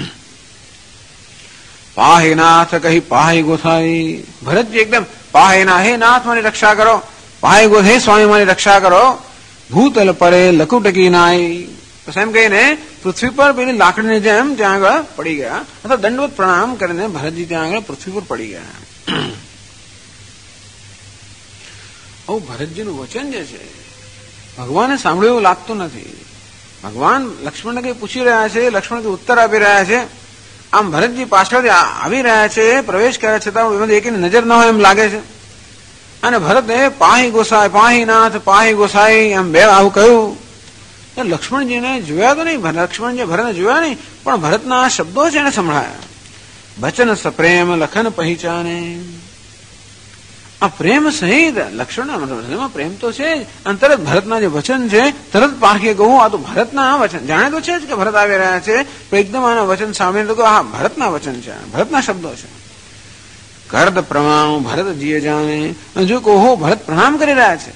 પાહે નાથ કહી પાહે ગોસાઈ. ભરતજી એકદમ પાહે ના, હે નાથ મારી રક્ષા કરો, પાહે ગો, હે સ્વામી મારી રક્ષા કરો. ભૂતલ પરે લકુટકી નાઈ. એમ કહીને પૃથ્વી પર પેલી લાકડીની જેમ ત્યાં આગળ પડી ગયા, અથવા દંડવત પ્રણામ કરીને ભરતજી ત્યાં આગળ પૃથ્વી પર પડી ગયા. આવું ભરતજીનું વચન જે છે ભગવાને સાંભળ્યું એવું લાગતું નથી. ભગવાન લક્ષ્મણને કઈ પૂછી રહ્યા છે, લક્ષ્મણ કઈ ઉત્તર આપી રહ્યા છે. આમ ભરતજી પાછળથી આવી રહ્યા છે, પ્રવેશ કર્યા છતાં એમાં એકની નજર ન હોય એમ લાગે છે. અને ભરતે પાહી ગોસાઈ, પાહી નાથ, પાહી ગોસાઈ એમ બે આવું કહ્યું. લક્ષ્મણજીને જોયા તો નહીં, લક્ષ્મણજી ભરતને જોયા નહીં, પણ ભરતના આ શબ્દો છે એને સંભળાયા. વચન સપ્રેમ લખન પહેચાને. આ પ્રેમ સહિત લક્ષ્મણના હૃદયમાં પ્રેમ તો છે જ, અને તરત ભરતના જે વચન છે તરત પારખી કહું આ તો ભરતના વચન. જાણે તો છે જ કે ભરત આવી રહ્યા છે, પણ એકદમ આના વચન સાંભળીને તો હા ભરતના વચન છે, ભરતના શબ્દો છે. કરદ પ્રણામ ભરતજીએ જાણે. જો કહો ભરત પ્રણામ કરી રહ્યા છે,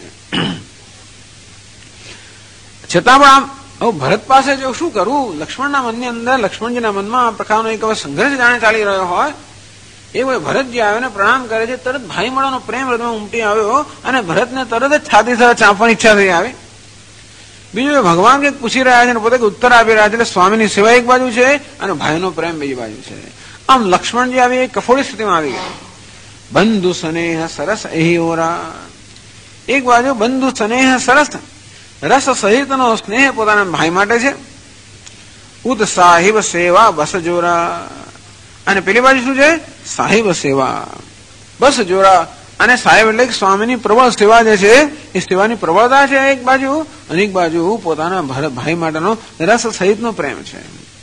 છતાં પણ આમ ભરત પાસે જો શું કરવું, લક્ષ્મણના મનની અંદર, લક્ષ્મણજીના મનમાં આ પ્રકારનો એક સંઘર્ષ જાણે ચાલી રહ્યો હોય એ હોય. ભરતજી આવે ને પ્રણામ કરે છે, તરત ભાઈ મળવાનો પ્રેમ હૃદયમાં ઉમટી આવ્યો અને ભરતને તરત જ છાતી સાથે ચાંપવાની ઈચ્છા થઈ આવી. બીજું ભગવાન કંઈક પૂછી રહ્યા છે અને પોતે ઉત્તર આપી રહ્યા છે, એટલે સ્વામીની સેવા એક બાજુ છે અને ભાઈનો પ્રેમ બીજી બાજુ છે. આમ લક્ષ્મણજી આવી એક કફોડી સ્થિતિમાં આવી ગયા. બંધુ સ્નેહ સરસ એહી ઓરા. એક બાજુ બંધુ સ્નેહ સરસ રસ સહિતનો સ્નેહ પોતાના ભાઈ માટે છે. ઉદ સાહિબ સેવા બસ જોરા. અને પેલી બાજુ શું છે? સાહિબ સેવા બસ જોરા. અને સાહેબ એટલે સ્વામીની પ્રબળ સેવા જે છે એ સેવાની પ્રબળતા છે એક બાજુ, અને એક બાજુ પોતાના ભાઈ માટેનો રસ સહિતનો પ્રેમ છે.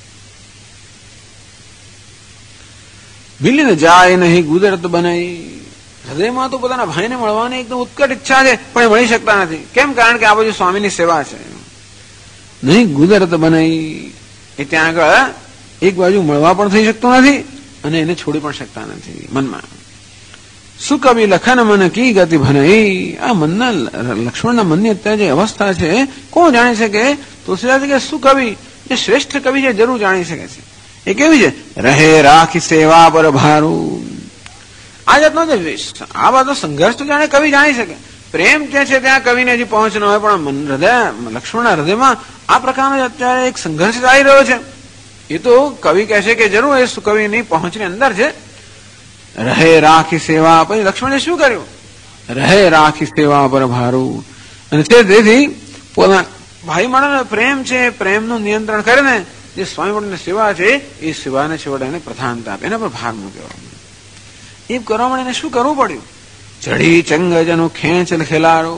મિલીને જાય નહીં ગુદરત બનાવી. હૃદયમાં તો પોતાના ભાઈને મળવાની એકદમ ઉત્કટ ઈચ્છા છે, પણ એ મળી શકતા નથી. કેમ? કારણ કે આ બાજુ સ્વામીની સેવા છે. નહીં ગુદરત બનાવી. એ ત્યાં આગળ એક બાજુ મળવા પણ થઈ શકતું નથી અને એને છોડી પણ શકતા નથી મનમાં. શું કવિ લખન મન કી ગતિ ભનાઈ. આ મનના લક્ષ્મણના મનની અત્યારે જે અવસ્થા છે કોણ જાણી શકે? તુલસીદાસ કે શું કવિ, જે શ્રેષ્ઠ કવિ છે જરૂર જાણી શકે છે. એ કેવી છે? રહે રાખી સેવા પર ભારું. આ જાતનો જે આ બધો સંઘર્ષ તો જાણે કવિ જાણી શકે. પ્રેમ જે છે ત્યાં કવિને હજી પહોંચ ન હોય, પણ હૃદય લક્ષ્મણના હૃદયમાં આ પ્રકારનો અત્યારે એક સંઘર્ષ ચાલી રહ્યો છે. એ તો કવિ કહેશે કે જરૂર એ કવિની પહોંચની અંદર છે. રહે રાખી સેવા. પછી લક્ષ્મણે શું કર્યું? રહે રાખી સેવા પર ભારું. અને તેથી પોતાના ભાઈ માણસનો પ્રેમ છે, પ્રેમનું નિયંત્રણ કરીને જે સ્વામી માટેની સેવા છે એ સેવાને છેવટે એને પ્રધાનતા આપે, એના પર ભાર મૂક્યો. એ કરવા માટે એને શું કરવું પડ્યું? ચડી ચંગજનું ખેંચ ખેલારો.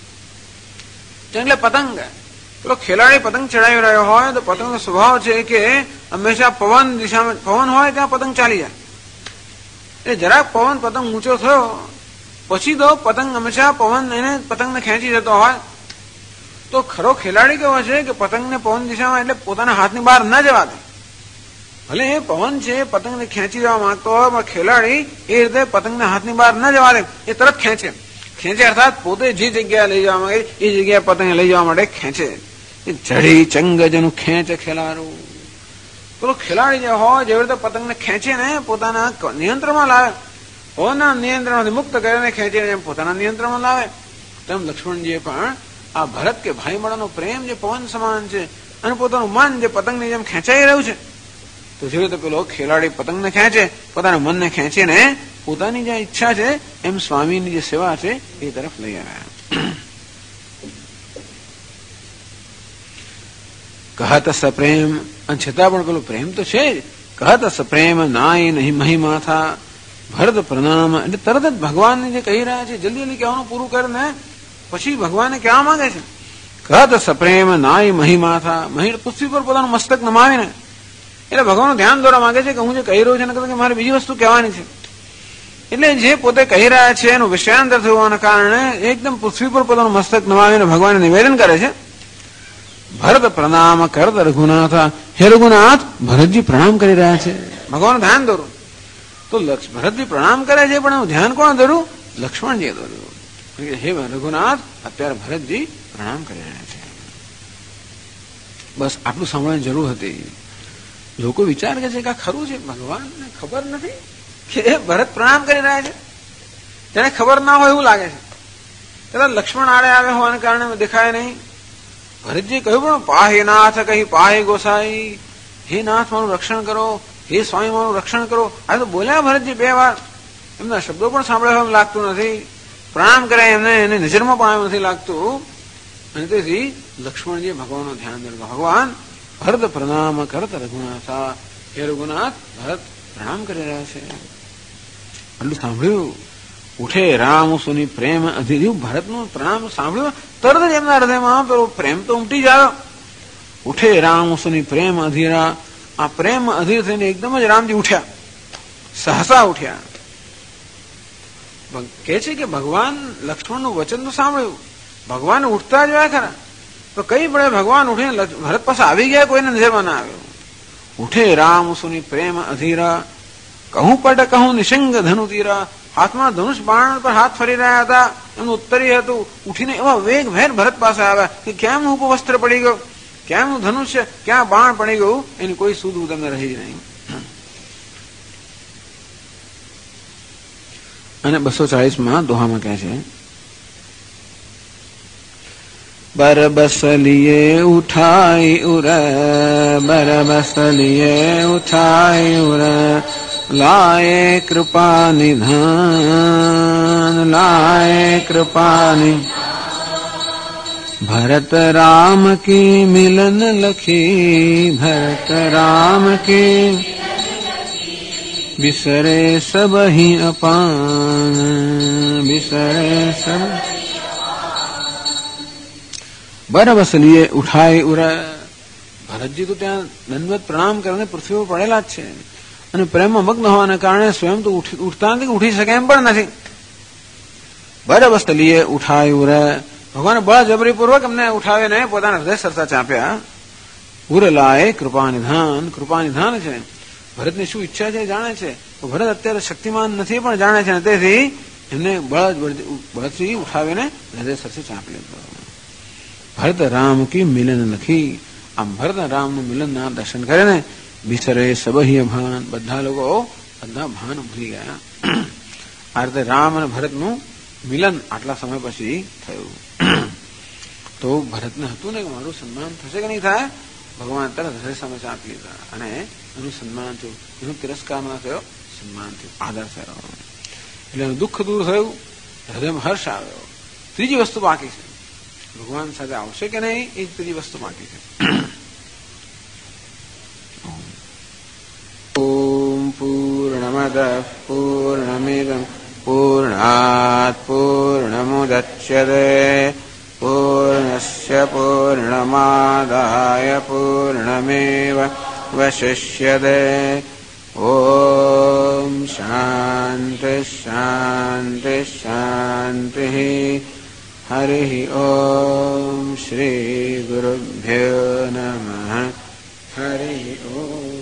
એટલે પતંગ, પેલો ખેલાડી પતંગ ચડાવી રહ્યો હોય તો પતંગનો સ્વભાવ છે કે હંમેશા પવન દિશામાં, પવન હોય ત્યાં પતંગ ચાલી જાય. એટલે જરાક પવન પતંગ ઊંચો થયો પછી તો પતંગ હંમેશા પવન એને પતંગને ખેંચી જતો હોય. તો ખરો ખેલાડી કેવો છે કે પતંગને પવન દિશામાં એટલે પોતાના હાથની બહાર ન જવા દે. ભલે એ પવન છે પતંગને ખેંચી જવા માંગતો હોય, પણ ખેલાડી એ રીતે પતંગને હાથની બહાર ન જવા દે, એ તરત ખેંચે. ખેંચે અર્થાત પોતે જે જગ્યાએ લઈ જવા માંગે એ જગ્યાએ પતંગ લઈ જવા માટે ખેંચે. જડી ચંગજનું ખેંચ ખેલારું. પેલો ખેલાડી જે હોય જેવી રીતે પતંગને ખેંચે ને પોતાના નિયંત્રણમાં લાવે, પવનના નિયંત્રણથી મુક્ત કરીને ખેંચીને જેમ પોતાના નિયંત્રણમાં લાવે, તેમ લક્ષ્મણજીએ પણ આ ભરત કે ભાઈ મળવાનો પ્રેમ જે પવન સમાન છે અને પોતાનું મન જે પતંગની જેમ ખેંચાઈ રહ્યું છે, તો જેવી રીતે પેલો ખેલાડી પતંગને ખેંચે, પોતાના મનને ખેંચીને પોતાની જે ઈચ્છા છે એમ સ્વામીની જે સેવા છે એ તરફ લઈ આવ્યા. કહત સપ્રેમ. અને છતાં પણ પેલો પ્રેમ તો છે જ. કહત સપ્રેમ નાય નહીં મહિમા થા. ભરત પ્રણામ. એટલે તરત જ ભગવાનને જે કહી રહ્યા છે જલ્દી જલ્દી કહેવાનું પૂરું કરીને પછી ભગવાનને કહેવા માંગે છે. કહત સપ્રેમ નાય મહિમા થા. મહિર પૃથ્વી પર પોતાનું મસ્તક નમાવીને એટલે ભગવાનનું ધ્યાન દોરવા માંગે છે કે હું જે કહી રહ્યો છું એને મારે બીજી વસ્તુ કહેવાની છે. એટલે જે પોતે કહી રહ્યા છે એનું વિષયાંતર થવાના કારણે એકદમ પૃથ્વી પર પોતાનું મસ્તક નમાવીને ભગવાનને નિવેદન કરે છે. ભરત પ્રણામ કરત રઘુનાથ. હે રઘુનાથ, ભરતજી પ્રણામ કરી રહ્યા છે. ભગવાનનું ધ્યાન દોરું તો ભરતજી પ્રણામ કરે છે, પણ એનું ધ્યાન કોણ દોરું? લક્ષ્મણજીએ દોર્યું. હે રઘુનાથ, અત્યારે ભરતજી પ્રણામ કરી રહ્યા છે. બસ આટલું સાંભળવાની જરૂર હતી. લોકો વિચાર કરે છે કે આ ખરું છે, ભગવાનને ખબર નથી કે ભરત પ્રણામ કરી રહ્યા છે? તેને ખબર ના હોય એવું લાગે છે. કદાચ લક્ષ્મણ આડે આવે હોવાને કારણે દેખાય નહીં. ભરતજી કહ્યું પણ પાહે નાથ કહી પાહે ગોસાઈ, હે નાથ મારું રક્ષણ કરો, હે સ્વામી મારું રક્ષણ કરો. આ તો બોલ્યા ભરતજી 2 વાર. એમના શબ્દો પણ સાંભળ્યા એમ લાગતું નથી. પ્રણામ કરે એમને એની નજરમાં પણ એમ નથી લાગતું. અને તેથી લક્ષ્મણજીએ ભગવાનનું ધ્યાન ધર્યું. ભગવાન ભરત પ્રણામ કરત રઘુનાથા, હે રઘુનાથ ભરત પ્રણામ કરી રહ્યા છે. આટલું સાંભળ્યું. ઉઠે રામ સુની પ્રેમ અધીર્યું. ભરતનું પ્રણામ સાંભળ્યું તરત જ એમના હૃદયમાં પેલો પ્રેમ તો ઉમટી જ આવ્યો. ઉઠે રામ સુની પ્રેમ અધીરા. આ પ્રેમ અધીર થઈને એકદમ જ રામજી ઉઠ્યા, સહસા ઉઠ્યા. કે છે કે ભગવાન લક્ષ્મણનું વચન તો સાંભળ્યું, ભગવાન ઉઠતા જ હોય ખરા. તો કઈ પડે ભગવાન ઉઠીને ભરત પાસે આવી ગયા, કોઈને નજરમાં ના આવ્યો. ઉઠે રામ સુની પ્રેમ અધીરા, કહું પટ કહું નિશંગ ધનુ તીરા. હાથમાં ધનુષ બાણ પર હાથ ફરી રહ્યા હતા. એમનું ઉત્તરી હતું. ઉઠીને એવા વેગ ભેર ભરત પાસે આવ્યા કે કેમ ઉપવસ્ત્ર પડી ગયો, કેમ ધનુષ્ય, ક્યાં બાણ પડી ગયું, એની કોઈ સુધ તમને રહી જ નહીં. અને 240 દોહામાં કહે છે, बरबस लिए उठाई उर, बरबस लिए उठाई उर, लाए कृपा निधान, लाए कृपा निधान. भरत राम की मिलन लखी, भरत राम की बिसरे सब ही अपान, बिसरे सब. બરબસ લીએ ઉઠાય ઉર. ભરતજી તો ત્યાં દંડવત પ્રણામ કરીને પૃથ્વી પર પડેલા જ છે. અને પ્રેમમાં મગ્ન હોવાને કારણે સ્વયં તો ઉઠતા નથી, ઉઠી શકે એમ પણ નથી. બરબસ લીએ ઉઠાય ઉર. ભગવાને બળજબરીપૂર્વક એમને ઉઠાવીને પોતાના હૃદય સરતા ચાપ્યા. ઉર લાય કૃપા નિધાન. કૃપા નિધાન છે. ભરતની શું ઈચ્છા છે જાણે છે. ભરત અત્યારે શક્તિમાન નથી પણ જાણે છે. તેથી એમને બળથી ઉઠાવીને હૃદય સરથી ચાંપી લીધો. ભરત રામ કી મિલન લખી. આમ ભરત રામનું મિલનના દર્શન કરીને બિસરે સબહી ભાન. બધા લોકો બધા ભાન ભૂલી ગયા. આ રીતે રામ અને ભરતનું મિલન આટલા સમય પછી થયું. તો ભરતને હતું ને કે મારું સન્માન થશે કે નહીં થાય. ભગવાન તરત હૃદય સામે ચાંપી લીધા અને એનું સન્માન થયું. એનું તિરસ્કાર ના થયો, સન્માન થયું, આદર થયો. એટલે એનું દુઃખ દૂર થયું, હૃદયમાં હર્ષ આવ્યો. ત્રીજી વસ્તુ બાકી છે. ભગવાન સાથે આવશે કે નહીં એ ત્રીજી વસ્તુ બાકી છે. ઓમ પૂર્ણમદ પૂર્ણમિદં પૂર્ણાત પૂર્ણમુદચ્યતે પૂર્ણસ્ય પૂર્ણમાદાય પૂર્ણમેવ વશિષ્યતે. ઓમ શાંતિ શાંતિ શાંતિ. हरि ओम श्री गुरुभ्यो नमः. हरि ओम.